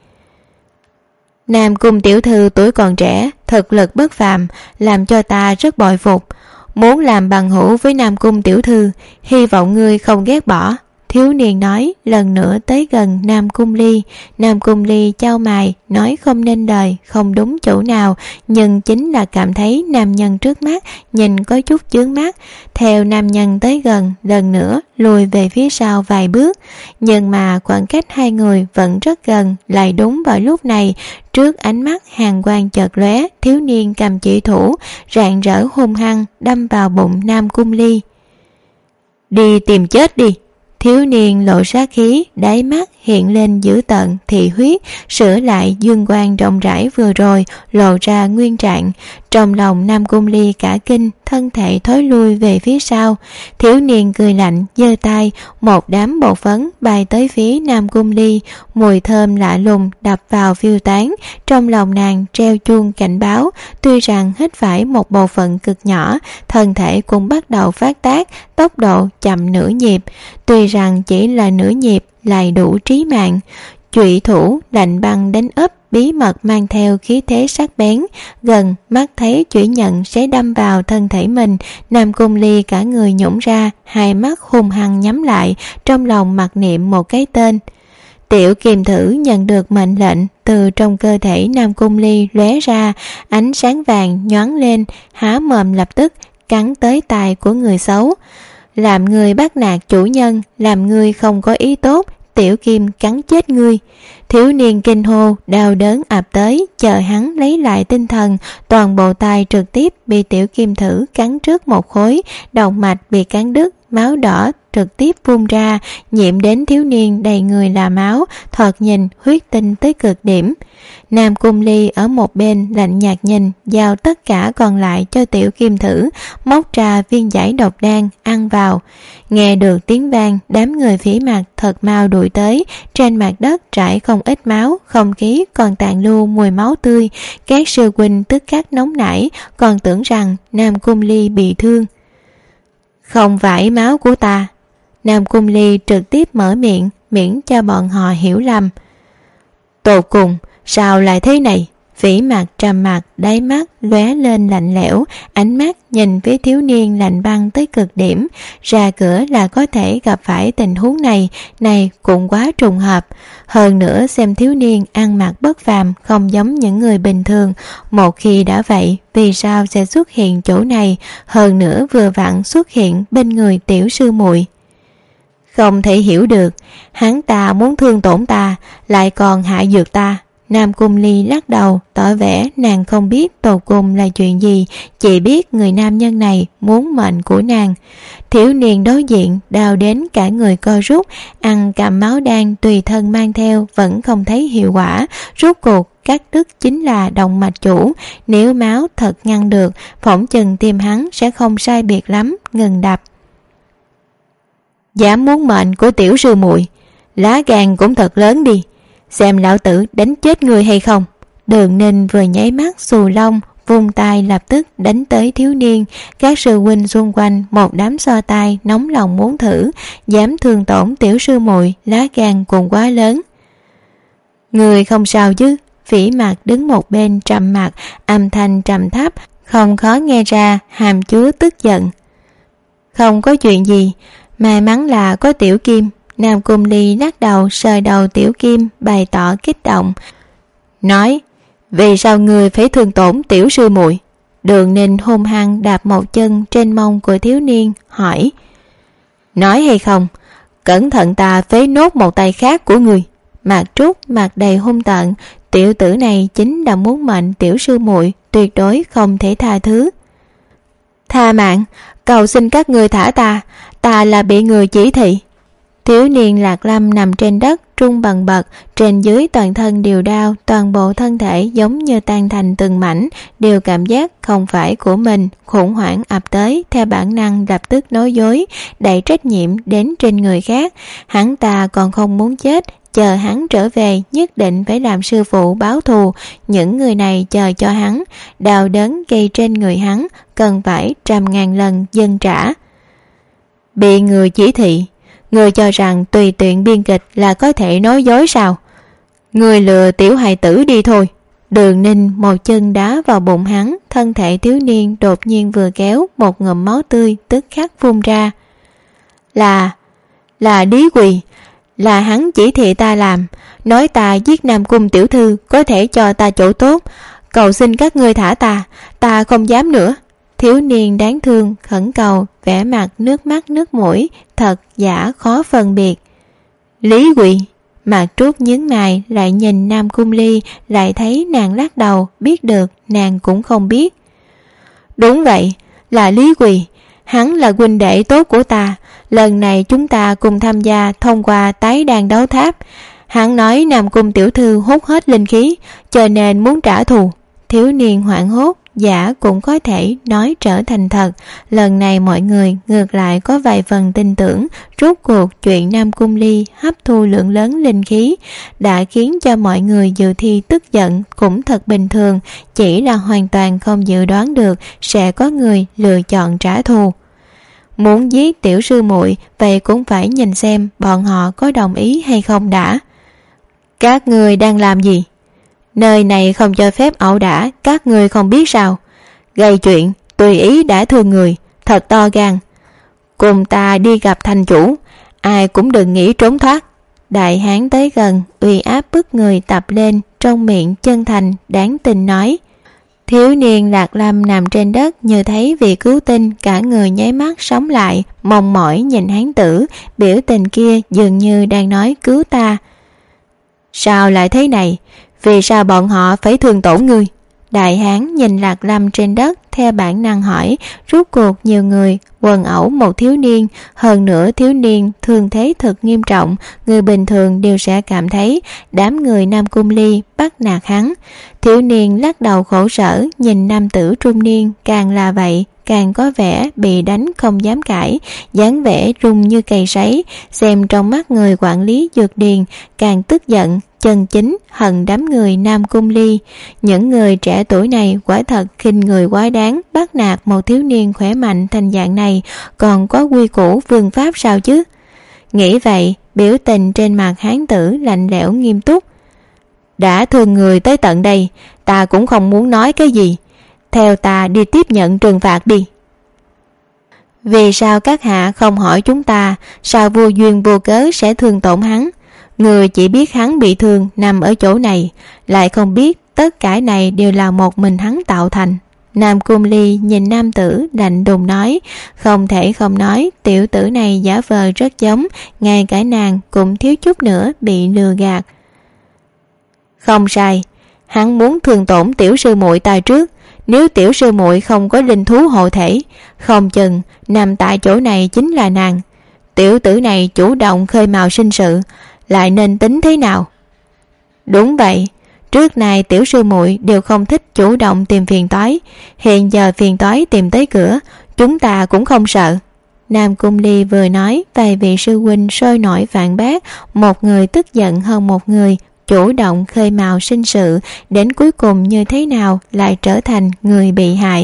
Nam Cung tiểu thư tuổi còn trẻ, thực lực bất phàm, làm cho ta rất bội phục. Muốn làm bằng hữu với Nam Cung tiểu thư, hy vọng ngươi không ghét bỏ. Thiếu niên nói, lần nữa tới gần Nam Cung Ly. Nam Cung Ly chau mày, nói không nên lời, không đúng chỗ nào, nhưng chính là cảm thấy nam nhân trước mắt nhìn có chút chướng mắt. Theo nam nhân tới gần, lần nữa lùi về phía sau vài bước, nhưng mà khoảng cách hai người vẫn rất gần. Lại đúng vào lúc này, trước ánh mắt hàn quang chợt lóe, thiếu niên cầm chỉ thủ rạng rỡ hung hăng đâm vào bụng Nam Cung Ly. Đi tìm chết đi. Thiếu niên lộ sát khí, đáy mắt hiện lên dữ tợn thị huyết, sửa lại dương quang rộng rãi vừa rồi, lộ ra nguyên trạng. Trong lòng Nam Cung Ly cả kinh, thân thể thối lui về phía sau. Thiếu niên cười lạnh, giơ tay, một đám bột phấn bay tới phía Nam Cung Ly, mùi thơm lạ lùng đập vào phiêu tán. Trong lòng nàng treo chuông cảnh báo, tuy rằng hít phải một bộ phận cực nhỏ, thân thể cũng bắt đầu phát tác, tốc độ chậm nửa nhịp. Tuy rằng chỉ là nửa nhịp lại đủ trí mạng. Chủy thủ lạnh băng đến ấp, bí mật mang theo khí thế sắc bén, gần mắt thấy chủy nhận sẽ đâm vào thân thể mình. Nam Cung Ly cả người nhũn ra, hai mắt hung hăng nhắm lại, trong lòng mặc niệm một cái tên. Tiểu Kiềm Thử nhận được mệnh lệnh, từ trong cơ thể Nam Cung Ly lóe ra, ánh sáng vàng nhoáng lên, há mồm lập tức cắn tới tai của người xấu. Làm người bắt nạt chủ nhân, làm người không có ý tốt, Tiểu Kim cắn chết ngươi. Thiếu niên kinh hô, đau đớn ập tới, chờ hắn lấy lại tinh thần, toàn bộ tai trực tiếp bị Tiểu Kim Thử cắn trước một khối, động mạch bị cắn đứt, máu đỏ trực tiếp phun ra, nhiễm đến thiếu niên đầy người là máu, thoạt nhìn huyết tinh tới cực điểm. Nam Cung Ly ở một bên lạnh nhạt nhìn, giao tất cả còn lại cho Tiểu Kim Thử, móc ra viên giải độc đan ăn vào. Nghe được tiếng vang, đám người phía mặt thật mau đuổi tới, trên mặt đất trải không ít máu, không khí còn tàn lưu mùi máu tươi. Các sư huynh tức khắc nóng nảy, còn tưởng rằng Nam Cung Ly bị thương. Không phải máu của ta. Nam Cung Ly trực tiếp mở miệng, miễn cho bọn họ hiểu lầm. Tột cùng sao lại thế này? Vĩ mặt trầm mặt, đáy mắt lóe lên lạnh lẽo, ánh mắt nhìn phía thiếu niên lạnh băng tới cực điểm. Ra cửa là có thể gặp phải tình huống này cũng quá trùng hợp. Hơn nữa xem thiếu niên ăn mặc bất phàm, không giống những người bình thường. Một khi đã vậy, vì sao sẽ xuất hiện chỗ này? Hơn nữa vừa vặn xuất hiện bên người tiểu sư muội. Không thể hiểu được, hắn ta muốn thương tổn ta, lại còn hạ dược ta. Nam Cung Ly lắc đầu, tỏ vẻ nàng không biết tột cùng là chuyện gì, chỉ biết người nam nhân này muốn mệnh của nàng. Thiếu niên đối diện đau đến cả người co rút, ăn cầm máu đan tùy thân mang theo vẫn không thấy hiệu quả. Rốt cuộc cắt đứt chính là động mạch chủ, nếu máu thật ngăn được, phỏng chừng tim hắn sẽ không sai biệt lắm, ngừng đập. Dám muốn mệnh của tiểu sư muội, lá gan cũng thật lớn đi, xem lão tử đánh chết người hay không. Đường Ninh vừa nháy mắt xù lông, vung tay lập tức đánh tới thiếu niên. Các sư huynh xung quanh một đám so tay nóng lòng muốn thử, dám thương tổn tiểu sư muội, lá gan cũng quá lớn. Người không sao chứ? Phỉ Mặc đứng một bên trầm mặt, âm thanh trầm thấp, không khó nghe ra hàm chứa tức giận. Không có chuyện gì, may mắn là có Tiểu Kim. Nam Cung Ly lắc đầu sờ đầu Tiểu Kim, bày tỏ kích động, nói: vì sao người phải thương tổn tiểu sư muội? Đường Ninh hung hăng đạp một chân trên mông của thiếu niên, hỏi: nói hay không, cẩn thận ta phế nốt một tay khác của người. Mạc Trúc mặt đầy hung tợn, tiểu tử này chính là muốn mệnh tiểu sư muội, tuyệt đối không thể tha thứ. Tha mạng, cầu xin các người thả ta, ta là bị người chỉ thị. Thiếu niên Lạc Lâm nằm trên đất run bần bật, trên dưới toàn thân đều đau, toàn bộ thân thể giống như tan thành từng mảnh, đều cảm giác không phải của mình. Khủng hoảng ập tới, theo bản năng lập tức nói dối, đẩy trách nhiệm đến trên người khác. Hắn ta còn không muốn chết, chờ hắn trở về nhất định phải làm sư phụ báo thù. Những người này chờ cho hắn, đau đớn gây trên người hắn cần phải 100.000 lần dâng trả. Bị người chỉ thị, người cho rằng tùy tiện biên kịch là có thể nói dối sao? Người lừa tiểu hài tử đi thôi. Đường Ninh một chân đá vào bụng hắn, thân thể thiếu niên đột nhiên vừa kéo, một ngụm máu tươi tức khắc phun ra. Là Lý Quỳ, là hắn chỉ thị ta làm, nói ta giết Nam Cung tiểu thư có thể cho ta chỗ tốt, cầu xin các ngươi thả ta không dám nữa. Thiếu niên đáng thương khẩn cầu, vẻ mặt nước mắt nước mũi, thật giả khó phân biệt. Lý Quỳ. Mạc Trúc nhướng mày, lại nhìn Nam Cung Ly, lại thấy nàng lắc đầu, biết được nàng cũng không biết. Đúng vậy, là Lý Quỳ, hắn là huynh đệ tốt của ta, lần này chúng ta cùng tham gia thông qua tái đàn đấu tháp. Hắn nói Nam Cung tiểu thư hút hết linh khí, cho nên muốn trả thù. Thiếu niên hoảng hốt, giả cũng có thể nói trở thành thật. Lần này mọi người ngược lại có vài phần tin tưởng. Rốt cuộc chuyện Nam Cung Ly hấp thu lượng lớn linh khí đã khiến cho mọi người dự thi tức giận cũng thật bình thường, chỉ là hoàn toàn không dự đoán được sẽ có người lựa chọn trả thù. Muốn giết tiểu sư muội, vậy cũng phải nhìn xem bọn họ có đồng ý hay không đã. Các người đang làm gì? Nơi này không cho phép ẩu đả, các người không biết sao? Gây chuyện, tùy ý đả thương người, thật to gan. Cùng ta đi gặp thành chủ, ai cũng đừng nghĩ trốn thoát. Đại hán tới gần, uy áp bức người tập lên, trong miệng chân thành, đáng tin nói. Thiếu niên Lạc Lâm nằm trên đất như thấy vị cứu tinh, cả người nháy mắt sống lại, mong mỏi nhìn hán tử, biểu tình kia dường như đang nói cứu ta. Sao lại thế này? Vì sao bọn họ phải thương tổn ngươi? Đại hán nhìn Lạc Lâm trên đất, theo bản năng hỏi. Rốt cuộc nhiều người quần ẩu một thiếu niên, hơn nữa thiếu niên thương thế thật nghiêm trọng, người bình thường đều sẽ cảm thấy đám người Nam Cung Ly bắt nạt hắn. Thiếu niên lắc đầu khổ sở, nhìn nam tử trung niên càng là vậy, càng có vẻ bị đánh không dám cãi, dáng vẻ run như cây sấy. Xem trong mắt người quản lý dược điền càng tức giận, chân chính hận đám người Nam Cung Ly. Những người trẻ tuổi này quả thật khinh người quá đáng, bắt nạt một thiếu niên khỏe mạnh thành dạng này, còn có quy củ vương pháp sao chứ? Nghĩ vậy, biểu tình trên mặt hán tử lạnh lẽo nghiêm túc. Đã thương người tới tận đây, ta cũng không muốn nói cái gì. Theo ta đi tiếp nhận trừng phạt đi. Vì sao các hạ không hỏi chúng ta, sao vô duyên vô cớ sẽ thương tổn hắn? Người chỉ biết hắn bị thương nằm ở chỗ này, lại không biết tất cả này đều là một mình hắn tạo thành. Nam Cung Ly nhìn nam tử lạnh đùng nói. Không thể không nói, tiểu tử này giả vờ rất giống, ngay cả nàng cũng thiếu chút nữa bị lừa gạt. Không sai, hắn muốn thương tổn tiểu sư muội ta trước. Nếu tiểu sư muội không có linh thú hộ thể, không chừng nằm tại chỗ này chính là nàng. Tiểu tử này chủ động khơi mào sinh sự, lại nên tính thế nào? Đúng vậy, trước nay tiểu sư muội đều không thích chủ động tìm phiền toái. Hiện giờ phiền toái tìm tới cửa, chúng ta cũng không sợ. Nam Cung Ly vừa nói, vài vị sư huynh sôi nổi phản bác, một người tức giận hơn một người. Chủ động khơi mào sinh sự, đến cuối cùng như thế nào lại trở thành người bị hại?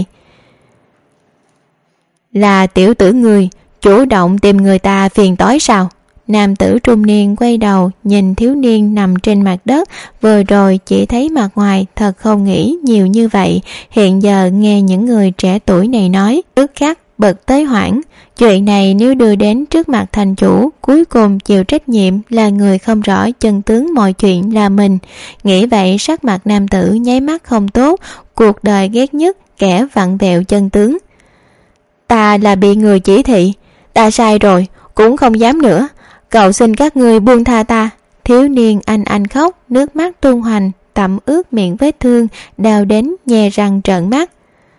Là tiểu tử người chủ động tìm người ta phiền toái sao? Nam tử trung niên quay đầu nhìn thiếu niên nằm trên mặt đất, vừa rồi chỉ thấy mặt ngoài, thật không nghĩ nhiều như vậy. Hiện giờ nghe những người trẻ tuổi này nói, tức khắc bật tới hoảng. Chuyện này nếu đưa đến trước mặt thành chủ, cuối cùng chịu trách nhiệm là người không rõ chân tướng mọi chuyện là mình. Nghĩ vậy sắc mặt nam tử nháy mắt không tốt, cuộc đời ghét nhất kẻ vặn vẹo chân tướng. Ta là bị người chỉ thị, ta sai rồi, cũng không dám nữa. Cầu xin các ngươi buông tha ta. Thiếu niên anh khóc, nước mắt tuôn hoành, tẩm ướt miệng vết thương, đau đến nhe răng trợn mắt.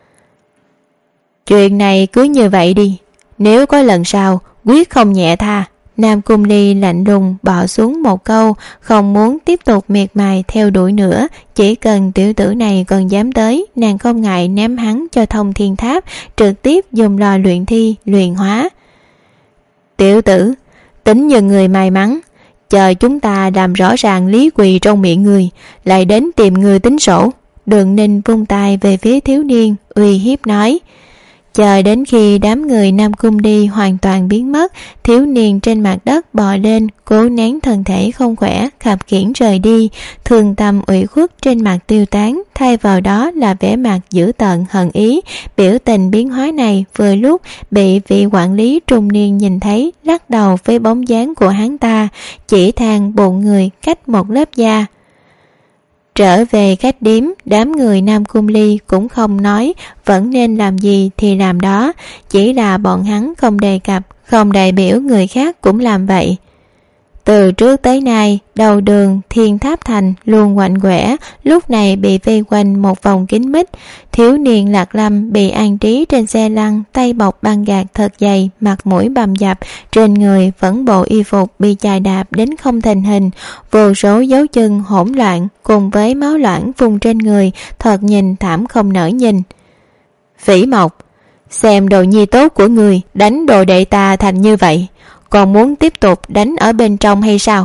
Chuyện này cứ như vậy đi, nếu có lần sau quyết không nhẹ tha. Nam Cung Ly lạnh lùng bỏ xuống một câu, không muốn tiếp tục miệt mài theo đuổi nữa. Chỉ cần tiểu tử này còn dám tới, nàng không ngại ném hắn cho Thông Thiên Tháp, trực tiếp dùng lò luyện thi luyện hóa. Tiểu tử, tính như người may mắn, chờ chúng ta làm rõ ràng lý quỳ trong miệng người, lại đến tìm người tính sổ. Đường Ninh vung tay về phía thiếu niên, uy hiếp nói. Chờ đến khi đám người Nam Cung Ly hoàn toàn biến mất, thiếu niên trên mặt đất bò lên, cố nén thân thể không khỏe, khập khiễng rời đi. Thương tâm ủy khuất trên mặt tiêu tán, thay vào đó là vẻ mặt dữ tợn hận ý. Biểu tình biến hóa này vừa lúc bị vị quản lý trung niên nhìn thấy, lắc đầu với bóng dáng của hắn ta, chỉ than bụng người cách một lớp da. Trở về khách điếm, đám người Nam Cung Ly cũng không nói vẫn nên làm gì thì làm đó, chỉ là bọn hắn không đề cập, không đại biểu người khác cũng làm vậy. Từ trước tới nay, đầu đường Thiên Tháp Thành luôn quạnh quẻ, lúc này bị vây quanh một vòng kín mít. Thiếu niên Lạc Lâm bị an trí trên xe lăn, tay bọc băng gạc thật dày, mặt mũi bầm dập, trên người vẫn bộ y phục bị chà đạp đến không thành hình, vô số dấu chân hỗn loạn cùng với máu loãng phun trên người, thật nhìn thảm không nỡ nhìn. Phỉ Mộc, xem đồ nhi tốt của người đánh đồ đệ ta thành như vậy, còn muốn tiếp tục đánh ở bên trong hay sao?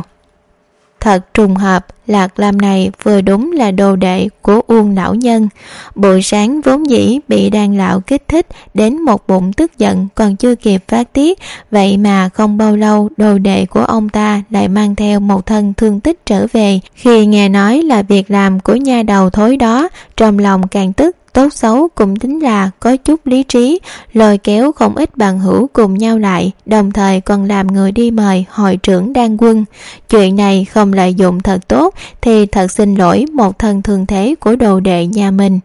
Thật trùng hợp, Lạc Lâm này vừa đúng là đồ đệ của Uông lão nhân. Buổi sáng vốn dĩ bị đàn lão kích thích đến một bụng tức giận còn chưa kịp phát tiết, vậy mà không bao lâu đồ đệ của ông ta lại mang theo một thân thương tích trở về. Khi nghe nói là việc làm của nha đầu thối đó, trong lòng càng tức. Tốt xấu cũng tính là có chút lý trí, lôi kéo không ít bằng hữu cùng nhau lại, đồng thời còn làm người đi mời hội trưởng Đan Quân. Chuyện này không lợi dụng thật tốt thì thật xin lỗi một thân thương thế của đồ đệ nhà mình.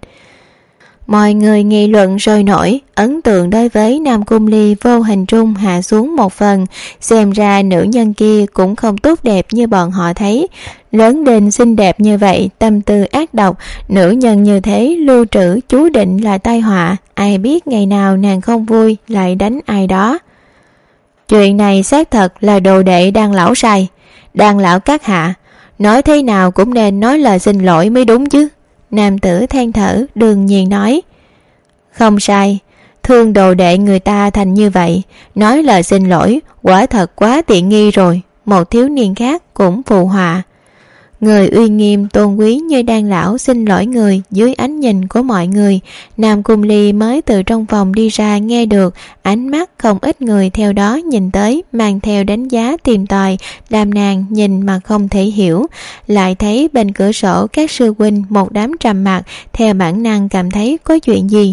Mọi người nghị luận sôi nổi, ấn tượng đối với Nam Cung Ly vô hình trung hạ xuống một phần. Xem ra nữ nhân kia cũng không tốt đẹp như bọn họ thấy. Lớn lên xinh đẹp như vậy, tâm tư ác độc, nữ nhân như thế lưu trữ chú định là tai họa. Ai biết ngày nào nàng không vui lại đánh ai đó. Chuyện này xác thật là đồ đệ Đan lão sai. Đan lão các hạ, nói thế nào cũng nên nói lời xin lỗi mới đúng chứ. Nam tử than thở đương nhiên nói. Không sai, thương đồ đệ người ta thành như vậy, nói lời xin lỗi quả thật quá tiện nghi rồi. Một thiếu niên khác cũng phụ họa. Người uy nghiêm tôn quý như Đan lão xin lỗi người dưới ánh nhìn của mọi người. Nam Cung Ly mới từ trong phòng đi ra nghe được, ánh mắt không ít người theo đó nhìn tới, mang theo đánh giá tìm tòi, làm nàng nhìn mà không thể hiểu. Lại thấy bên cửa sổ các sư huynh một đám trầm mặc, theo bản năng cảm thấy có chuyện gì.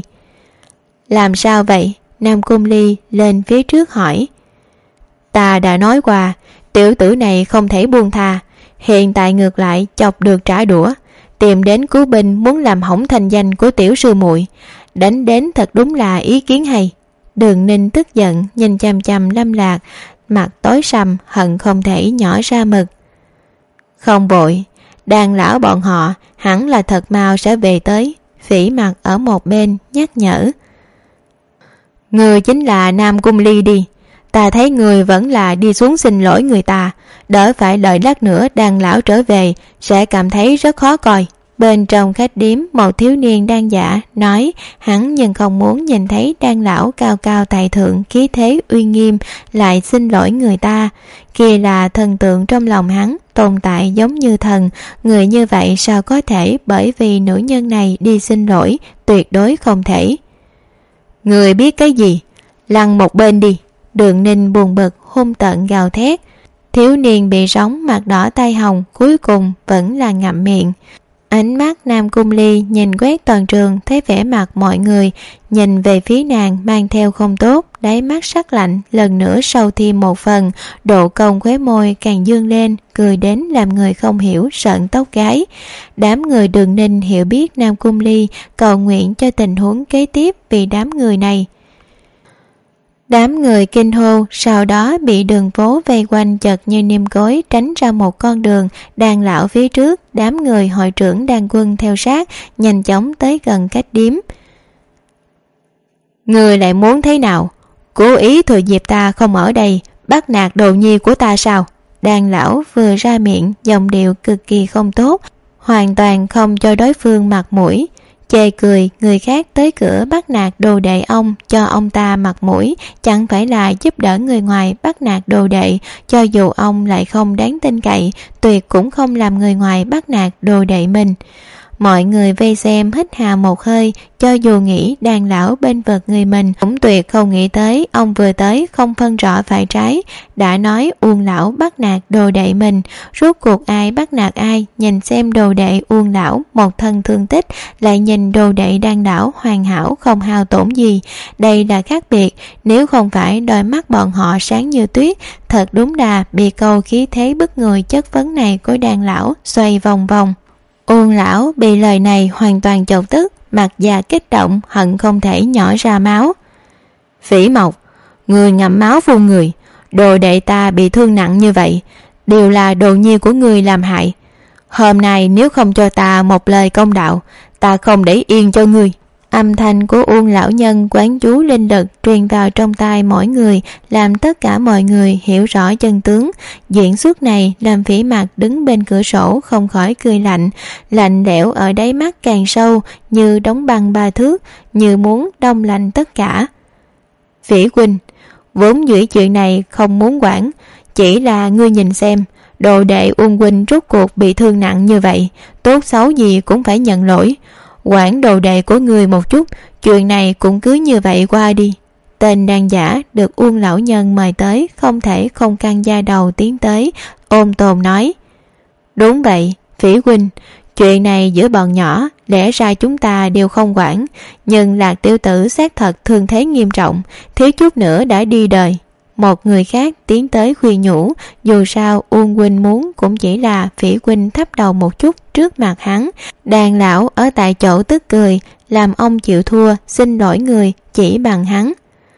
Làm sao vậy? Nam Cung Ly lên phía trước hỏi. Ta đã nói qua, tiểu tử này không thể buông tha. Hiện tại ngược lại chọc được trả đũa, tìm đến cứu binh muốn làm hỏng thành danh của tiểu sư muội, đánh đến thật đúng là ý kiến hay. Đường Ninh tức giận nhìn chằm chằm Lâm Lạc, mặt tối sầm hận không thể nhỏ ra mực. Không vội, Đàn lão bọn họ hẳn là thật mau sẽ về tới. Phỉ Mặc ở một bên nhắc nhở. Người chính là Nam Cung Ly đi. Ta thấy người vẫn là đi xuống xin lỗi người ta, đỡ phải đợi lát nữa đàn lão trở về sẽ cảm thấy rất khó coi. Bên trong khách điếm, một thiếu niên đang giả nói hắn nhưng không muốn nhìn thấy đàn lão cao cao tại thượng, khí thế uy nghiêm lại xin lỗi người ta. Kia là thần tượng trong lòng hắn, tồn tại giống như thần. Người như vậy sao có thể bởi vì nữ nhân này đi xin lỗi? Tuyệt đối không thể. Người biết cái gì? Lăn một bên đi. Đường Ninh buồn bực hung tợn gào thét. Thiếu niên bị sóng mặt đỏ tai hồng, cuối cùng vẫn là ngậm miệng. Ánh mắt Nam Cung Ly nhìn quét toàn trường, thấy vẻ mặt mọi người nhìn về phía nàng mang theo không tốt, đáy mắt sắc lạnh lần nữa sâu thêm một phần, độ cong khóe môi càng dương lên, cười đến làm người không hiểu sợn tóc gáy. Đám người Đường Ninh hiểu biết Nam Cung Ly cầu nguyện cho tình huống kế tiếp vì đám người này. Đám người kinh hô, sau đó bị đường phố vây quanh chật như niêm cối tránh ra một con đường. Đàn lão phía trước, đám người hội trưởng đàn quân theo sát, nhanh chóng tới gần khách điếm. Người lại muốn thế nào? Cố ý thừa dịp ta không ở đây, bắt nạt đồ nhi của ta sao? Đàn lão vừa ra miệng, giọng điệu cực kỳ không tốt, hoàn toàn không cho đối phương mặt mũi. Chê cười người khác tới cửa bắt nạt đồ đệ ông, cho ông ta mặt mũi, chẳng phải là giúp đỡ người ngoài bắt nạt đồ đệ. Cho dù ông lại không đáng tin cậy, tuyệt cũng không làm người ngoài bắt nạt đồ đệ mình. Mọi người vây xem hít hà một hơi, cho dù nghĩ đàn lão bên vực người mình cũng tuyệt không nghĩ tới ông vừa tới không phân rõ phải trái. Đã nói Uông lão bắt nạt đồ đệ mình, rốt cuộc ai bắt nạt ai? Nhìn xem đồ đệ Uông lão một thân thương tích, lại nhìn đồ đệ đàn lão hoàn hảo không hao tổn gì. Đây là khác biệt, nếu không phải đôi mắt bọn họ sáng như tuyết, thật đúng là bị câu khí thế bức người chất vấn này của đàn lão xoay vòng vòng. Uông lão bị lời này hoàn toàn chọc tức, mặt già kích động hận không thể nhỏ ra máu. Phỉ Mộc, người ngậm máu phun người, đồ đệ ta bị thương nặng như vậy, đều là đồ nhi của người làm hại. Hôm nay nếu không cho ta một lời công đạo, ta không để yên cho ngươi. Âm thanh của Uông lão nhân quán chú linh lực truyền vào trong tai mỗi người, làm tất cả mọi người hiểu rõ chân tướng. Diễn xuất này làm Phỉ Mặc đứng bên cửa sổ không khỏi cười lạnh, lạnh lẽo ở đáy mắt càng sâu, như đóng băng 3 thước, như muốn đông lạnh tất cả. Phỉ huynh, vốn dĩ chuyện này không muốn quản, chỉ là ngươi nhìn xem, đồ đệ Uông huynh rốt cuộc bị thương nặng như vậy, tốt xấu gì cũng phải nhận lỗi. Quản đồ đệ của người một chút, chuyện này cũng cứ như vậy qua đi. Tên đàn giả được Uông lão nhân mời tới không thể không căng da đầu tiến tới, ôm tồn nói. Đúng vậy, Phỉ huynh, chuyện này giữa bọn nhỏ lẽ ra chúng ta đều không quản, nhưng Lạc tiểu tử xác thật thương thế nghiêm trọng, thiếu chút nữa đã đi đời. Một người khác tiến tới khuyên nhủ, dù sao Uông huynh muốn cũng chỉ là Phỉ huynh thấp đầu một chút trước mặt hắn. Đàn lão ở tại chỗ tức cười, làm ông chịu thua, xin lỗi người chỉ bằng hắn.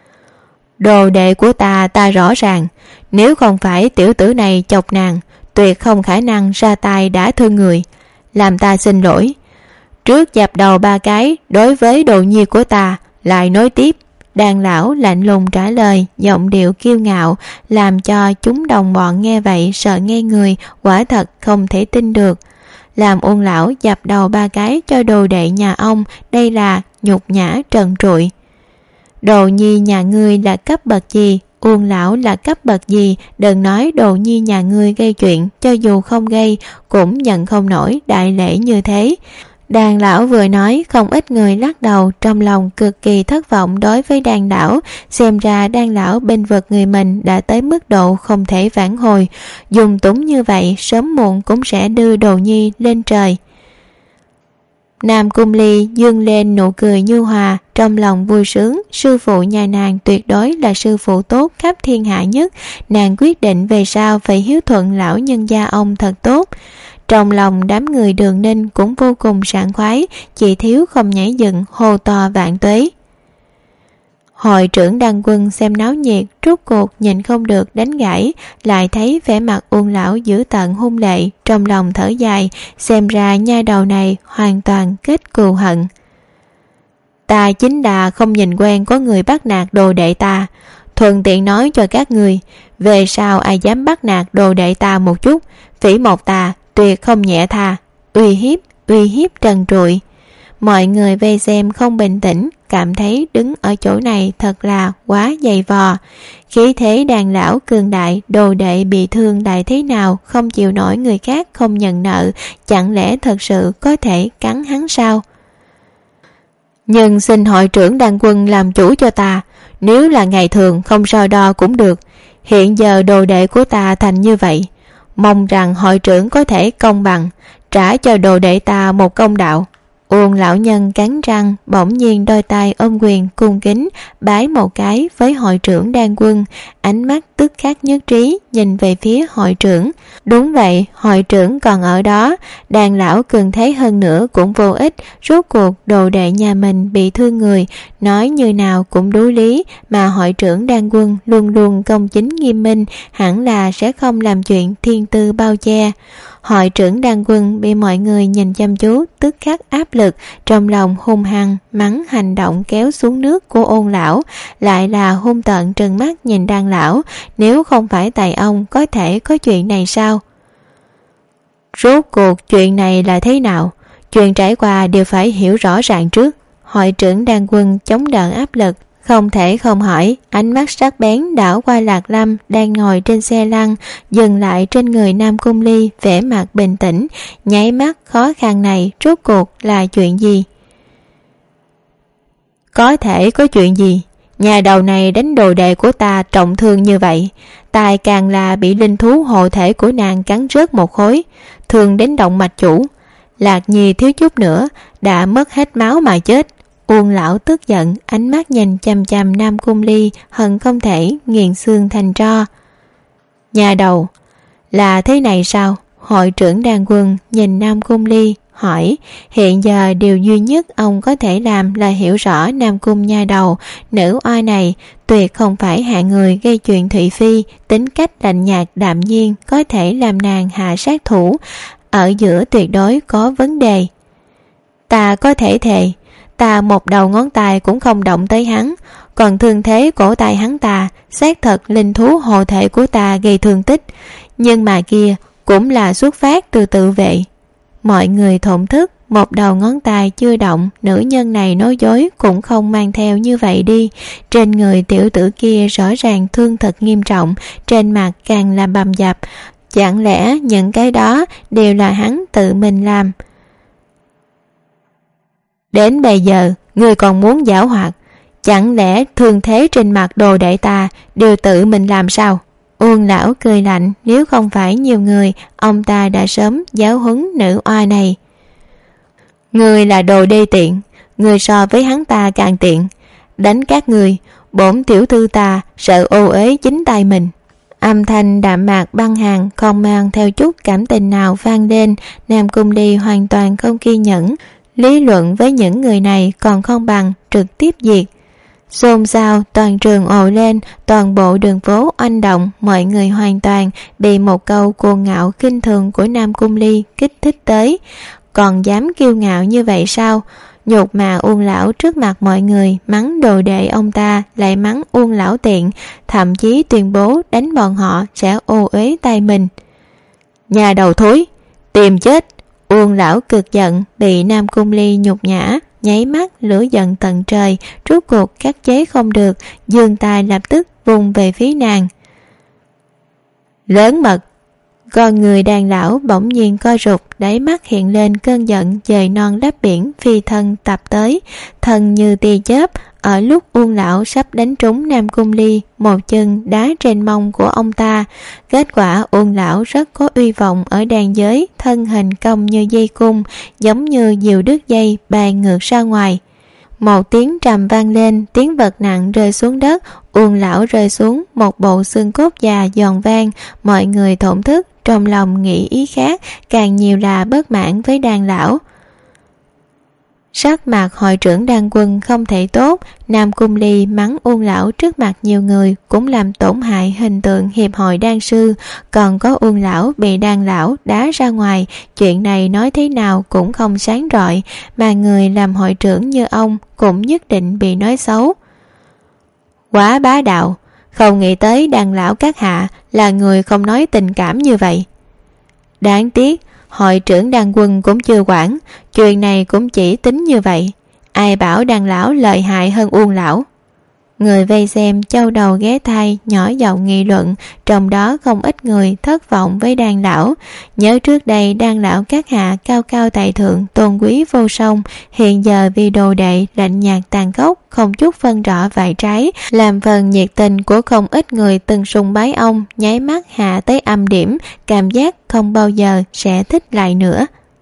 Đồ đệ của ta rõ ràng, nếu không phải tiểu tử này chọc nàng, tuyệt không khả năng ra tay đã thương người. Làm ta xin lỗi. Trước dập đầu 3 cái đối với đồ nhi của ta, lại nói tiếp. Đàn lão lạnh lùng trả lời, giọng điệu kiêu ngạo, làm cho chúng đồng bọn nghe vậy sợ ngây người, quả thật không thể tin được. Làm Uông lão dập đầu 3 cái cho đồ đệ nhà ông, đây là nhục nhã trần trụi. Đồ nhi nhà ngươi là cấp bậc gì? Uông lão là cấp bậc gì? Đừng nói đồ nhi nhà ngươi gây chuyện, cho dù không gây cũng nhận không nổi đại lễ như thế. Đàn lão vừa nói, không ít người lắc đầu, trong lòng cực kỳ thất vọng đối với đàn lão. Xem ra đàn lão bên vực người mình đã tới mức độ không thể vãn hồi, dùng túng như vậy sớm muộn cũng sẽ đưa đồ nhi lên trời. Nam Cung Ly dương lên nụ cười nhu hòa, trong lòng vui sướng. Sư phụ nhà nàng tuyệt đối là sư phụ tốt khắp thiên hạ nhất, nàng quyết định về sau phải hiếu thuận lão nhân gia ông thật tốt. Trong lòng đám người Đường Ninh cũng vô cùng sảng khoái, chỉ thiếu không nhảy dựng hô to vạn tuế. Hội trưởng Đăng Quân xem náo nhiệt, rốt cuộc nhìn không được đánh gãy, lại thấy vẻ mặt Uông lão dữ tợn hung lệ, trong lòng thở dài, xem ra nha đầu này hoàn toàn kết cừu hận. Ta chính là không nhìn quen có người bắt nạt đồ đệ ta, thuận tiện nói cho các người, về sau ai dám bắt nạt đồ đệ ta một chút, phỉ một ta tuyệt không nhẹ tha. Uy hiếp trần trụi. Mọi người vây xem không bình tĩnh, cảm thấy đứng ở chỗ này thật là quá dày vò. Khí thế đàn lão cường đại, đồ đệ bị thương lại thế nào, không chịu nổi người khác không nhận nợ, chẳng lẽ thật sự có thể cắn hắn sao? Nhưng xin hội trưởng Đăng Quân làm chủ cho ta, nếu là ngày thường không so đo cũng được. Hiện giờ đồ đệ của ta thành như vậy, mong rằng hội trưởng có thể công bằng, trả cho đồ đệ ta một công đạo. Uông lão nhân cắn răng, bỗng nhiên đôi tay ôm quyền cung kính bái một cái với hội trưởng Đan Quân, ánh mắt tức khắc nhất trí nhìn về phía hội trưởng. Đúng vậy, hội trưởng còn ở đó, đàn lão cường thế hơn nữa cũng vô ích, rốt cuộc đồ đệ nhà mình bị thương người, nói như nào cũng đối lý, mà hội trưởng Đan Quân luôn luôn công chính nghiêm minh, hẳn là sẽ không làm chuyện thiên tư bao che. Hội trưởng Đan Quân bị mọi người nhìn chăm chú, tức khắc áp lực, trong lòng hung hăng mắng hành động kéo xuống nước của Ôn lão, lại là hung tợn trừng mắt nhìn Đan lão, nếu không phải tại ông có thể có chuyện này sao? Rốt cuộc chuyện này là thế nào? Chuyện trải qua đều phải hiểu rõ ràng trước. Hội trưởng Đan Quân chống đỡ áp lực, không thể không hỏi, ánh mắt sắc bén đảo qua Lạc Lâm đang ngồi trên xe lăn, dừng lại trên người Nam Cung Ly, vẻ mặt bình tĩnh, nháy mắt khó khăn này rốt cuộc là chuyện gì? Có thể có chuyện gì? Nhà đầu này đánh đồ đệ của ta trọng thương như vậy, tài càng là bị linh thú hộ thể của nàng cắn rớt một khối, thường đến động mạch chủ. Lạc Nhi thiếu chút nữa đã mất hết máu mà chết. Uông lão tức giận, ánh mắt nhìn chằm chằm Nam Cung Ly, hận không thể nghiền xương thành tro. Nhà đầu, là thế này sao? Hội trưởng Đan Quân nhìn Nam Cung Ly, hỏi, hiện giờ điều duy nhất ông có thể làm là hiểu rõ Nam Cung nha đầu, nữ oai này tuyệt không phải hạng người gây chuyện thị phi, tính cách lạnh nhạt đạm nhiên, có thể làm nàng hạ sát thủ, ở giữa tuyệt đối có vấn đề. Ta có thể thề, ta một đầu ngón tay cũng không động tới hắn, còn thương thế cổ tay hắn ta, xác thật linh thú hộ thể của ta gây thương tích, nhưng mà kia cũng là xuất phát từ tự vệ. Mọi người thổn thức, một đầu ngón tay chưa động, nữ nhân này nói dối cũng không mang theo như vậy đi. Trên người tiểu tử kia rõ ràng thương thật nghiêm trọng, trên mặt càng là bầm dập, chẳng lẽ những cái đó đều là hắn tự mình làm? Đến bây giờ, ngươi còn muốn giảo hoạt, chẳng lẽ thương thế trên mặt đồ đệ ta đều tự mình làm sao? Uông lão cười lạnh, nếu không phải nhiều người, ông ta đã sớm giáo huấn nữ oa này. Ngươi là đồ đê tiện, ngươi so với hắn ta càng tiện, đánh các ngươi, bổn tiểu thư ta sợ ô uế chính tay mình. Âm thanh đạm mạc băng hàn, không mang theo chút cảm tình nào vang lên. Nam Cung Ly hoàn toàn không kiên nhẫn, lý luận với những người này còn không bằng trực tiếp diệt. Xôn xao, toàn trường ồ lên, toàn bộ đường phố oanh động, mọi người hoàn toàn bị một câu cuồng ngạo khinh thường của Nam Cung Ly kích thích tới. Còn dám kiêu ngạo như vậy sao? Nhục mà Uông lão trước mặt mọi người, mắng đồ đệ ông ta, lại mắng Uông lão tiện, thậm chí tuyên bố đánh bọn họ sẽ ô uế tay mình. Nhà đầu thối, tìm chết! Uông lão cực giận, bị Nam Cung Ly nhục nhã, nháy mắt lửa giận tận trời, rốt cuộc khắc chế không được, giương tay lập tức vùng về phía nàng. Lớn mật! Con người đàn lão bỗng nhiên co rụt, đáy mắt hiện lên cơn giận, dời non đắp biển phi thân tập tới, thân như tia chớp. Ở lúc Uông lão sắp đánh trúng Nam Cung Ly, một chân đá trên mông của ông ta. Kết quả Uông lão rất có uy vọng ở đàn giới, thân hình cong như dây cung, giống như diều đứt dây bay ngược ra ngoài. Một tiếng trầm vang lên, tiếng vật nặng rơi xuống đất, Uông lão rơi xuống, một bộ xương cốt già giòn vang, mọi người thổn thức, trong lòng nghĩ ý khác, càng nhiều là bất mãn với đàn lão. Sắc mặt hội trưởng Đan Quân không thể tốt, Nam Cung Ly mắng Uông lão trước mặt nhiều người cũng làm tổn hại hình tượng hiệp hội đan sư, còn có Uông lão bị Đan lão đá ra ngoài, chuyện này nói thế nào cũng không sáng rọi, mà người làm hội trưởng như ông cũng nhất định bị nói xấu. Quá bá đạo, không nghĩ tới Đan lão các hạ là người không nói tình cảm như vậy. Đáng tiếc hội trưởng Đan Quân cũng chưa quản, chuyện này cũng chỉ tính như vậy. Ai bảo Đan lão lợi hại hơn Uông lão. Người vây xem châu đầu ghé tai nhỏ giọng nghị luận, trong đó không ít người thất vọng với Đan lão. Nhớ trước đây Đan lão các hạ cao cao tại thượng, tôn quý vô song, hiện giờ vì đồ đệ lạnh nhạt tàn khốc, không chút phân rõ phải trái, làm phần nhiệt tình của không ít người từng sùng bái ông nháy mắt hạ tới âm điểm, cảm giác không bao giờ sẽ thích lại nữa.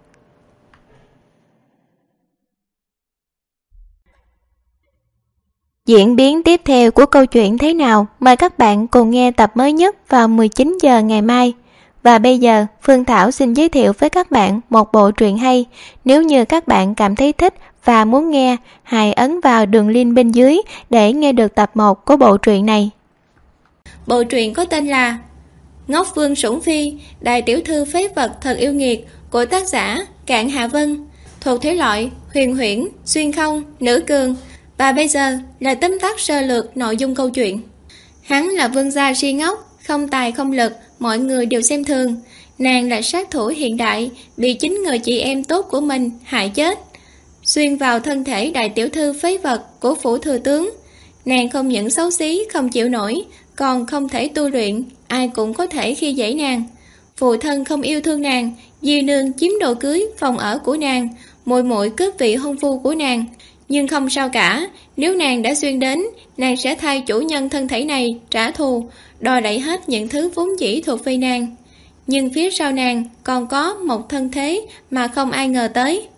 Diễn biến tiếp theo của câu chuyện thế nào? Mời các bạn cùng nghe tập mới nhất vào 19 giờ ngày mai. Và bây giờ, Phương Thảo xin giới thiệu với các bạn một bộ truyện hay. Nếu như các bạn cảm thấy thích và muốn nghe, hãy ấn vào đường link bên dưới để nghe được tập 1 của bộ truyện này. Bộ truyện có tên là Ngốc Vương Sủng Phi, Đại tiểu thư phế vật thật yêu nghiệt của tác giả Cạn Hạ Vân, thuộc thể loại huyền huyễn, xuyên không, nữ cường. Và bây giờ là tóm tắt sơ lược nội dung câu chuyện. Hắn là vương gia si ngốc, không tài không lực, mọi người đều xem thường. Nàng là sát thủ hiện đại, bị chính người chị em tốt của mình hại chết, xuyên vào thân thể đại tiểu thư phế vật của phủ thừa tướng. Nàng không những xấu xí không chịu nổi, còn không thể tu luyện, ai cũng có thể khi dễ nàng. Phụ thân không yêu thương nàng, dì nương chiếm đồ cưới phòng ở của nàng, muội muội cướp vị hôn phu của nàng. Nhưng không sao cả, nếu nàng đã xuyên đến, nàng sẽ thay chủ nhân thân thể này trả thù, đòi lại hết những thứ vốn dĩ thuộc về nàng. Nhưng phía sau nàng còn có một thân thế mà không ai ngờ tới.